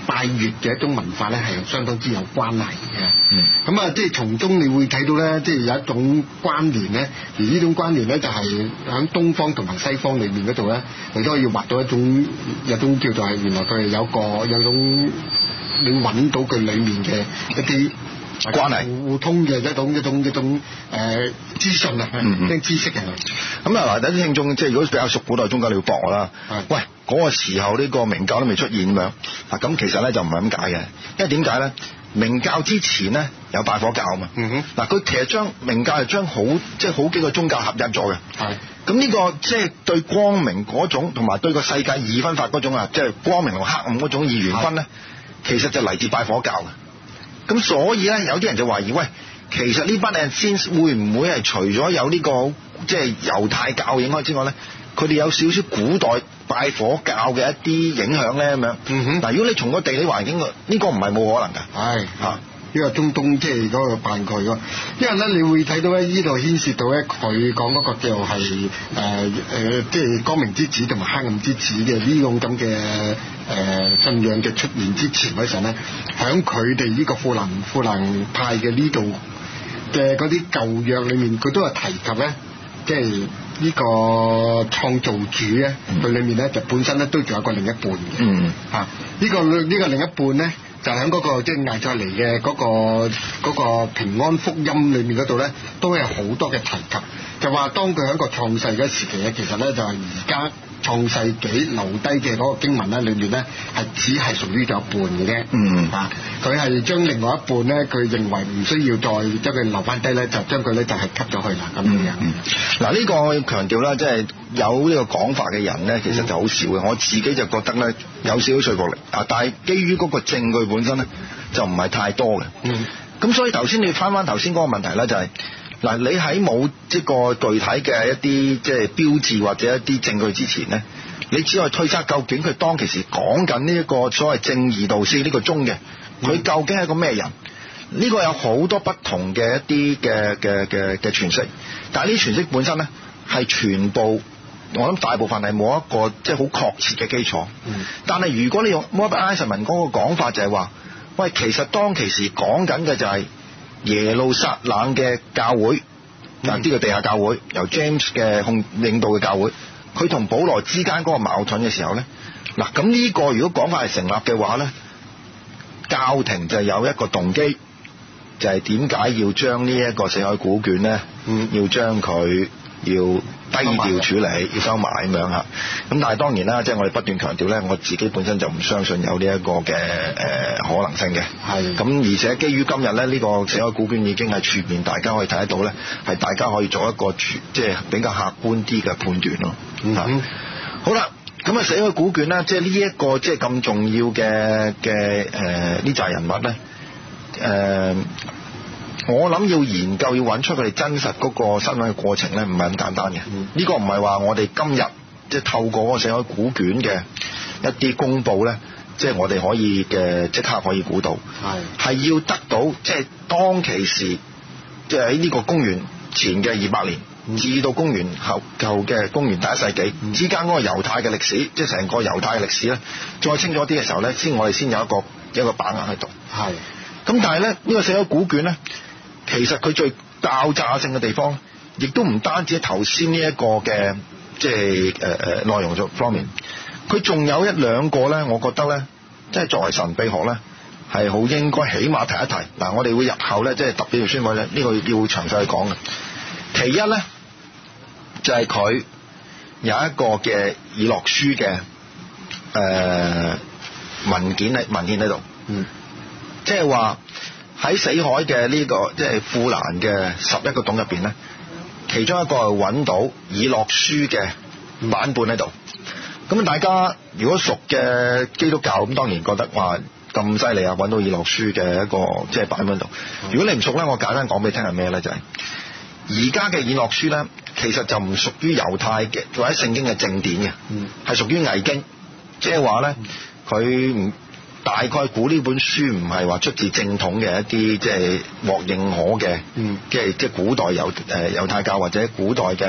拜月嘅一種文化咧係相當之有關係嘅。 嗯。 咁啊，即係從中你會睇到咧，即係有一種關聯咧，而呢種關聯咧就係喺東方同埋西方裏面嗰度咧，你都可以畫到一種有一種叫做係原來佢係有個有種你揾到佢裡面嘅一啲關係互通嘅一種一種一種誒資訊啊， 嗯啲知識嘅。 咁啊，嗱，有啲聽眾即係如果比較熟古代宗教，你要駁我啦。喂，嗰、那個時候呢個明教都未出現咁樣，嗱咁其實咧就唔係咁解嘅，因為點解咧？明教之前咧有拜火教啊嘛。嗯哼。嗱，佢其實將明教係將好即係好幾個宗教合一咗嘅。係。咁呢個即係對光明嗰種同埋對個世界二分法嗰種啊，即係光明同黑暗嗰種二元分咧，其實就嚟自拜火教嘅。咁所以咧，有啲人就懷疑，喂，其實呢班人先會唔會係除咗有呢、這個即係猶太教影響之外咧，佢哋有少少古代拜火教嘅一啲影響咧咁樣。嗯哼。嗱，如果你從個地理環境呢、這個唔係冇可能㗎。係嚇。 呢個中東即係嗰個辦佢咯，因為咧你會睇到咧呢度牽涉到咧佢講嗰個叫係誒誒即係光明之子同埋黑暗之子嘅呢種咁嘅誒信仰嘅出現之前嗰陣咧，喺佢哋呢個富蘭富蘭派嘅呢度嘅嗰啲舊約裏面，佢都係提及咧，即係呢個創造主咧，佢裏面咧就本身咧都仲有個另一半嘅。嗯。嚇、啊，呢、這個呢、這個另一半咧。就喺嗰、那個即係艾塞尼嘅嗰個嗰、那個平安福音裏面嗰度咧，都有好多嘅提及，就話當佢喺個創世嘅時期咧，其實咧就係而家創世紀留低嘅嗰個經文咧，裏面咧係只係屬於咗一半嘅啫。嗯，啊，佢係將另外一半咧，佢認為唔需要再將佢留翻低咧，就將佢咧就係吸咗去啦咁樣樣。嗯，嗱、嗯、呢、這個強調啦，即係有呢個講法嘅人咧，其實就好少嘅。我自己就覺得咧有少少說服力啊，但係基於嗰個證據本身咧就唔係太多嘅。嗯，咁所以頭先你翻翻頭先嗰個問題咧就係、是。嗱，你喺冇即個具體嘅一啲即係標誌或者一啲證據之前咧，你只可以推測究竟佢當其時講緊呢一個所謂正義導師呢個宗嘅，佢究竟係一個咩人？呢、呢個有好多不同嘅一啲嘅嘅嘅嘅詮釋，但係呢啲詮釋本身咧係全部我諗大部分係冇一個即係好確切嘅基礎。嗯、但係如果你用 Robert Eisenman 嗰個講法就係話，喂，其實當其時講緊嘅就係、是。耶路撒冷嘅教會，嗱呢個地下教會由 James 嘅控領導嘅教會，佢同保羅之間嗰個矛盾嘅時候咧，嗱咁呢個如果講法係成立嘅話咧，教廷就有一個動機，就係點解要將呢一個死海古卷咧、嗯，要將佢要低調處理，要收埋咁樣嚇。咁但係當然啦，即係我哋不斷強調咧，我自己本身就唔相信有呢一個嘅誒可能性嘅。係。咁而且基於今日咧，呢個死海古卷已經係全面，大家可以睇得到咧，係大家可以做一個即係比較客觀啲嘅判斷咯。嗯。好啦，咁啊死海古卷咧，即係呢一個即係咁重要嘅嘅誒呢紮人物咧，誒、呃。我諗要研究要揾出佢哋真實嗰個新聞嘅過程咧，唔係咁簡單嘅。呢、嗯、個唔係話我哋今日即係透過嗰個死海古卷嘅一啲公佈咧，即係我哋可以嘅即刻可以估到。係係要得到即係當其時，即係喺呢個公元前嘅二百年、嗯，至到公元後後嘅公元第一世紀、嗯、之間嗰個猶太嘅歷史，即係成個猶太嘅歷史咧，再清楚啲嘅時候咧，先我哋先有一個一個把握喺度。係。咁但係咧，呢、呢個死海古卷咧。其實佢最爆炸性嘅地方，亦都唔單止頭先呢一個嘅即係誒誒內容咗方面，佢仲有一兩個咧，我覺得咧，即係作為神秘學咧，係好應該起碼提一提。嗱，我哋會日後咧，即係特別要宣佈咧，呢個要詳細去講嘅。其一咧，就係、是、佢有一個嘅以諾書嘅誒、呃、文件喺文獻喺度，嗯，即係話。喺死海嘅呢、這個即係富蘭嘅十一個洞入邊咧，其中一個係揾到以諾書嘅版本喺度。咁大家如果熟嘅基督教，咁當然覺得話咁犀利啊！揾到以諾書嘅一個即係版本度。如果你唔熟咧，我簡單講俾你聽係咩咧？就係而家嘅以諾書咧，其實就唔屬於猶太嘅或者聖經嘅正典嘅，係屬於偽經。即係話咧，佢唔。大概估呢本書唔係話出自正統嘅一啲即係獲認可嘅，即係即係古代猶誒猶太教或者古代嘅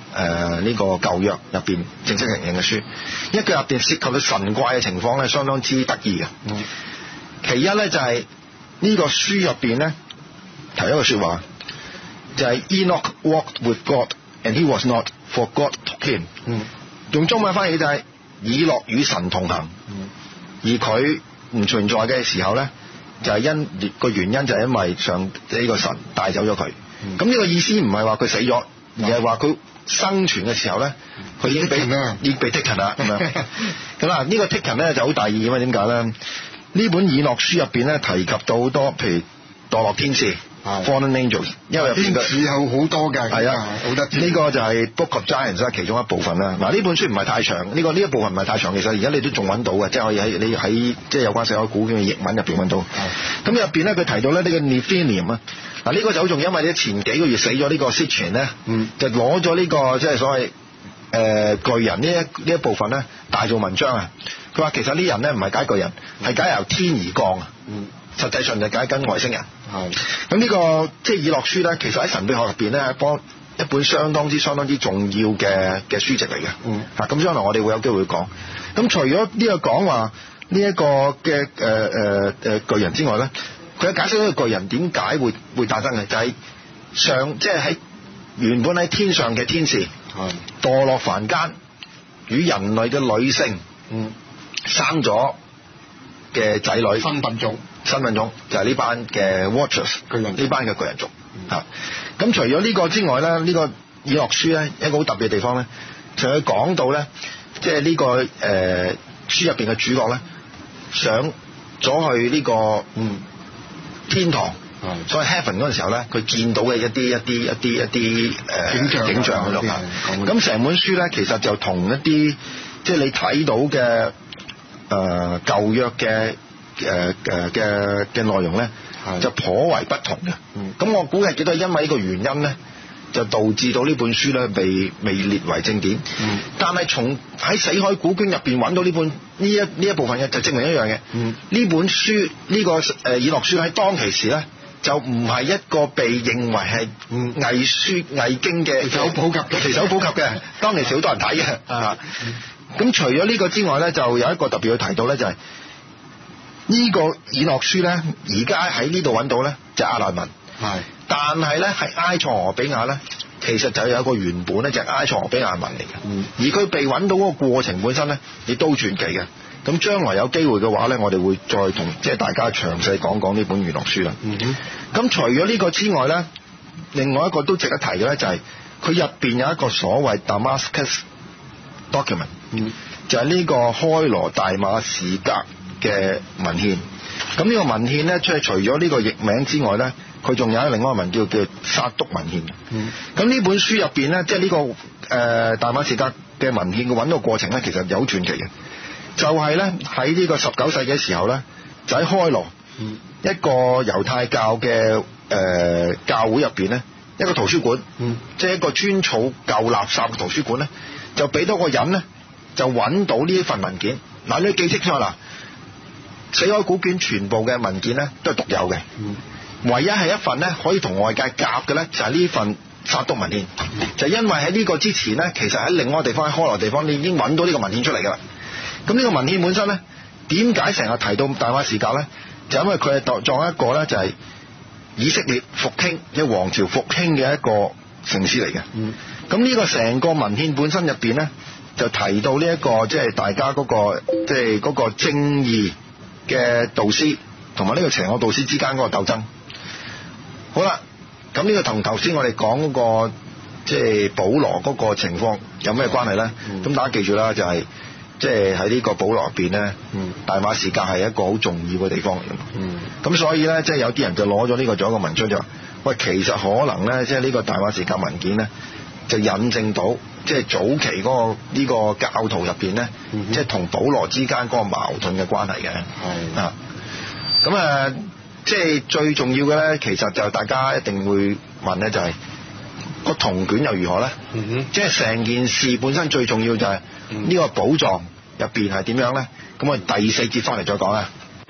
誒呢個舊約入邊正式承認嘅書，因為佢入邊涉及到神怪嘅情況咧，相當之得意嘅。嗯、其一咧就係、是、呢個書入邊咧提一個説話，就係、是、Enoch walked with God and he was not, for God took him。嗯、用中文翻譯就係以諾與神同行，嗯、而佢唔存在嘅時候咧，就係、是、因個原因就係因為上呢個神帶走咗佢。咁呢、嗯、個意思唔係話佢死咗，而係話佢生存嘅時候咧，佢已經被已經被 taken 啦咁樣。咁啊，呢個 taken 咧就好大意義啊！點解咧？呢本以諾書入邊咧提及到好多，譬如墮落天使 （fallen angels），因為入邊天使有好多嘅， 係啊，好得。呢個就係 Book of Giants 其中一部分啦。嗱，呢本書唔係太長，呢、這個呢一部分唔係太長，其實而家你都仲揾到嘅，即係可以喺你喺即係有關死海古卷嘅譯文入邊揾到。咁入邊咧佢提到咧呢個 Nephilim 啊。嗱，呢個就好重要，因為咧前幾個月死咗呢個 Sitchin 咧，嗯、就攞咗呢個即係所謂誒、呃、巨人呢一呢一部分咧大做文章啊！佢話其實呢人咧唔係解巨人，係、嗯、解由天而降啊！嗯、實際上就解緊外星人。係咁呢個即係以諾書咧，其實喺神秘學入邊咧，幫一本相當之相當之重要嘅嘅書籍嚟嘅。嗯，嚇咁將來我哋會有機會講。咁除咗呢個講話呢一個嘅誒誒誒巨人之外咧。佢解釋呢個巨人點解會會誕生嘅，就係、是、上即係喺原本喺天上嘅天使，嗯、墮落凡間，與人類嘅女性，嗯、生咗嘅仔女， 新品種， 新品種就係、是、呢班嘅 Watchers，呢人班嘅巨人族嚇。咁、嗯啊、除咗呢個之外咧，呢、這個以諾書咧一個好特別嘅地方咧，就係講到咧，即係呢個誒、呃、書入邊嘅主角咧，上咗去呢、這個嗯。天堂，嗯、所以 heaven 嗰陣時候咧，佢見到嘅一啲一啲一啲一啲誒景象喺度啊。咁成本書咧，其實就同一啲即係你睇到嘅誒、呃、舊約嘅誒誒嘅嘅內容咧，的就頗為不同嘅。咁、嗯、我估計幾多因為呢個原因咧，就導致到呢本書咧被未列為正典。嗯、但係從喺死海古卷入邊揾到呢本呢一呢一部分嘅，就證明一樣嘢。呢、嗯、本書呢、呢個誒、呃、以諾書喺當其時咧，就唔係一個被認為係偽書偽經嘅隨手普及嘅， 隨手普及嘅。當其時好多人睇嘅。啊，咁除咗呢個之外咧，就有一個特別要提到咧，就係、是、呢個以諾書咧，而家喺呢度揾到咧，就係、亞蘭文。係。但係咧，係埃塞俄比亞咧，其實就有一個原本咧，就係埃塞俄比亞文嚟嘅。嗯、而佢被揾到嗰個過程本身咧，亦都傳奇嘅。咁將來有機會嘅話咧，我哋會再同即係大家詳細講講呢本以諾書啦。咁、嗯、哼除咗呢個之外咧，另外一個都值得提嘅咧，就係佢入邊有一個所謂 Damascus Document，嗯、就係呢個開羅大馬士革嘅文獻。咁呢個文獻咧，即係除咗呢個譯名之外咧，佢仲有另外一個文叫叫撒督文獻。咁呢、嗯、本書入邊咧，即係呢個誒、呃、大馬士革嘅文獻嘅揾到過程咧，其實有傳奇嘅。就係咧喺呢個十九世紀嘅時候咧，就喺開羅、嗯、一個猶太教嘅誒、呃、教會入邊咧，一個圖書館，嗯、即係一個專儲舊垃圾嘅圖書館咧，就俾多個人咧就揾到呢一份文件。嗱，你記清楚啦，死海古卷全部嘅文件咧都係獨有嘅。嗯唯一係一份咧可以同外界夾嘅咧，就係、是、呢份撒督文獻。嗯、就因為喺呢個之前咧，其實喺另外一個地方喺開羅地方，你已經揾到呢個文獻出嚟㗎啦。咁呢個文獻本身咧，點解成日提到大馬士革咧？就因為佢係當作一個咧，就係以色列復興即係王朝復興嘅一個城市嚟嘅。咁呢、嗯、個成個文獻本身入邊咧，就提到呢、這、一個即係、就是、大家嗰、那個即係嗰個正義嘅導師同埋呢個邪惡導師之間嗰個鬥爭。好啦，咁呢個同頭先我哋講嗰個即係保羅嗰個情況有咩關係咧？咁、嗯、大家記住啦，就係即係喺呢個保羅入邊咧，嗯、大馬士革係一個好重要嘅地方嚟嘅。咁、嗯、所以咧，即係有啲人就攞咗呢個做一個文章，就話喂，其實可能咧，即係呢個大馬士革文件咧，就引證到即係早期嗰個呢個教徒入邊咧，即係同保羅之間嗰個矛盾嘅關係嘅。係啊，咁啊。即係最重要嘅咧，其實就大家一定會問咧，就係、是、個銅卷又如何咧？嗯、哼即係成件事本身最重要就係呢個寶藏入邊係點樣咧？咁我哋第四節翻嚟再講啦。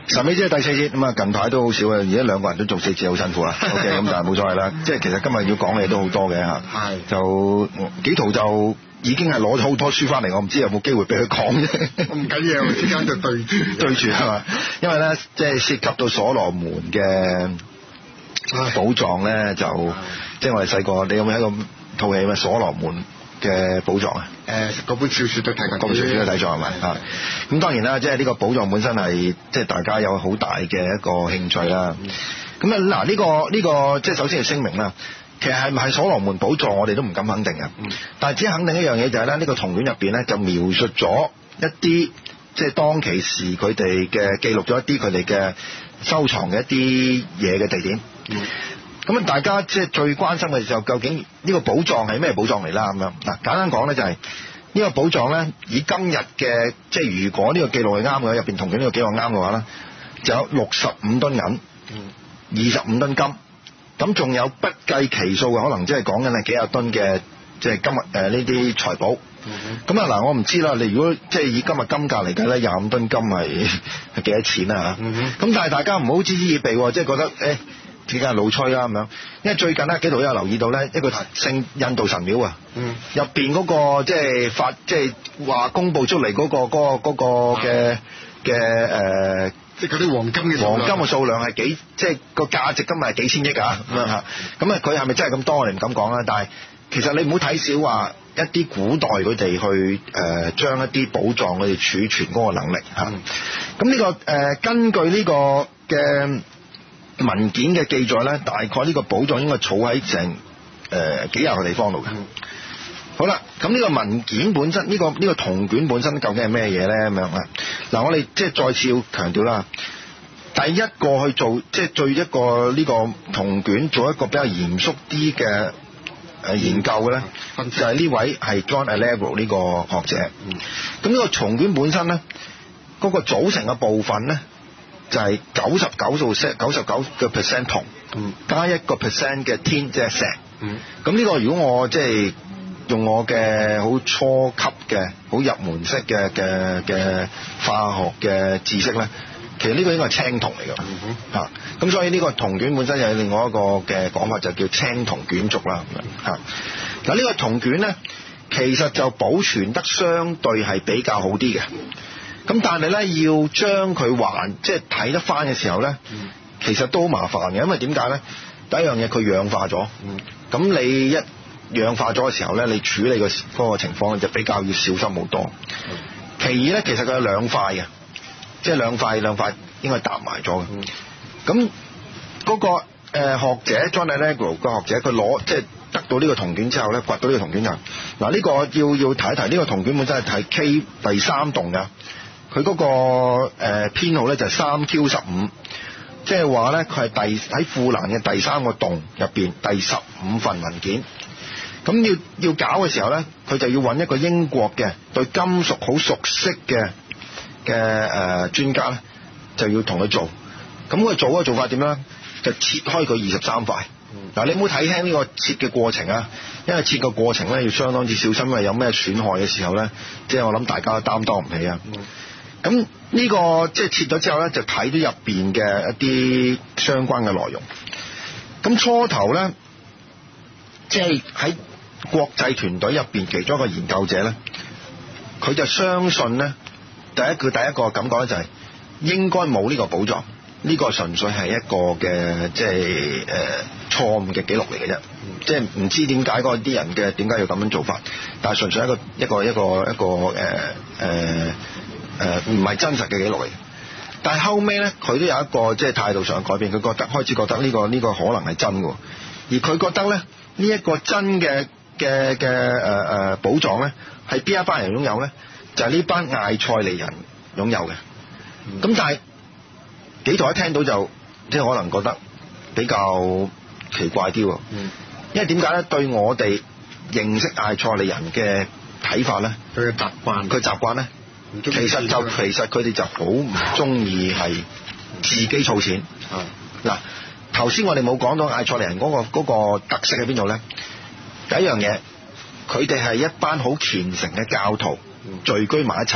神秘之夜第四節咁啊，近排都好少啊，而家兩個人都做四節好辛苦啦。OK， 咁但係冇所謂啦。即係其實今日要講嘅嘢都好多嘅嚇。係。就紀陶就已經係攞咗好多書翻嚟，我唔知有冇機會俾佢講啫。唔緊要，之間就對住對住係嘛？因為咧，即係涉及到所羅門嘅寶藏咧，就即係我哋細個，你有冇睇過套戲咩？所羅門嘅寶藏啊？誒，嗰本小説都睇過，嗰本小説都睇咗係咪啊？咁當然啦，即係呢個寶藏本身係即係大家有好大嘅一個興趣啦。咁啊嗱，呢個呢個即係首先要聲明啦，其實係唔係所羅門寶藏，我哋都唔敢肯定嘅。嗯、但係只肯定一樣嘢就係咧，呢個銅卷入邊咧就描述咗一啲即係當其時佢哋嘅記錄咗一啲佢哋嘅收藏嘅一啲嘢嘅地點。咁啊、嗯，大家即係最關心嘅時候，究竟呢個寶藏係咩寶藏嚟啦？咁樣嗱，簡單講咧就係、是、呢個寶藏咧，以今日嘅即係如果呢個記錄係啱嘅，入邊銅卷呢個記錄啱嘅話咧，就有六十五噸銀，二十五噸金，咁仲有不計其數嘅，可能即係講緊係幾廿噸嘅即係今日誒呢啲財寶。咁啊嗱，我唔知啦。你如果即係以今日金價嚟計咧，廿五噸金係係幾多錢啊？嚇、嗯哼！咁但係大家唔好嗤之以鼻，即係覺得誒。欸點解係老吹啦咁樣？因為最近咧，紀陶有留意到咧，一個聖印度神廟啊，入邊嗰個即係發，即係話公佈出嚟嗰、嗰個嗰、嗰個嘅嘅誒，即係嗰啲黃金嘅黃金嘅數量係幾，即係個價值今日係幾千億啊咁樣嚇。咁啊，佢係咪真係咁多？我哋唔敢講啦。但係其實你唔好睇小話一啲古代佢哋去誒、呃、將一啲寶藏佢哋儲存嗰個能力嚇。咁呢、嗯呢個誒、呃、根據呢個嘅文件嘅記載咧，大概呢個寶藏應該儲喺成誒幾廿個地方度嘅。嗯、好啦，咁呢個文件本身，呢、呢個呢、呢個銅卷本身究竟係咩嘢咧？咁樣啊？嗱，我哋即係再次要強調啦，第一個去做即係對一個呢個銅卷做一個比較嚴肅啲嘅誒研究嘅咧，嗯、就係呢位係 John Allegro 呢個學者。咁呢、嗯、個銅卷本身咧，嗰、嗰個組成嘅部分咧，就係九十九數 percent 九十九嘅 percent 銅，嗯、加一個 percent 嘅天即係石。咁呢、嗯、個如果我即係用我嘅好初級嘅好入門式嘅嘅嘅化學嘅知識咧，其實呢個應該係青銅嚟㗎。嚇、嗯哼，咁、啊、所以呢個銅卷本身有另外一個嘅講法，就叫青銅卷軸啦。嚇、啊，嗱呢個銅卷咧，其實就保存得相對係比較好啲嘅。咁但係咧，要將佢還即係睇得翻嘅時候咧，嗯、其實都好麻煩嘅，因為點解咧？第一樣嘢佢氧化咗，咁、嗯、你一氧化咗嘅時候咧，你處理嘅嗰個情況咧就比較要小心好多。嗯、其二咧，其實佢有兩塊嘅，即係兩塊兩塊應該搭埋咗嘅。咁嗰、嗯嗰個誒、呃、學者 John Allegro 個學者，佢攞即係得到呢個銅卷之後咧，掘到呢個銅卷就嗱呢個要要提一提，呢、呢個銅卷本身係睇 K 第三棟㗎。佢嗰、那個誒、呃、編號咧就係三 Q 十五，即係話咧佢係第喺富蘭嘅第三個洞入邊第十五份文件。咁要要搞嘅時候咧，佢就要揾一個英國嘅對金屬好熟悉嘅嘅誒專家咧，就要同佢做。咁佢做嗰個做法點樣咧？就切開佢二十三塊。嗱、嗯，你唔好睇輕呢個切嘅過程啊，因為切嘅過程咧要相當之小心，因為有咩損害嘅時候咧，即係我諗大家都擔當唔起啊。嗯咁呢個即係切咗之後咧，就睇到入邊嘅一啲相關嘅內容。咁初頭咧，即係喺國際團隊入邊其中一個研究者咧，佢就相信咧，第一佢第一個感覺咧就係應該冇呢個寶藏，呢個純粹係一個嘅即係誒錯誤嘅記錄嚟嘅啫。即係唔知點解嗰啲人嘅點解要咁樣做法，但係純粹一個一個一個一個誒誒。呃誒唔係真實嘅記錄嚟，但係後尾咧，佢都有一個即係態度上嘅改變，佢覺得開始覺得呢、呢個呢、呢個可能係真嘅，而佢覺得咧呢一、呢個真嘅嘅嘅誒誒寶藏咧係邊一班人擁有咧？就係、係、呢班艾塞尼人擁有嘅。咁、嗯、但係紀陶一聽到就即係可能覺得比較奇怪啲喎，嗯、因為點解咧？對我哋認識艾塞尼人嘅睇法咧，佢嘅習慣，佢習慣咧。其實就其實佢哋就好唔中意係自己儲錢。嗱、嗯，頭先我哋冇講到艾塞尼人嗰個嗰個特色喺邊度咧？第一樣嘢，佢哋係一班好虔誠嘅教徒聚居埋一齊，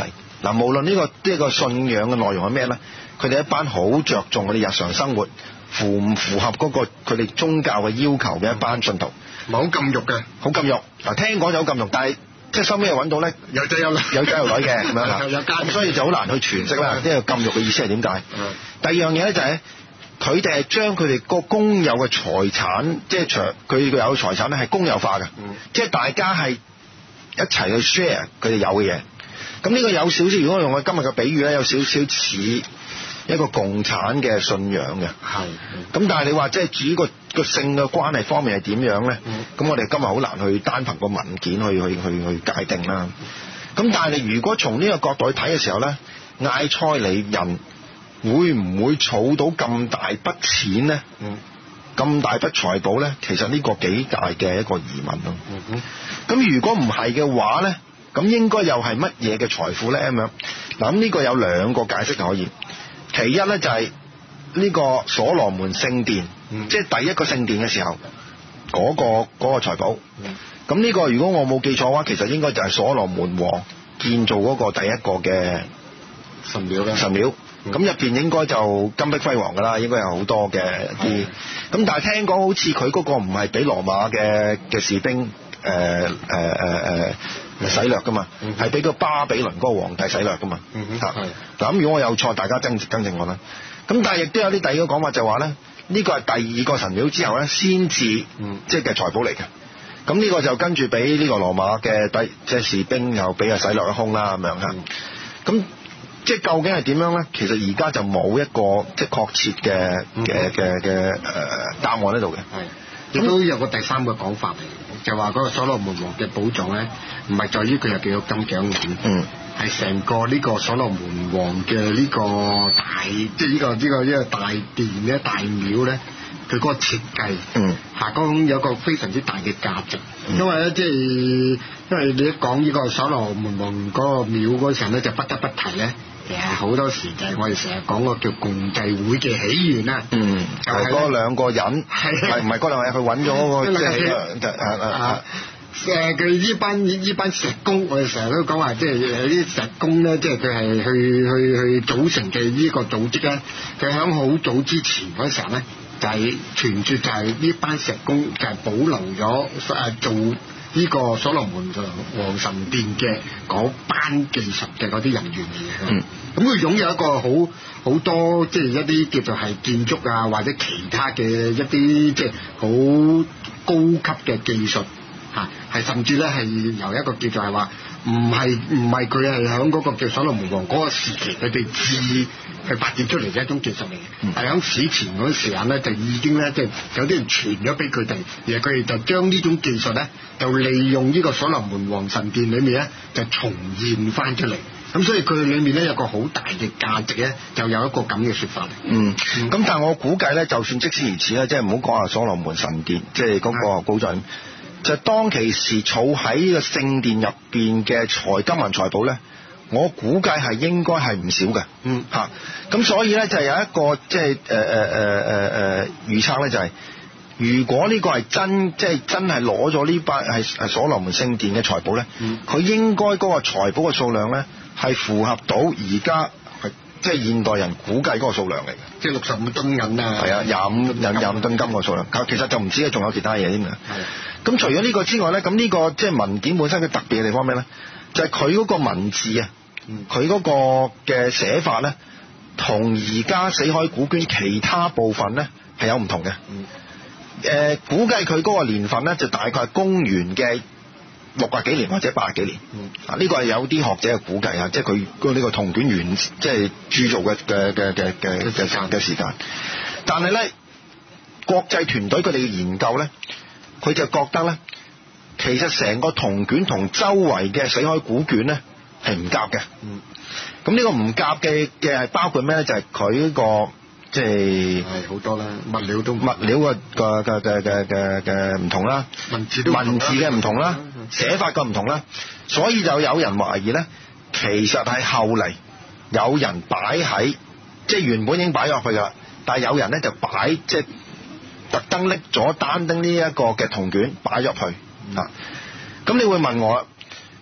嗱，無論呢、這個呢、這個信仰嘅內容係咩咧，佢哋一班好着重我哋日常生活符唔符合嗰個佢哋宗教嘅要求嘅一班信徒， 唔係好禁欲嘅， 好禁欲。嗱，聽講有禁欲，但係即係收尾又揾到咧， 有仔有女， 有仔有女嘅咁樣嚇， 有家， 所以就好難去詮釋啦。即係禁欲嘅意思係點解？第二樣嘢咧就係佢哋係將佢哋個公有嘅財產，即係長佢哋有財產咧係公有化嘅，嗯、即係大家係一齊去 share 佢哋有嘅嘢。咁呢個有少少，如果我用我今日嘅比喻咧，有少少似一個共產嘅信仰嘅。係。咁但係你話即係至於個個性嘅關係方面係點樣咧？咁、嗯、我哋今日好難去單憑個文件去去去去界定啦。咁但係你如果從呢個角度去睇嘅時候咧，艾塞里人會唔會儲到咁大筆錢咧？嗯。咁大筆財寶咧，其實呢個幾大嘅一個疑問咯。嗯。咁如果唔係嘅話咧？咁應該又係乜嘢嘅財富咧？咁樣嗱，咁呢個有兩個解釋可以。其一咧就係呢個所羅門聖殿，嗯、即係第一個聖殿嘅時候嗰、嗰個嗰、嗰個財寶。咁呢、嗯、個如果我冇記錯嘅話，其實應該就係所羅門王建造嗰個第一個嘅神廟嘅神廟。咁入邊應該就金碧輝煌噶啦，應該有好多嘅啲。咁、嗯、但係聽講好似佢嗰個唔係俾羅馬嘅嘅士兵誒誒誒誒洗掠噶嘛，係俾、嗯、個巴比倫嗰個皇帝洗掠噶嘛。嚇嗱，咁如果我有錯，大家更更正我啦。咁但係亦都有啲第二個講法就話咧，呢個係第二個神廟之後咧，先至即係嘅財寶嚟嘅。咁呢個就跟住俾呢個羅馬嘅第即係士兵又俾佢洗掠一空啦咁樣嚇。咁、嗯、即係究竟係點樣咧？其實而家就冇一個即係確切嘅嘅嘅嘅誒答案喺度嘅。係，亦都有個第三個講法嚟，就話嗰個所羅門王嘅寶藏咧，唔係在於佢有幾多金幾多銀，嗯，係成個呢個所羅門王嘅呢個大，即係呢個呢個呢個大殿咧、大廟咧，佢嗰個設計，嗯，下江有個非常之大嘅價值，嗯、因為咧即係因為你一講呢個所羅門王嗰個廟嗰陣咧，就不得不提咧。其實好多時就係我哋成日講個叫共濟會嘅起源啦，嗯，就係嗰兩個人，係唔係嗰兩個人？佢揾咗嗰個即係誒誒誒佢呢班呢班石工，我哋成日都講話，即係有啲石工咧，即係佢係去去去組成嘅呢個組織咧。佢喺好早之前嗰時候咧，就係傳説就係呢班石工就係保留咗誒做呢個所羅門王神殿嘅嗰班技術嘅嗰啲人員嚟嘅。嗯，咁佢擁有一個好好多即係一啲叫做係建築啊，或者其他嘅一啲即係好高級嘅技術嚇，係甚至咧係由一個叫做係話唔係唔係佢係響嗰個叫所羅門王嗰個時期佢哋自去發展出嚟嘅一種技術嚟嘅，係響、嗯、史前嗰陣時間咧就已經咧即係有啲人傳咗俾佢哋，而佢哋就將呢種技術咧就利用呢個所羅門王神殿裏面咧就重現翻出嚟。咁所以佢裏面咧有個好大嘅價值咧，就有一個咁嘅説法。嗯，咁、嗯、但係我估計咧，就算即使如此咧，即係唔好講話所羅門神殿，即係嗰個寶藏，就當其時儲喺呢個聖殿入邊嘅財金銀財寶咧，我估計係應該係唔少嘅。嗯，嚇、啊，咁所以咧就有一個即係誒誒誒誒誒預測咧，就係、是、如果呢個係真，即係真係攞咗呢班係係所羅門聖殿嘅財寶咧，佢、嗯、應該嗰個財寶嘅數量咧係符合到而家係即係現代人估計嗰個數量嚟嘅，即係六十五噸銀啊，係啊，廿五廿廿五噸金個數量。其實就唔止啊，仲有其他嘢添嘅。咁除咗呢個之外咧，咁呢個即係文件本身嘅特別嘅地方咩咧？就係佢嗰個文字啊，佢嗰個嘅寫法咧，同而家死海古卷其他部分咧係有唔同嘅。誒、呃，估計佢嗰個年份咧就大概係公元嘅六啊幾年或者八啊幾年。啊、嗯，呢個係有啲學者嘅估計啊，即係佢嗰呢個銅卷完即係鑄造嘅嘅嘅嘅嘅嘅嘅時間。但係咧，國際團隊佢哋嘅研究咧。佢就覺得咧，其實成個銅卷同周圍嘅死海古卷咧係唔夾嘅。嗯，咁呢個唔夾嘅嘅係包括咩咧？就係佢呢個即係係好多啦，物料都物料嘅嘅嘅嘅嘅嘅唔同啦，文字都文字嘅唔同啦，寫法嘅唔同啦，所以就有人懷疑咧，其實係後嚟有人擺喺即係原本已經擺落去㗎，但係有人咧就擺即係。特登拎咗單丁呢一個嘅銅卷擺入去啊！咁你會問我，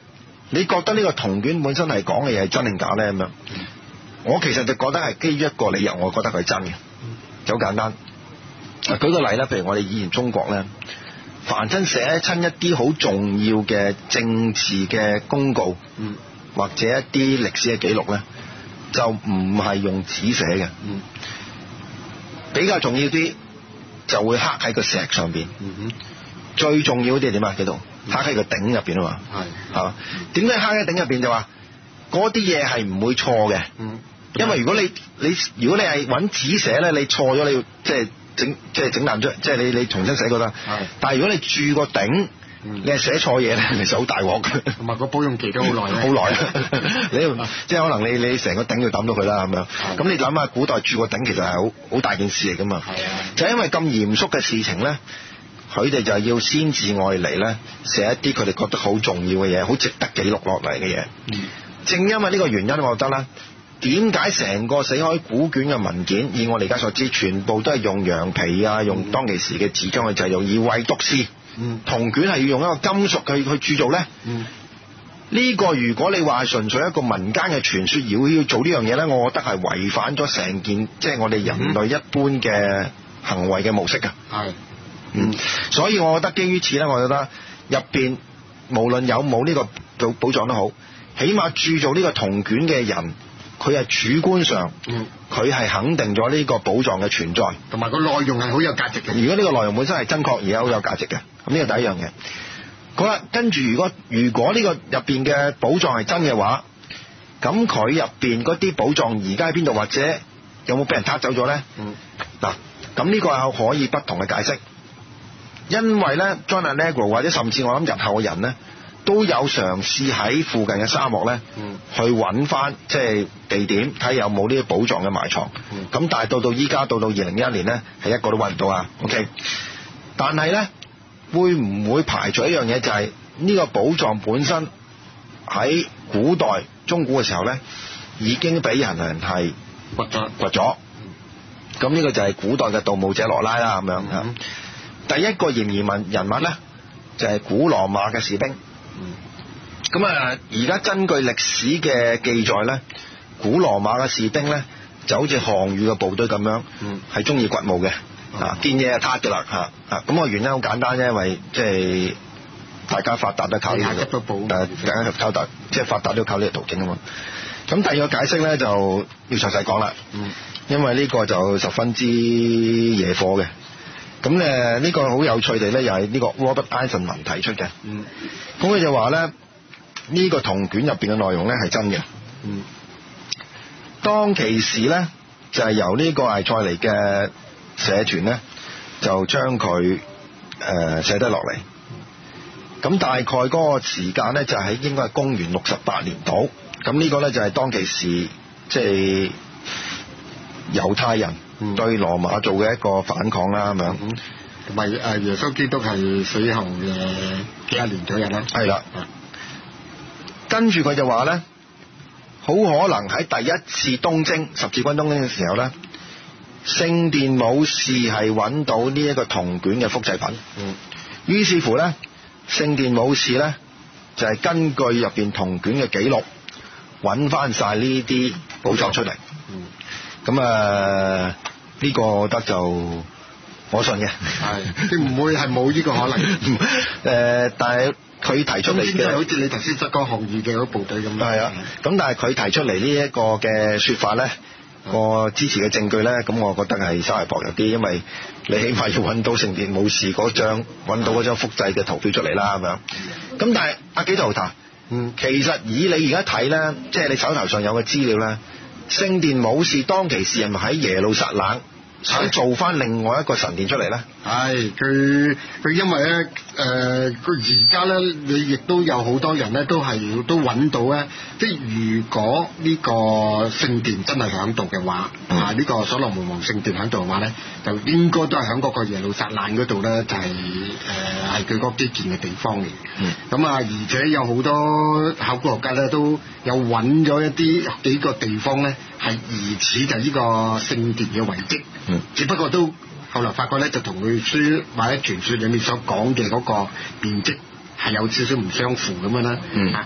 你覺得呢個銅卷本身係講嘅嘢係真定假咧？咁樣，我其實就覺得係基於一個理由，我覺得佢係真嘅，就好簡單。舉個例啦，譬如我哋以前中國咧，凡親寫親一啲好重要嘅政治嘅公告，嗯、或者一啲歷史嘅記錄咧，就唔係用紙寫嘅，嗯、比較重要啲就會刻喺個石上邊。嗯哼，最重要啲係點啊？喺度刻喺個頂入邊啊嘛。係嚇，點解刻喺頂入邊就話嗰啲嘢係唔會錯嘅？嗯，因為如果你你如果你係揾紙寫咧，你錯咗你要即係。整即係整爛咗，即係你你重新寫過啦。係，但係如果你鑄個頂，嗯、你係寫錯嘢咧，其實好大鑊嘅。同埋個保用期都好耐好耐。你即係可能你你成個頂要抌到佢啦咁樣。咁你諗下，古代鑄個頂其實係好好大件事嚟噶嘛。係啊。就係因為咁嚴肅嘅事情咧，佢哋就係要先自外嚟咧，寫一啲佢哋覺得好重要嘅嘢，好值得記錄落嚟嘅嘢。嗯。正因為呢個原因，我覺得咧。點解成個死海古卷嘅文件，以我哋而家所知，全部都係用羊皮啊，用當其時嘅紙張去製造，而唯獨是銅卷係要用一個金屬去去鑄造咧？嗯，呢個如果你話係純粹一個民間嘅傳說，而要做呢樣嘢咧，我覺得係違反咗成件即係、就是、我哋人類一般嘅行為嘅模式㗎。係，嗯，所以我覺得基於此咧，我覺得入邊無論有冇呢個寶寶藏都好，起碼鑄造呢個銅卷嘅人。佢係主觀上，佢係肯定咗呢個寶藏嘅存在，同埋個內容係好有價值嘅。如果呢個內容本身係真確而係好有價值嘅，咁呢個第一樣嘢。好啦，跟住如果如果呢個入邊嘅寶藏係真嘅話，咁佢入邊嗰啲寶藏而家喺邊度，或者有冇俾人撻走咗咧？嗯，嗱，咁呢個係可以不同嘅解釋，因為咧 John Allegro 或者甚至我諗日後嘅人咧。都有嘗試喺附近嘅沙漠咧，嗯、去揾翻即係地點，睇有冇呢啲寶藏嘅埋藏。咁、嗯、但係到到依家到到二零一一年咧，係一個都揾唔到啊。OK，但係咧會唔會排除一樣嘢，就係、是、呢個寶藏本身喺古代中古嘅時候咧，已經俾人人係掘咗掘咗。咁呢個就係古代嘅盜墓者羅拉啦，咁樣、嗯、第一個嫌疑人人物咧，就係、是、古羅馬嘅士兵。咁啊，而家根據歷史嘅記載咧，古羅馬嘅士兵咧就好似項羽嘅部隊咁樣，係中意掘墓嘅，啊見嘢就撻㗎啦嚇啊！咁個原因好簡單啫，因為即係大家發達都靠呢個，大家靠達即係發達都靠呢個途徑啊嘛。咁第二個解釋咧就要詳細講啦，因為呢個就十分之惹火嘅。咁誒呢個好有趣地咧，又係呢個 Robert Eisenman 提出嘅。嗯，咁佢就話咧，呢個銅卷入邊嘅內容咧係真嘅。嗯，當其時咧就係由呢個艾塞尼嘅社團咧就將佢誒寫得落嚟。咁大概嗰個時間咧就係應該係公元六十八年度。咁呢個咧就係當其時即係猶太人對羅馬做嘅一個反抗啦，咁樣，同埋誒耶穌基督係死後嘅幾廿年左右啦。係啦，跟住佢就話咧，好可能喺第一次東征十字軍東征嘅時候咧，聖殿武士係揾到呢一個銅卷嘅複製品。嗯，於是乎咧，聖殿武士咧就係根據入邊銅卷嘅記錄，揾翻晒呢啲寶藏出嚟。嗯，咁啊。呢個我覺得就我信嘅，係即唔會係冇呢個可能。誒、呃，但係佢提出嚟嘅，好似你頭先執講項羽嘅嗰部隊咁。係啊，咁但係佢提出嚟呢一個嘅説法咧，個支持嘅證據咧，咁我覺得係稍為薄弱啲，因為你起碼要揾到聖殿武士嗰張，揾到嗰張複製嘅圖標出嚟啦，咁樣。咁但係阿紀陶塔，嗯，其實以你而家睇咧，即係你手頭上有嘅資料咧。聖殿武士當其時係咪喺耶路撒冷想做翻另外一個神殿出嚟咧？係佢佢因為咧誒佢而家咧你亦都有好多人咧都係都揾到咧，即係如果呢個聖殿真係喺度嘅話，嗯、啊呢、呢個所羅門王聖殿喺度嘅話咧，就應該都係喺嗰個耶路撒冷嗰度咧，就係誒係佢嗰基建嘅地方嚟。咁、嗯、啊，而且有好多考古學家咧都有揾咗一啲幾個地方咧，係疑似就係呢個聖殿嘅遺跡。嗯，只不過都後來發覺咧，就同佢書或者傳說裏面所講嘅嗰個面積係有少少唔相符咁樣啦。嗯，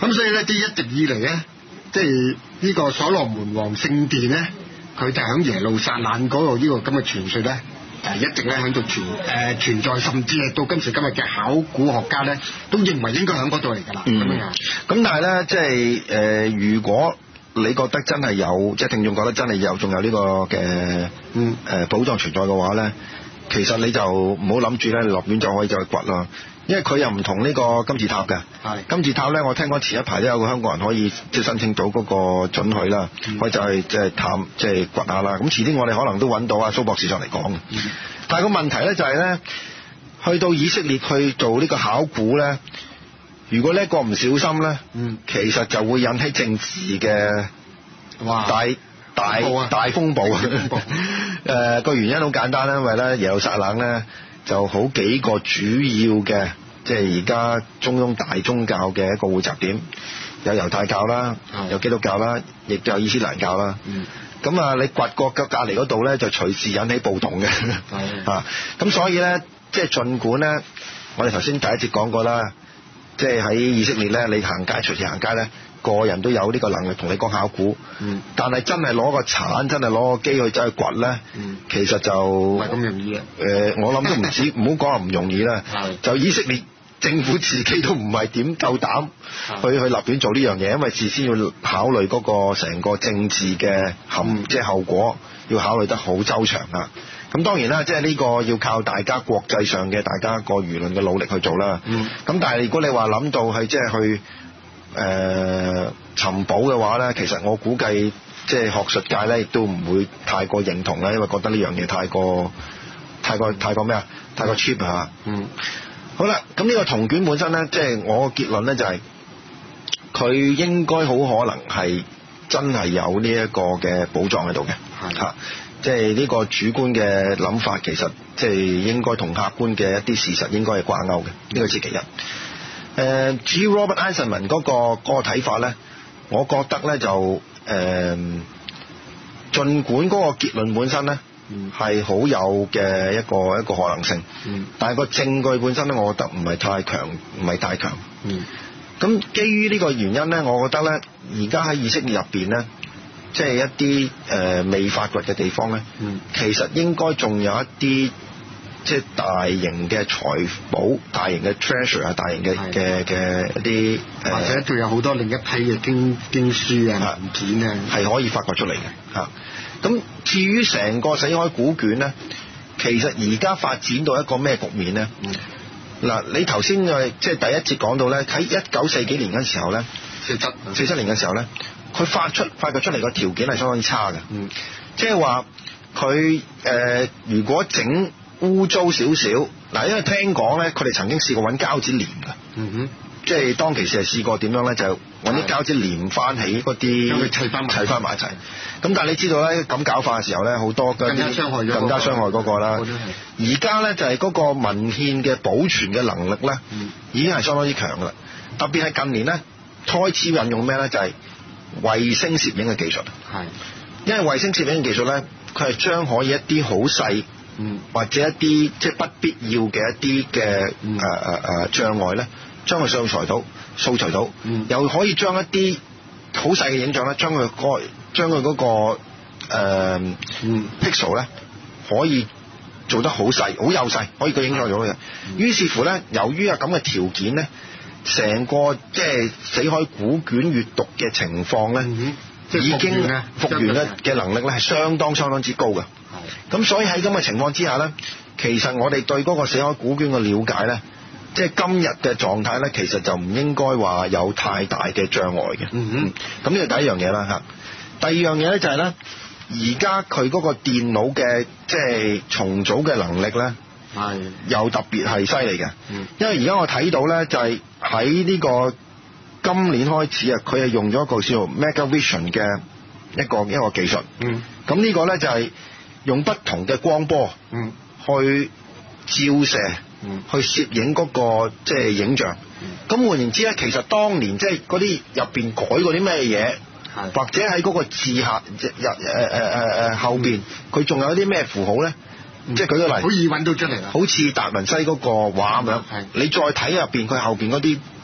咁所以咧，啲一直以嚟咧，即係呢個所羅門王聖殿咧，佢就喺耶路撒冷嗰度呢個咁嘅傳說咧，就一直咧喺度存誒存在，甚至係到今時今日嘅考古學家咧，都認為應該喺嗰度嚟㗎啦。咁樣啊。 咁但係咧，即係誒、呃，如果你覺得真係有，即係聽眾覺得真係有，仲有呢個嘅嗯誒寶藏存在嘅話咧，其實你就唔好諗住咧，你落面就可以再掘啦。因為佢又唔同呢個金字塔嘅，金字塔咧，我聽講前一排都有個香港人可以即係申請到嗰個准許啦，嗯、可以就係即係探即係掘下啦。咁遲啲我哋可能都揾到阿蘇博士上嚟講嘅。嗯、但係個問題咧就係咧，去到以色列去做呢個考古咧，如果呢一個唔小心咧，嗯、其實就會引起政治嘅哇大大大，大風暴。誒個、呃、原因好簡單啦，因為咧耶路撒冷咧。就好幾個主要嘅，即係而家中央大宗教嘅一個匯集點，有猶太教啦，有基督教啦，亦都有伊斯蘭教啦。咁、嗯、啊，你掘過隔隔離嗰度咧，就隨時引起暴動嘅。啊，咁所以咧，即係儘管咧，我哋頭先第一節講過啦，即係喺以色列咧，你行街隨時行街咧。個人都有呢個能力同你講考古，嗯、但係真係攞個鏟，真係攞個機去走去掘咧，嗯、其實就唔係咁容易嘅。誒、呃，我諗都唔止，唔好講話唔容易啦。就以色列政府自己都唔係點夠膽去去立亂做呢樣嘢，因為事先要考慮嗰個成個政治嘅含，嗯、即係後果，要考慮得好周詳啊。咁當然啦，即係呢個要靠大家國際上嘅大家個輿論嘅努力去做啦。咁、嗯、但係如果你話諗到係即係去誒尋寶嘅話咧，其實我估計即係學術界咧亦都唔會太過認同啦，因為覺得呢樣嘢太過太過太過咩啊？太過 cheap 嚇。嗯。好啦，咁呢個銅卷本身咧，即係我個結論咧就係佢應該好可能係真係有呢一個嘅寶藏喺度嘅。係嚇。即係呢個主觀嘅諗法，其實即係應該同客觀嘅一啲事實應該係掛鈎嘅，呢個係其一。誒，至於 Robert Eisenman 嗰個嗰個睇法咧，我覺得咧就誒、呃，儘管嗰個結論本身咧係好有嘅一個一個可能性，嗯、但係個證據本身咧，我覺得唔係太強，唔係太強。咁、嗯、基於呢個原因咧，我覺得咧，而家喺以色列入邊咧，即係一啲誒、呃、未發掘嘅地方咧，嗯、其實應該仲有一啲。即係大型嘅財寶、大型嘅 treasure 啊、大型嘅嘅嘅一啲， 或者仲有好多另一批嘅經經書啊、文件啊， 係可以發掘出嚟嘅嚇。咁至於成個死海古卷咧，其實而家發展到一個咩局面咧？嗱、嗯，你頭先誒即係第一節講到咧，喺一九四幾年嗰時候咧，四七四七年嘅時候咧，佢發出發掘出嚟個條件係相當之差嘅，嗯、即係話佢誒如果整污糟少少，嗱，因為聽講咧，佢哋曾經試過揾膠紙黏㗎，嗯哼，即係當其時係試過點樣咧，就揾啲膠紙黏翻起嗰啲，砌翻砌翻埋一齊。咁但係你知道咧，咁搞法嘅時候咧，好多更加傷害咗，更加傷害嗰個啦。而家咧就係嗰個文獻嘅保存嘅能力咧，嗯、已經係相當之強㗎啦。特別係近年咧，開始引用咩咧，就係、是、衛星攝影嘅技術。係，因為衛星攝影嘅技術咧，佢係將可以一啲好細。嗯，或者一啲即係不必要嘅一啲嘅誒誒誒障礙咧，將佢素材到、素材到，嗯、又可以將一啲好細嘅影像咧，將佢個將佢嗰個誒、呃嗯、pixel 咧，可以做得好細、好幼細，可以個影像做到嘅。嗯、於是乎咧，由於有咁嘅條件咧，成個即係死海古卷閱讀嘅情況咧，嗯、即已經復原咧嘅能力咧係相當相當之高嘅。咁所以喺咁嘅情況之下咧，其實我哋對嗰個死海古卷嘅了解咧，即係今日嘅狀態咧，其實就唔應該話有太大嘅障礙嘅。嗯哼，咁呢個第一樣嘢啦嚇。第二樣嘢咧就係咧，而家佢嗰個電腦嘅即係重組嘅能力咧，係又特別係犀利嘅。嗯，因為而家我睇到咧，就係喺呢個今年開始啊，佢係用咗一個叫做 Megavision 嘅一個一個技術。嗯，咁呢個咧就係用不同嘅光波，嗯，去照射，嗯，去攝影嗰個即係影像。咁換言之咧，其實當年即係嗰啲入邊改過啲咩嘢，係或者喺嗰個字下入誒誒誒誒後邊，佢仲有啲咩符號咧？即係舉個例，好易揾到出嚟啦。好似達文西嗰個畫咁樣，係你再睇入邊佢後邊嗰啲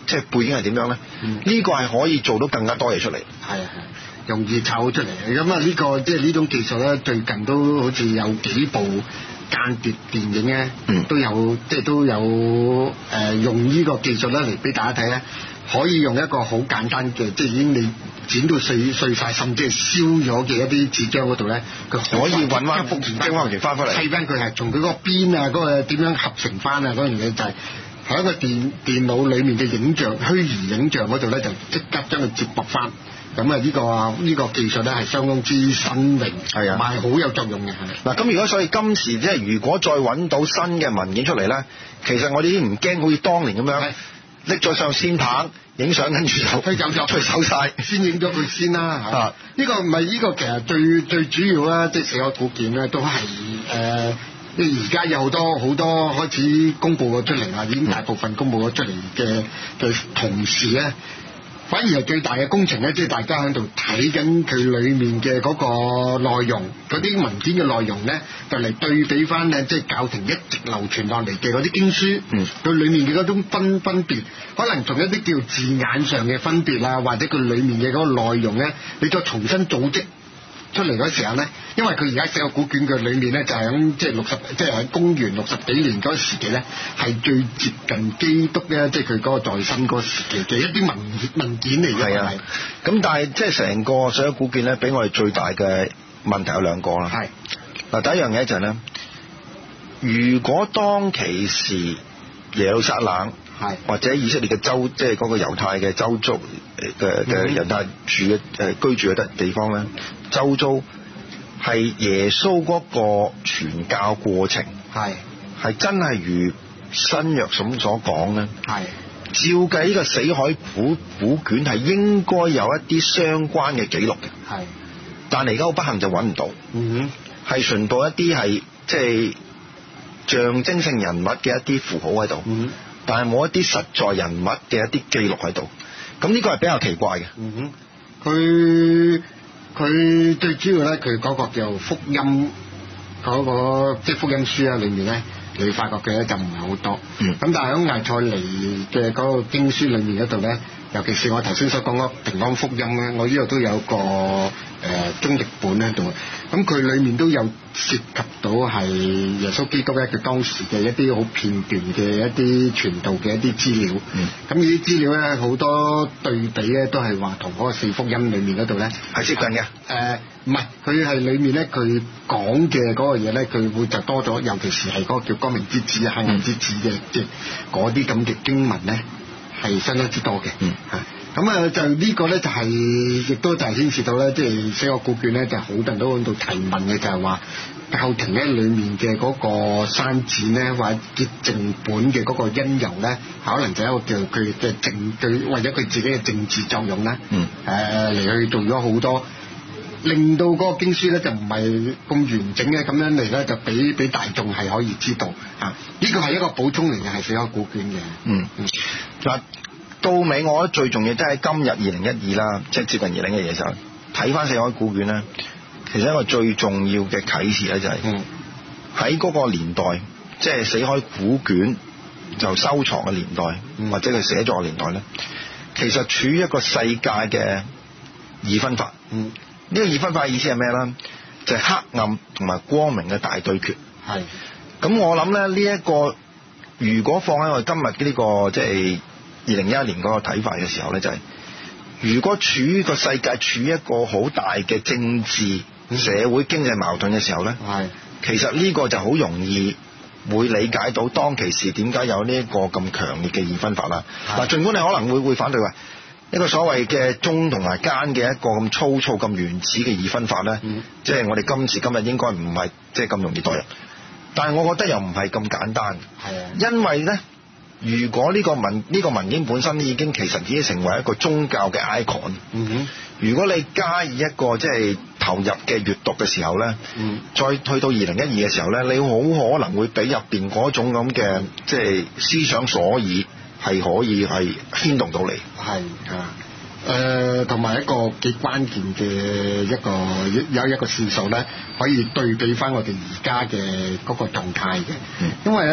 即係背景係點樣咧？呢、嗯、個係可以做到更加多嘢出嚟。 係啊係，容易炒出嚟。咁啊呢個即係呢種技術咧，最近都好似有幾部間諜電影咧，嗯、都有即係都有誒、呃、用呢個技術咧嚟俾大家睇咧。可以用一個好簡單嘅，即係已經你剪到碎碎曬，甚至係燒咗嘅一啲紙張嗰度咧，佢可以揾翻復原翻翻翻嚟， 砌翻佢係從佢嗰個邊啊，嗰、嗰個點樣合成翻啊嗰樣嘢就係、係、喺一個電電腦裡面嘅影像虛擬影像嗰度咧，就即刻將佢接駁翻。咁啊呢個呢、呢個技術咧係相當之新穎，係啊，係好有作用嘅。 嗱咁如果所以今時即係如果再揾到新嘅文件出嚟咧，其實我哋已經唔驚好似當年咁樣。拎咗上先棒影相，跟住就推走咗， 推走晒， 先影咗佢先啦嚇。呢、這個唔係呢個其實最最主要啦，即係死海古卷咧，都係誒，即係而家有好多好多開始公佈咗出嚟啦，已經大部分公佈咗出嚟嘅嘅同時咧。反而係最大嘅工程咧，即係大家喺度睇緊佢裡面嘅嗰個內容，嗰啲文件嘅內容咧，就嚟對比翻咧，即係教廷一直流傳落嚟嘅嗰啲經書，嗯，佢裡面嘅嗰種分分別，可能從一啲叫字眼上嘅分別啊，或者佢裡面嘅嗰個內容咧，你再重新組織出嚟嗰時候咧，因為佢而家死海古卷嘅裏面咧，就係喺即係六十，即係喺公元六十幾年嗰個時期咧，係最接近基督咧，即係佢嗰個在生嗰個時期嘅一啲文文件嚟嘅。係啊， 咁但係即係成個死海古卷咧，俾我哋最大嘅問題有兩個啦。係嗱，第一樣嘢就係咧，如果當其時耶路撒冷係或者以色列嘅州，即係嗰個猶太嘅州族嘅嘅猶太住嘅誒居住嘅地地方咧，周遭係耶穌嗰個傳教過程係係真係如新約咁所講咧，係照計呢個死海古古卷係應該有一啲相關嘅記錄嘅，係，但係而家好不幸就揾唔到，嗯哼，係純到一啲係即係象徵性人物嘅一啲符號喺度，嗯，但係冇一啲實在人物嘅一啲記錄喺度，咁呢個係比較奇怪嘅， 嗯哼，佢。佢最主要咧，佢嗰個叫福音嗰、嗰個即係福音書啊，裏面咧，你發覺嘅咧就唔係好多。咁、嗯、但係喺艾塞尼嘅嗰個經書裏面嗰度咧，尤其是我頭先所講嗰平安福音咧，我呢度都有個誒、呃、中譯本喺度。咁佢裏面都有涉及到係耶穌基督咧，佢當時嘅一啲好片段嘅一啲傳道嘅一啲資料。咁呢啲資料咧，好多對比咧，都係話同嗰個四福音裏面嗰度咧係接近嘅。 誒唔係，佢係裏面咧，佢講嘅嗰個嘢咧，佢會就多咗，尤其是係嗰個叫光明之子、黑暗之子嘅，即係嗰啲咁嘅經文咧，係相當之多嘅。嗯嚇。咁啊，就呢個咧就係、是，亦都就係牽涉到咧，即係死海古卷咧，就好多人都喺度提問嘅，就係話教廷咧裡面嘅嗰個刪剪咧，或者潔淨本嘅嗰個因由咧，可能就係一個叫佢嘅政對，為咗佢自己嘅政治作用咧，嗯，誒嚟、呃、去做咗好多，令到嗰個經書咧就唔係咁完整嘅咁樣嚟咧，就俾俾大眾係可以知道啊。呢個係一個補充嚟嘅，係死海古卷嘅。嗯嗯， 嗱。到尾我覺得最重要，即係今日二零一二啦，即係接近二零一二嘅時候，睇翻死海古卷咧，其實一個最重要嘅啟示咧就係喺嗰個年代，即係死海古卷就收藏嘅年代，嗯、或者佢寫作嘅年代咧，其實處於一個世界嘅二分法。嗯，呢、這個二分法嘅意思係咩咧？就係、是、黑暗同埋光明嘅大對決。係，咁我諗咧呢一、這個，如果放喺我哋今日呢、這個即係二零一一年嗰個睇法嘅時候咧，就係、是、如果處於個世界處於一個好大嘅政治、社會、經濟矛盾嘅時候咧，係其實呢個就好容易會理解到當其時點解有呢一個咁強烈嘅二分法啦。嗱，儘管你可能會會反對話一個所謂嘅忠同埋奸嘅一個咁粗糙、咁原始嘅二分法咧，即係、嗯、我哋今時今日應該唔係即係咁容易代入，但係我覺得又唔係咁簡單，係啊，因為咧。如果呢個文呢、呢個文件本身已經其實已經成為一個宗教嘅 icon，嗯哼，如果你加以一個即係投入嘅閱讀嘅時候咧，嗯，再去到二零一二嘅時候咧，你好可能會俾入邊嗰種咁嘅即係思想所以係可以係牽動到你，係啊，誒同埋一個幾關鍵嘅一個有一個線索咧，可以對比翻我哋而家嘅嗰個狀態嘅，嗯、因為咧。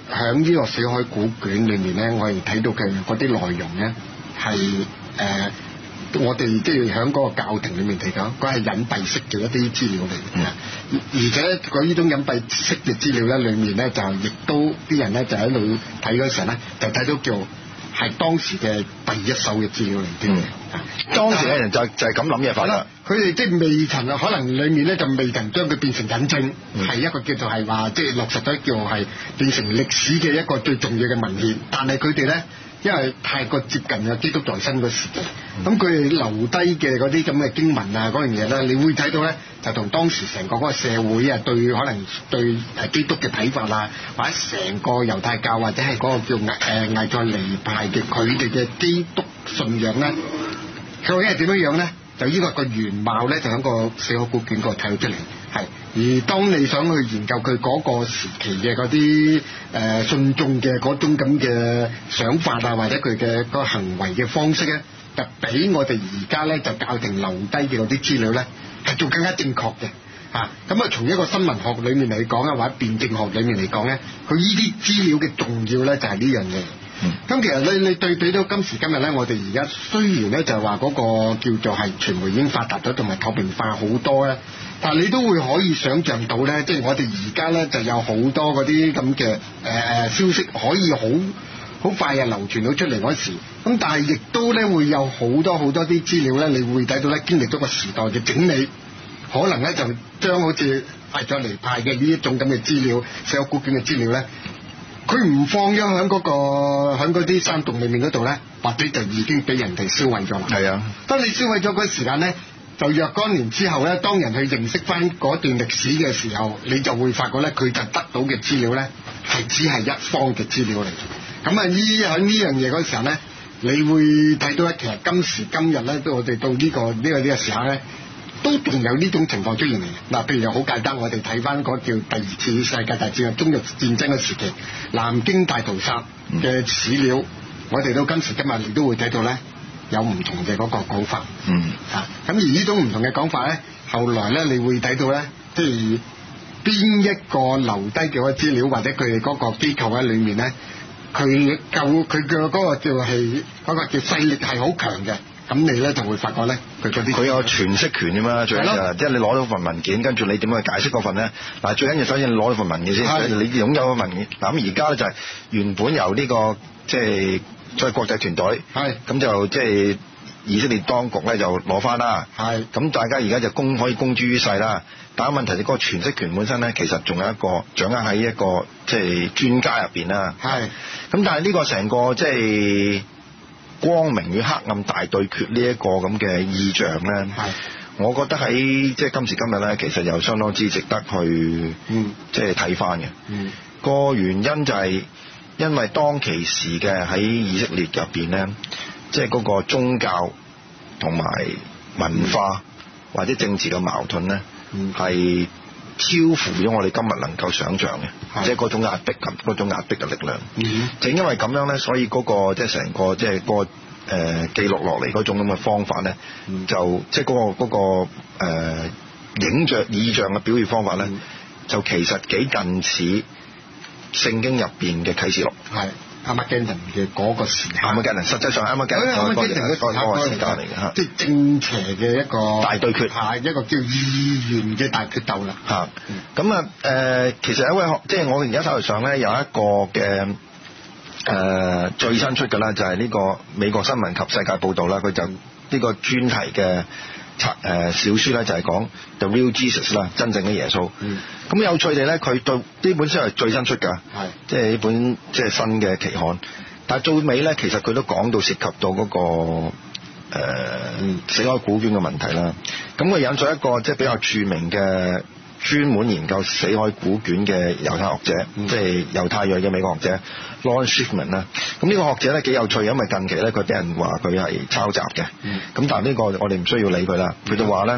喺呢個死海古卷裏面咧，我哋睇到嘅嗰啲內容咧係誒。我哋即係喺嗰個教廷裏面嚟講，佢係隱蔽式嘅一啲資料嚟嘅，嗯、而且佢呢種隱蔽式嘅資料咧，裏面咧就亦都啲人咧就喺度睇嗰時候咧，就睇到叫係當時嘅第一手嘅資料嚟嘅。嗯， 當時嘅人就就係咁諗嘢法啦。 佢哋即係未曾啊，可能裏面咧就未曾將佢變成引證，係、嗯、一個叫做係話即係落實咗叫係變成歷史嘅一個最重要嘅文獻，但係佢哋咧。因為太過接近啊基督在身個時期，咁佢哋留低嘅嗰啲咁嘅經文啊嗰樣嘢咧，你會睇到咧，就同當時成個嗰個社會啊，對可能對誒基督嘅睇法啊，或者成個猶太教或者係嗰個叫誒艾塞尼派嘅佢哋嘅基督信仰咧，究竟係點樣樣咧？就呢個個原貌咧，就喺個死海古卷嗰度睇到出嚟。係，而當你想去研究佢嗰個時期嘅嗰啲誒信眾嘅嗰種咁嘅想法啊，或者佢嘅個行為嘅方式咧，就比我哋而家咧就教廷留低嘅嗰啲資料咧，係仲更加正確嘅嚇。咁啊，從一個新聞學裡面嚟講啊，或者辯證學裡面嚟講咧，佢呢啲資料嘅重要咧就係呢樣嘢。咁、嗯、其實你你對比到今時今日咧，我哋而家雖然咧就係話嗰個叫做係傳媒已經發達咗，同埋透明化好多咧，但係你都會可以想像到咧，即係我哋而家咧就有好多嗰啲咁嘅誒誒消息可以好好快啊流傳到出嚟嗰時，咁但係亦都咧會有好多好多啲資料咧，你會睇到咧經歷咗個時代嘅整理，可能咧就將好似艾塞尼派嘅呢一種咁嘅資料、死海古卷嘅資料咧。佢唔放咗喺嗰個喺嗰啲山洞裏面嗰度咧，或者就已經俾人哋銷毀咗啦。係啊，當你銷毀咗嗰時間咧，就若干年之後咧，當人去認識翻嗰段歷史嘅時候，你就會發覺咧，佢就得到嘅資料咧係只係一方嘅資料嚟。咁啊，依喺呢樣嘢嗰時候咧，你會睇到咧，其實今時今日咧，都我哋到呢個呢個呢個時候咧。都仲有呢種情況出現嚟嘅。嗱，譬如又好簡單，我哋睇翻嗰叫第二次世界大戰嘅中日戰爭嘅時期，南京大屠殺嘅史料，嗯、我哋到今時今日你都會睇到咧，有唔同嘅嗰個講法。嗯。啊，咁而呢種唔同嘅講法咧，後來咧你會睇到咧，即係邊一個留低嘅嗰個資料，或者佢哋嗰個機構喺裏面咧，佢夠佢嘅嗰個叫係嗰個叫勢力係好強嘅。咁你咧就會發覺咧，佢嗰啲佢有詮釋權㗎嘛，最緊要即係你攞到份文件，跟住你點樣去解釋嗰份咧？嗱，最緊要首先你攞到份文件先，你擁有個文件。嗱，咁而家咧就係原本由呢、呢個即係即係國際團隊，係咁就即係以色列當局咧就攞翻啦。係咁大家而家就公可以公諸於世啦。但係問題係嗰個詮釋權本身咧，其實仲有一個掌握喺一個即係專家入邊啦。係咁，但係呢個成個即係。光明與黑暗大對決呢一個咁嘅意象咧，我覺得喺即係今時今日咧，其實又相當之值得去即係睇翻嘅。個、嗯、原因就係因為當其時嘅喺以色列入邊咧，即係嗰個宗教同埋文化、嗯、或者政治嘅矛盾咧，係、嗯、超乎咗我哋今日能夠想像嘅，即係嗰種壓迫感、嗰種壓迫嘅力量。嗯、正因為咁樣咧，所以嗰、嗰個即係成個即係、嗰個誒、呃、記錄落嚟嗰種咁嘅方法咧，嗯、就即係嗰個嗰、嗰個、呃、影像意象嘅表現方法咧，嗯、就其實幾近似聖經入邊嘅啟示錄。係。阿馬加人嘅嗰個時間，阿馬加人實際上阿馬加人嗰個嗰個時間嚟嘅嚇，即係正邪嘅一個大對決，係一個叫意願嘅大決鬥啦嚇。咁啊誒，其實一位學，即係我而家手頭上咧有一個嘅誒、呃、最新出嘅啦，就係呢個美國新聞及世界報導啦，佢就呢個專題嘅。誒小書咧就係講 The Real Jesus 啦，真正嘅耶穌。咁、嗯、有趣地咧，佢對呢本書係最新出㗎，即係呢本即係新嘅期刊。但係最尾咧，其實佢都講到涉及到嗰、那個誒、呃嗯、死海古卷嘅問題啦。咁佢引咗一個即係比較著名嘅專門研究死海古卷嘅猶太學者，嗯、即係猶太裔嘅美國學者 Lawrence Schiffman 啦。咁呢個學者咧幾有趣，因為近期咧佢俾人話佢係抄襲嘅。咁、嗯、但係呢個我哋唔需要理佢啦。佢就話咧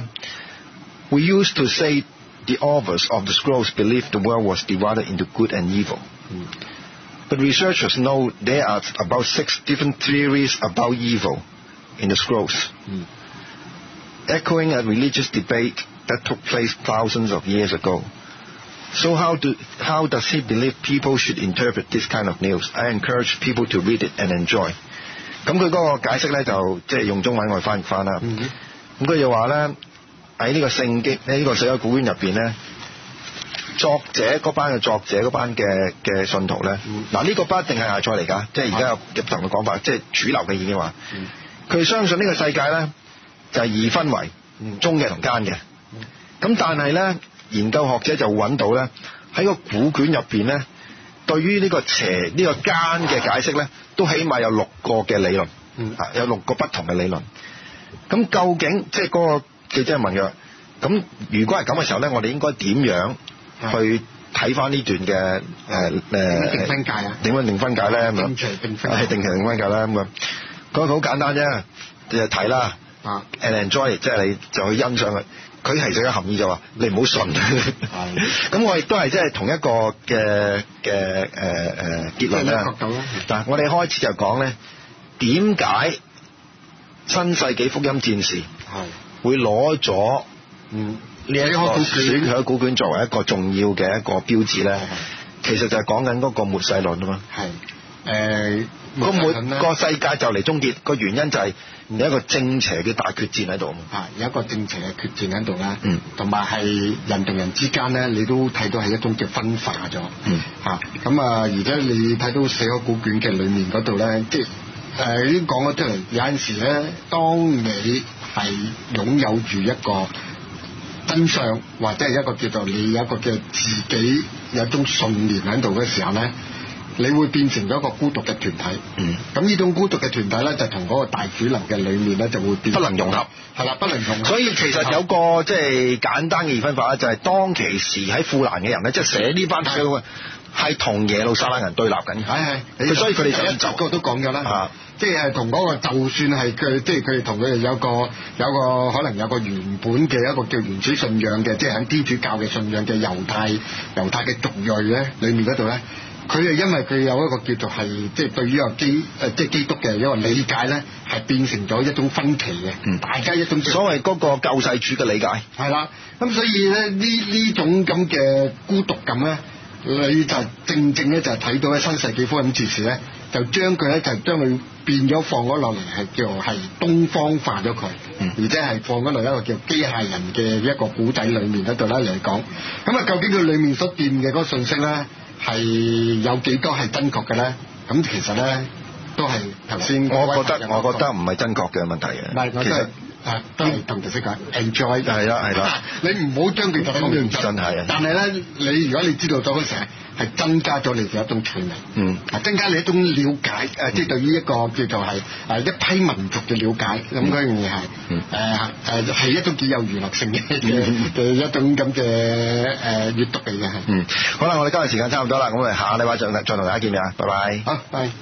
We used to say the authors of the scrolls believed the world was divided into good and evil. But researchers know there are about six different theories about evil in the scrolls, echoing a religious debate that took place thousands of years ago. So how do how does he believe people should interpret this kind of news? I encourage people to read it and enjoy. 咁佢嗰個解釋咧就即係用中文我翻譯翻啦。咁佢就話咧喺呢個聖經喺呢個死海古卷入邊咧，作者嗰班嘅作者嗰班嘅嘅信徒咧，嗱呢個不一定係亞賽嚟㗎，即係而家有入頭嘅講法，即係主流嘅已經話，佢相信呢個世界咧就係二分為忠嘅同奸嘅。咁但係咧，研究學者就揾到咧喺個古卷入邊咧，對於呢個邪呢個奸嘅解釋咧，都起碼有六個嘅理論，啊有六個不同嘅理論。咁究竟即係嗰個記者問佢，咁如果係咁嘅時候咧，我哋應該點樣去睇翻呢段嘅誒誒定分界啊？ 點樣定分界咧？ 定期定分界係定期定分界啦咁樣。嗰個好簡單啫，就睇啦。 啊 and enjoy 即係你就去欣賞佢。佢其實嘅含義就話你唔好信。咁我亦都係即係同一個嘅嘅誒誒結論啦。嗱，我哋開始就講咧，點解新世紀福音戰士會攞咗嗯呢一個選喺古卷作為一個重要嘅一個標誌咧？其實就係講緊嗰個末世論啊嘛。係誒個末個世界就嚟終結，個原因就係有一個正邪嘅大決戰喺度啊！ 有一個正邪嘅決戰喺度啦，嗯，同埋係人同人之間咧，你都睇到係一種嘅分化咗，嗯，嚇咁啊！而且你睇到死海古卷嘅裏面嗰度咧，即係誒已經講咗出嚟，有陣時咧，當你係擁有住一個真相，或者係一個叫做你有一個嘅自己有一種信念喺度嘅時候咧，你會變成咗一個孤獨嘅團體，嗯，咁呢種孤獨嘅團體咧，就同嗰個大主流嘅裏面咧，就會變不能融合，係啦，不能融合。所以其實有個即係簡單嘅二分法咧，就係、是、當其時喺富蘭嘅人咧，即係寫呢班書嘅，係同耶路撒冷人對立緊，係係，所以佢哋就一集個都講咗啦，即係同嗰個，就算係佢，即係佢哋同佢哋有個有個可能有個原本嘅一個叫原始信仰嘅，即係喺天主教嘅信仰嘅猶太猶太嘅族裔咧，裏面嗰度咧。佢係因為佢有一個叫做係即係對於個基誒即係基督嘅一個理解咧，係變成咗一種分歧嘅，嗯，大家一種所謂嗰個救世主嘅理解係啦。咁所以咧呢呢種咁嘅孤獨感咧，你就正正咧就係睇到喺新世紀福音戰士咧，就將佢咧就將佢變咗放咗落嚟係叫係東方化咗佢，嗯，而且係放咗落一個叫機械人嘅一個古仔裡面嗰度咧嚟講。咁啊，究竟佢裡面所掂嘅嗰個信息咧？係有幾多係真確嘅咧？咁其實咧都係頭先，我覺得我覺得唔係真確嘅問題嘅。唔係，其實啊都係同頭先講 enjoy 係啦係啦，你唔好將佢當真真係。但係咧，你如果你知道咗嗰時係增加咗你嘅一種趣味，嗯，增加你一種了解，誒，即係對於一個叫做係誒一批民族嘅了解，咁嗰樣嘢係誒誒係一種幾有娛樂性嘅嘅一種咁嘅誒閱讀嚟嘅係。嗯，好啦，我哋今日時間差唔多啦，咁我哋下個禮拜再再同大家見面啊，拜拜。好，拜。